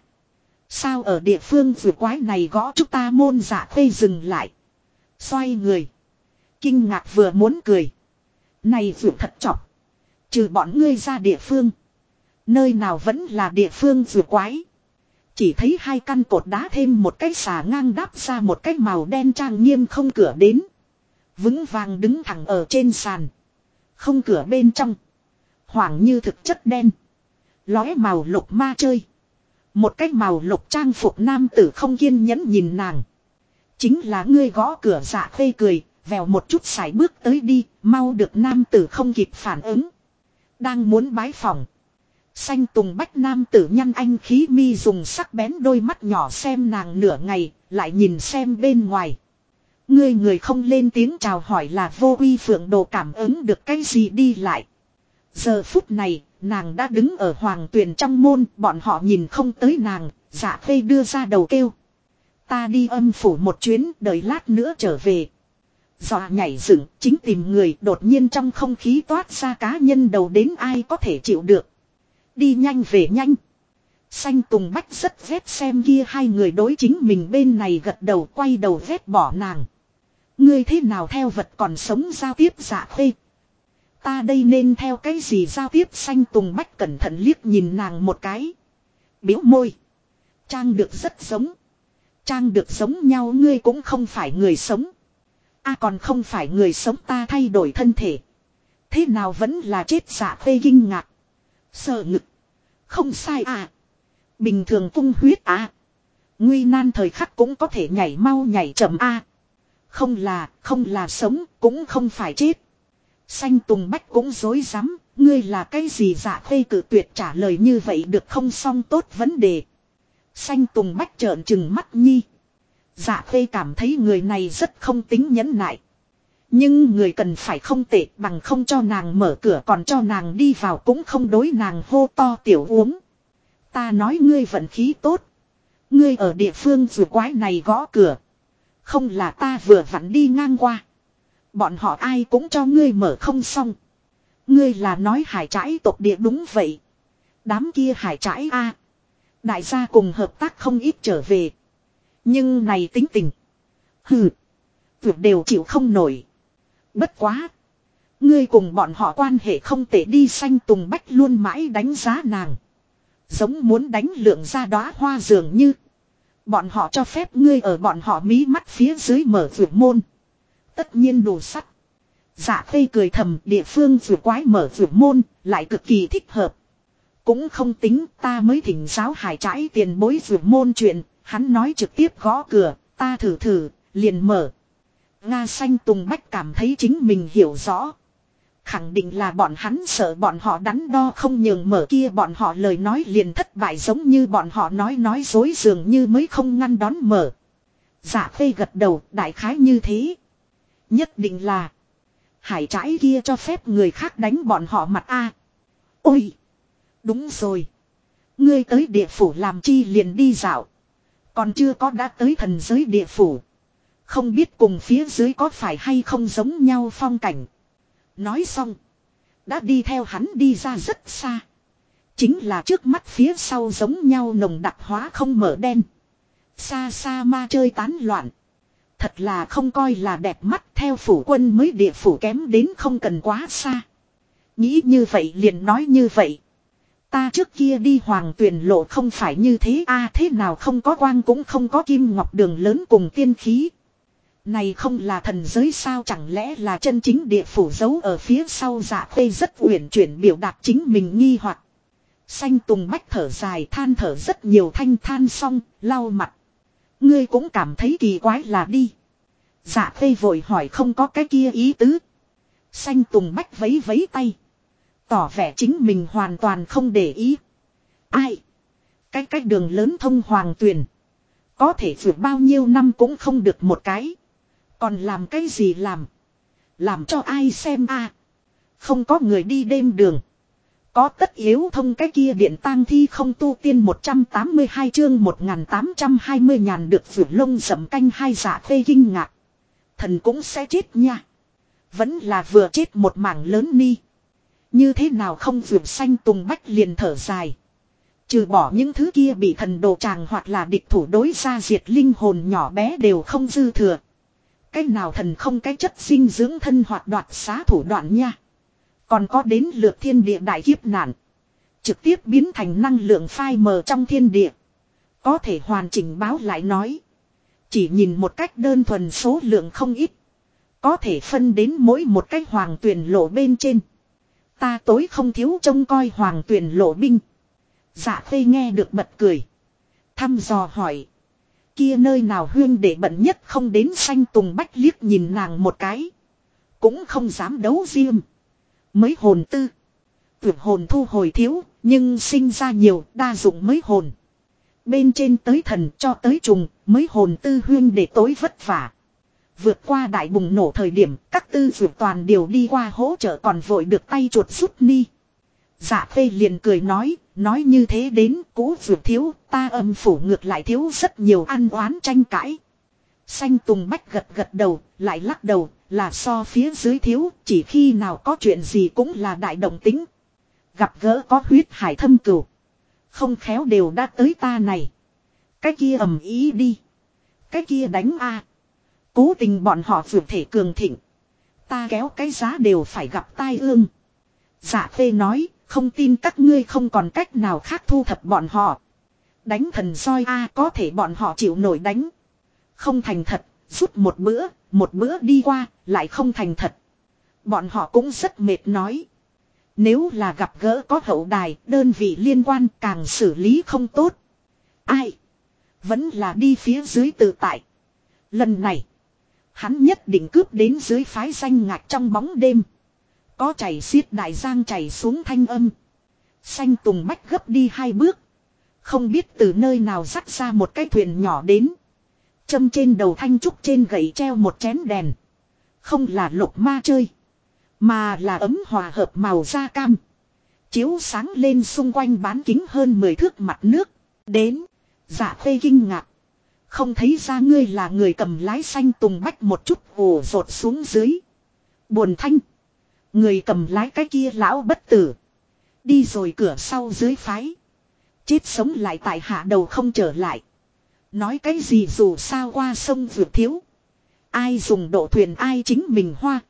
Sao ở địa phương vừa quái này gõ chúng ta môn Dạ Khê dừng lại. Xoay người. Kinh ngạc vừa muốn cười. Này vừa thật chọc. Trừ bọn ngươi ra địa phương. Nơi nào vẫn là địa phương vừa quái. Chỉ thấy hai căn cột đá thêm một cái xà ngang đáp ra một cái màu đen trang nghiêm không cửa đến. Vững vàng đứng thẳng ở trên sàn. Không cửa bên trong. Hoảng như thực chất đen. Lóe màu lục ma chơi. Một cái màu lục trang phục nam tử không kiên nhẫn nhìn nàng. Chính là ngươi gõ cửa. Dạ Khê cười. Vèo một chút sải bước tới đi. Mau được nam tử không kịp phản ứng. Đang muốn bái phòng. Xanh tùng bách nam tử nhăn anh khí mi dùng sắc bén đôi mắt nhỏ xem nàng nửa ngày. Lại nhìn xem bên ngoài. Ngươi người không lên tiếng chào hỏi là vô uy phượng đồ cảm ứng được cái gì đi lại. Giờ phút này, nàng đã đứng ở hoàng tuyền trong môn, bọn họ nhìn không tới nàng, Dạ Khê đưa ra đầu kêu. Ta đi âm phủ một chuyến, đợi lát nữa trở về. Dọa nhảy dựng, chính tìm người, đột nhiên trong không khí toát ra cá nhân đầu đến ai có thể chịu được. Đi nhanh về nhanh. Xanh tùng bách rất ghét xem kia hai người đối chính mình bên này gật đầu quay đầu ghét bỏ nàng. Ngươi thế nào theo vật còn sống giao tiếp Dạ Khê. Ta đây nên theo cái gì giao tiếp xanh tùng bách cẩn thận liếc nhìn nàng một cái. Biếu môi. Trang được rất giống. Trang được giống nhau ngươi cũng không phải người sống. Còn không phải người sống ta thay đổi thân thể. Thế nào vẫn là chết Dạ Khê kinh ngạc. Sợ ngực. Không sai Bình thường cung huyết Nguy nan thời khắc cũng có thể nhảy mau nhảy chậm Không là sống, cũng không phải chết. Xanh tùng bách cũng dối rắm ngươi là cái gì Dạ Khê cự tuyệt trả lời như vậy được không xong tốt vấn đề. Xanh tùng bách trợn trừng mắt nhi. Dạ Khê cảm thấy người này rất không tính nhẫn nại. Nhưng người cần phải không tệ bằng không cho nàng mở cửa còn cho nàng đi vào cũng không đối nàng hô to tiểu uống. Ta nói ngươi vận khí tốt. Ngươi ở địa phương vừa quái này gõ cửa. Không là ta vừa vặn đi ngang qua. Bọn họ ai cũng cho ngươi mở không xong. Ngươi là nói hải trãi tộc địa đúng vậy. Đám kia hải trãi đại gia cùng hợp tác không ít trở về. Nhưng này tính tình. Tuyệt đều chịu không nổi. Bất quá. Ngươi cùng bọn họ quan hệ không tệ đi xanh tùng bách luôn mãi đánh giá nàng. Giống muốn đánh lượng ra đóa hoa dường như. Bọn họ cho phép ngươi ở bọn họ mí mắt phía dưới mở vượt môn. Tất nhiên đồ sắt. Dạ Khê cười thầm địa phương vượt quái mở vượt môn lại cực kỳ thích hợp. Cũng không tính ta mới thỉnh giáo hải trãi tiền bối vượt môn chuyện. Hắn nói trực tiếp gõ cửa ta thử liền mở. Nga xanh tùng bách cảm thấy chính mình hiểu rõ. Khẳng định là bọn hắn sợ bọn họ đắn đo không nhường mở kia bọn họ lời nói liền thất bại giống như bọn họ nói dối dường như mới không ngăn đón mở. Dạ Khê gật đầu đại khái như thế. Nhất định là hải trãi kia cho phép người khác đánh bọn họ mặt Ôi! Đúng rồi. Ngươi tới địa phủ làm chi liền đi dạo. Còn chưa có đã tới thần giới địa phủ. Không biết cùng phía dưới có phải hay không giống nhau phong cảnh. Nói xong. Đã đi theo hắn đi ra rất xa. Chính là trước mắt phía sau giống nhau nồng đặc hóa không mở đen. Xa xa ma chơi tán loạn. Thật là không coi là đẹp mắt, theo phủ quân mới địa phủ kém đến không cần quá xa. Nghĩ như vậy liền nói như vậy. Ta trước kia đi Hoàng Tuyền lộ không phải như thế thế nào không có quang cũng không có kim ngọc đường lớn cùng tiên khí. Này không là thần giới sao, chẳng lẽ là chân chính địa phủ giấu ở phía sau. Dạ Khê rất uyển chuyển biểu đạt chính mình nghi hoặc. Xanh Tùng Bách thở dài than thở rất nhiều thanh than xong, lau mặt. Ngươi cũng cảm thấy kỳ quái là đi. Dạ Khê vội hỏi không có cái kia ý tứ. Xanh Tùng Bách vấy vấy tay. Tỏ vẻ chính mình hoàn toàn không để ý. Ai? Cái đường lớn thông Hoàng Tuyền. Có thể vượt bao nhiêu năm cũng không được một cái. Còn làm cái gì làm? Làm cho ai xem Không có người đi đêm đường. Có tất yếu thông cái kia điện tang thi không tu tiên 182 chương 1820 nhàn được vượt lông rậm canh hai. Dạ Khê kinh ngạc. Thần cũng sẽ chết nha. Vẫn là vừa chết một mảng lớn ni. Như thế nào không vượt. Xanh Tùng Bách liền thở dài. Trừ bỏ những thứ kia bị thần đồ tràng hoặc là địch thủ đối ra diệt linh hồn nhỏ bé đều không dư thừa. Cái nào thần không cái chất dinh dưỡng thân hoặc đoạt xá thủ đoạn nha. Còn có đến lượt thiên địa đại kiếp nạn. Trực tiếp biến thành năng lượng phai mờ trong thiên địa. Có thể hoàn chỉnh báo lại nói. Chỉ nhìn một cách đơn thuần số lượng không ít. Có thể phân đến mỗi một cái Hoàng Tuyền lộ bên trên. Ta tối không thiếu trông coi Hoàng Tuyền lộ binh. Dạ Khê nghe được bật cười. Thăm dò hỏi. Kia nơi nào huyên để bận nhất không đến. Xanh Tùng Bách liếc nhìn nàng một cái. Cũng không dám đấu riêng. Mới hồn tư. Tuyệt hồn thu hồi thiếu. Nhưng sinh ra nhiều đa dụng mới hồn. Bên trên tới thần cho tới trùng. Mới hồn tư huyên để tối vất vả. Vượt qua đại bùng nổ thời điểm. Các tư vượt toàn đều đi qua hỗ trợ còn vội được tay chuột rút ni. Dạ Khê liền cười nói. Nói như thế đến cũ vượt thiếu. Ta âm phủ ngược lại thiếu rất nhiều ăn oán tranh cãi. Xanh Tùng Bách gật gật đầu. Lại lắc đầu. Là so phía dưới thiếu. Chỉ khi nào có chuyện gì cũng là đại động tính. Gặp gỡ có huyết hải thâm cửu. Không khéo đều đã tới ta này. Cái kia ầm ý đi. Cái kia đánh Cố tình bọn họ vượt thể cường thịnh. Ta kéo cái giá đều phải gặp tai ương. Dạ Khê nói. Không tin các ngươi không còn cách nào khác thu thập bọn họ. Đánh thần soi có thể bọn họ chịu nổi đánh. Không thành thật, rút một bữa đi qua, lại không thành thật. Bọn họ cũng rất mệt nói. Nếu là gặp gỡ có hậu đài, đơn vị liên quan càng xử lý không tốt. Ai? Vẫn là đi phía dưới tự tại. Lần này, hắn nhất định cướp đến dưới phái danh ngạch trong bóng đêm. Có chảy xiết đại giang chảy xuống thanh âm. Xanh Tùng Bách gấp đi 2 bước. Không biết từ nơi nào dắt ra một cái thuyền nhỏ đến. Châm trên đầu thanh trúc trên gậy treo một chén đèn. Không là lục ma chơi. Mà là ấm hòa hợp màu da cam. Chiếu sáng lên xung quanh bán kính hơn 10 thước mặt nước. Đến. Dạ Khê kinh ngạc. Không thấy ra ngươi là người cầm lái. Xanh Tùng Bách một chút ồ rột xuống dưới. Buồn thanh. Người cầm lái cái kia lão bất tử. Đi rồi cửa sau dưới phái. Chết sống lại tại hạ đầu không trở lại. Nói cái gì dù sao qua sông vượt thiếu. Ai dùng độ thuyền ai chính mình hoa.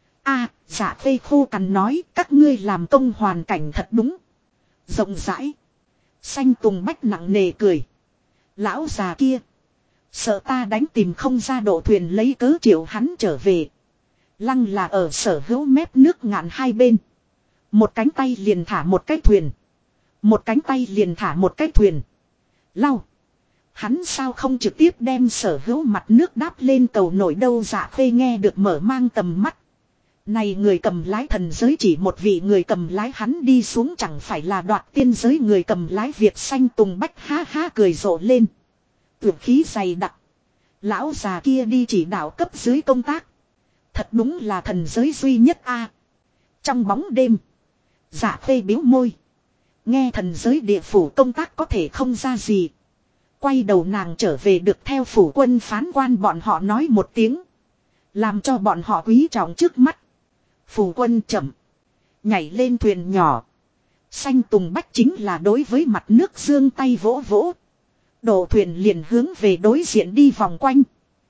Dạ Khê khô cằn nói các ngươi làm công hoàn cảnh thật đúng. Rộng rãi. Xanh Tùng Bách nặng nề cười. Lão già kia. Sợ ta đánh tìm không ra độ thuyền lấy cớ triệu hắn trở về. Lăng là ở sở hữu mép nước ngạn hai bên. Một cánh tay liền thả một cái thuyền. Một cánh tay liền thả một cái thuyền. Lau. Hắn sao không trực tiếp đem sở hữu mặt nước đáp lên cầu nổi đâu. Dạ Khê nghe được mở mang tầm mắt. Này người cầm lái thần giới chỉ một vị người cầm lái hắn đi xuống chẳng phải là đoạt tiên giới người cầm lái Việt. Xanh Tùng Bách ha ha cười rộ lên. Tuyệt khí dày đặc. Lão già kia đi chỉ đạo cấp dưới công tác. Thật đúng là thần giới duy nhất Trong bóng đêm. Dạ Khê biếu môi. Nghe thần giới địa phủ công tác có thể không ra gì. Quay đầu nàng trở về được theo phủ quân phán quan bọn họ nói một tiếng. Làm cho bọn họ quý trọng trước mắt. Phủ quân chậm. Nhảy lên thuyền nhỏ. Xanh tùng bách chính là đối với mặt nước giương tay vỗ vỗ. Đổ thuyền liền hướng về đối diện đi vòng quanh.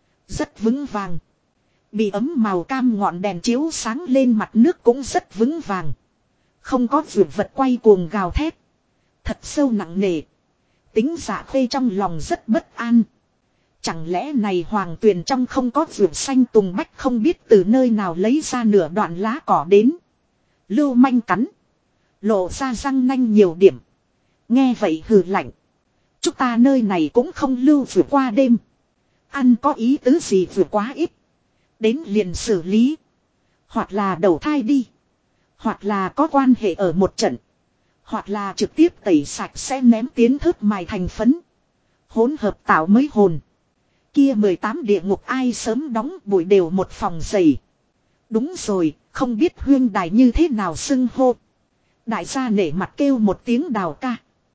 Rất vững vàng. Bị ấm màu cam ngọn đèn chiếu sáng lên mặt nước cũng rất vững vàng. Không có vượt vật quay cuồng gào thét. Thật sâu nặng nề. Tính Dạ Khê trong lòng rất bất an. Chẳng lẽ này hoàng tuyền trong không có vượt xanh tùng bách không biết từ nơi nào lấy ra nửa đoạn lá cỏ đến. Lưu manh cắn. Lộ ra răng nanh nhiều điểm. Nghe vậy hừ lạnh. Chúng ta nơi này cũng không lưu vượt qua đêm. Ăn có ý tứ gì vượt quá ít. Đến liền xử lý. Hoặc là đầu thai đi. Hoặc là có quan hệ ở một trận. Hoặc là trực tiếp tẩy sạch sẽ ném tiến thớt mài thành phấn. Hỗn hợp tạo mới hồn. Kia 18 địa ngục ai sớm đóng bụi đều một phòng dày. Đúng rồi, không biết huyên đài như thế nào xưng hô. Đại gia nể mặt kêu một tiếng Đào ca.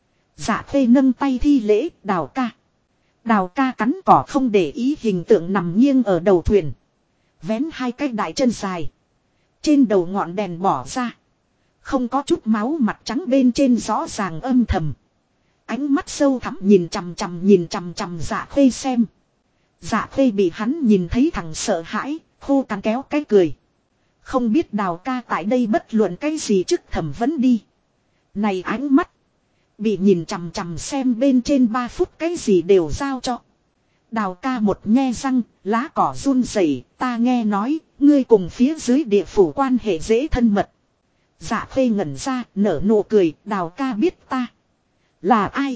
Dạ Khê nâng tay thi lễ Đào ca. Đào ca cắn cỏ không để ý hình tượng nằm nghiêng ở đầu thuyền. Vén hai cái đại chân dài. Trên đầu ngọn đèn bỏ ra. Không có chút máu mặt trắng bên trên rõ ràng âm thầm. Ánh mắt sâu thẳm nhìn chằm chằm Dạ Khê xem. Dạ Khê bị hắn nhìn thấy thằng sợ hãi, khô cắn kéo cái cười. Không biết Đào ca tại đây bất luận cái gì trước thẩm vấn đi. Này ánh mắt. Bị nhìn chằm xem bên trên 3 phút cái gì đều giao cho. Đào ca một nhe răng, lá cỏ run rẩy, ta nghe nói, ngươi cùng phía dưới địa phủ quan hệ dễ thân mật. Dạ Khê ngẩn ra, nở nụ cười, Đào ca biết ta. Là ai?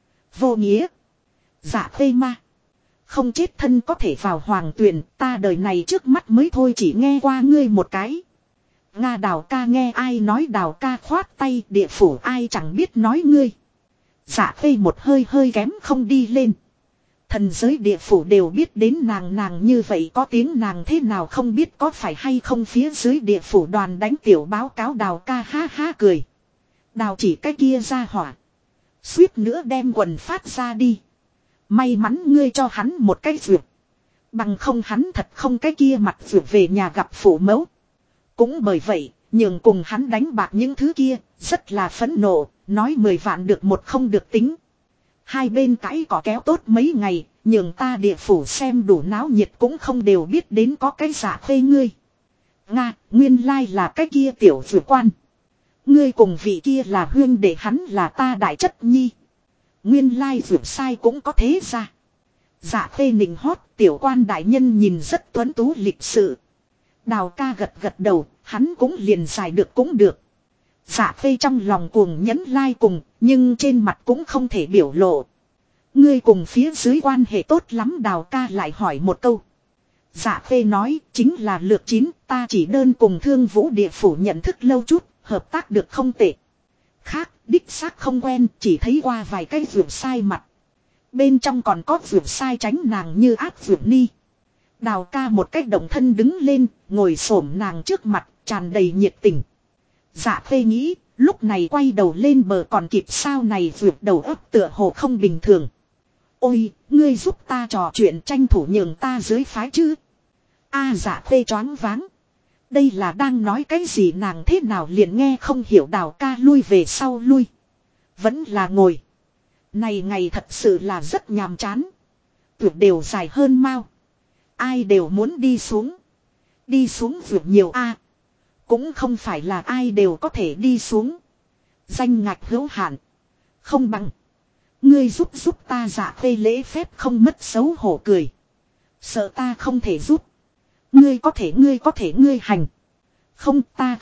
Vô nghĩa. Dạ Khê ma. Không chết thân có thể vào hoàng tuyền, ta đời này trước mắt mới thôi chỉ nghe qua ngươi một cái. Nga Đào ca nghe ai nói Đào ca khoát tay địa phủ ai chẳng biết nói ngươi. Dạ Khê một hơi kém không đi lên. Thần giới địa phủ đều biết đến nàng như vậy có tiếng nàng thế nào không biết có phải hay không phía dưới địa phủ đoàn đánh tiểu báo cáo Đào ca ha ha cười. Đào chỉ cái kia ra hỏa. Suýt nữa đem quần phát ra đi. May mắn ngươi cho hắn một cái vượt. Bằng không hắn thật không cái kia mặt vượt về nhà gặp phụ mẫu. Cũng bởi vậy, nhường cùng hắn đánh bạc những thứ kia, rất là phẫn nộ, nói 10 vạn được một không được tính. Hai bên cãi cỏ kéo tốt mấy ngày, nhường ta địa phủ xem đủ náo nhiệt cũng không đều biết đến có cái Dạ Khê ngươi. Nga, nguyên lai là cái kia tiểu vượt quan. Ngươi cùng vị kia là huyên để hắn là ta đại chất nhi. Nguyên lai vượt sai cũng có thế ra. Dạ Khê nịnh hót tiểu quan đại nhân nhìn rất tuấn tú lịch sự. Đào ca gật đầu, hắn cũng liền giải được cũng được. Dạ Khê trong lòng cuồng nhẫn lai cùng, nhưng trên mặt cũng không thể biểu lộ. Ngươi cùng phía dưới quan hệ tốt lắm Đào ca lại hỏi một câu. Dạ Khê nói, chính là lược chín, ta chỉ đơn cùng Thương Vũ địa phủ nhận thức lâu chút, hợp tác được không tệ. Khác, đích xác không quen, chỉ thấy qua vài cái vượt sai mặt. Bên trong còn có vượt sai tránh nàng như ác vượt ni. Đào ca một cách động thân đứng lên, ngồi xổm nàng trước mặt, tràn đầy nhiệt tình. Dạ Khê nghĩ, lúc này quay đầu lên bờ còn kịp sao này vượt đầu ấp tựa hồ không bình thường. Ôi, ngươi giúp ta trò chuyện tranh thủ nhường ta dưới phái chứ. Dạ Khê choáng váng. Đây là đang nói cái gì nàng thế nào liền nghe không hiểu Đào ca lui về sau lui. Vẫn là ngồi. Này ngày thật sự là rất nhàm chán. Vượt đều dài hơn mau. Ai đều muốn đi xuống. Đi xuống vượt nhiều cũng không phải là ai đều có thể đi xuống. Danh ngạch hữu hạn. Không bằng. Ngươi giúp ta Dạ Khê lễ phép không mất xấu hổ cười. Sợ ta không thể giúp. Ngươi có thể ngươi hành. Không ta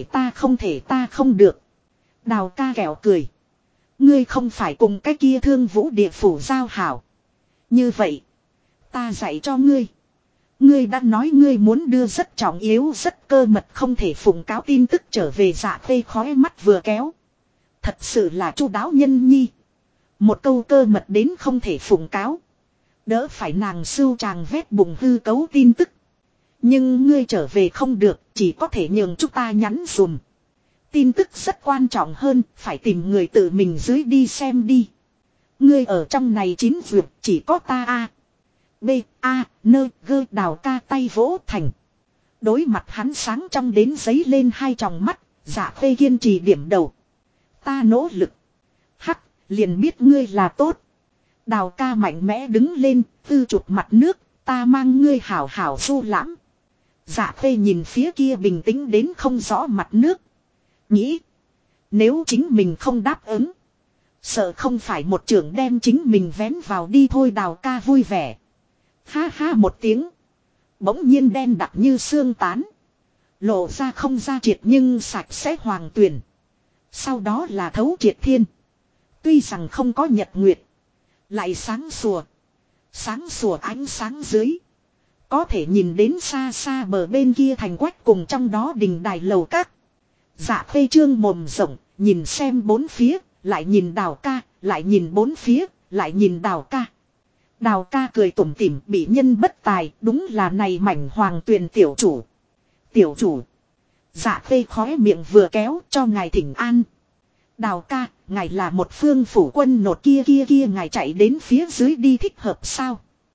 không được. Đào ca kẹo cười. Ngươi không phải cùng cái kia Thương Vũ địa phủ giao hảo. Như vậy. Ta dạy cho ngươi. Ngươi đã nói ngươi muốn đưa rất trọng yếu rất cơ mật không thể phụng cáo tin tức trở về Dạ Khê khói mắt vừa kéo. Thật sự là chu đáo nhân nhi. Một câu cơ mật đến không thể phụng cáo. Đỡ phải nàng sưu tràng vét bụng hư cấu tin tức. Nhưng ngươi trở về không được chỉ có thể nhường chúng ta nhắn dùm. Tin tức rất quan trọng hơn, phải tìm người tự mình dưới đi xem đi. Ngươi ở trong này chín vượt chỉ có ta a. B, a, nơ, gơ Đào ca tay vỗ thành. Đối mặt hắn sáng trong đến giấy lên hai tròng mắt, Dạ Khê kiên trì điểm đầu. Ta nỗ lực. Hắc, liền biết ngươi là tốt. Đào ca mạnh mẽ đứng lên, tư chụp mặt nước, ta mang ngươi hảo hảo du lãm. Dạ Khê nhìn phía kia bình tĩnh đến không rõ mặt nước. Nghĩ, nếu chính mình không đáp ứng, sợ không phải một trưởng đem chính mình vén vào đi thôi. Đào ca vui vẻ. Ha ha một tiếng. Bỗng nhiên đen đặc như xương tán. Lộ ra không ra triệt nhưng sạch sẽ hoàng tuyền. Sau đó là thấu triệt thiên. Tuy rằng không có nhật nguyệt, lại sáng sủa. Sáng sủa ánh sáng dưới, có thể nhìn đến xa xa bờ bên kia thành quách cùng trong đó đình đài lầu các. Dạ Khê trương mồm rộng, nhìn xem bốn phía, lại nhìn Đào ca, lại nhìn bốn phía, lại nhìn Đào ca. Đào ca cười tủm tỉm, bị nhân bất tài, đúng là này mảnh hoàng tuyền tiểu chủ. Tiểu chủ. Dạ Khê khóe miệng vừa kéo cho ngài thỉnh an. Đào ca, ngài là một phương phủ quân nột kia ngài chạy đến phía dưới đi thích hợp sao?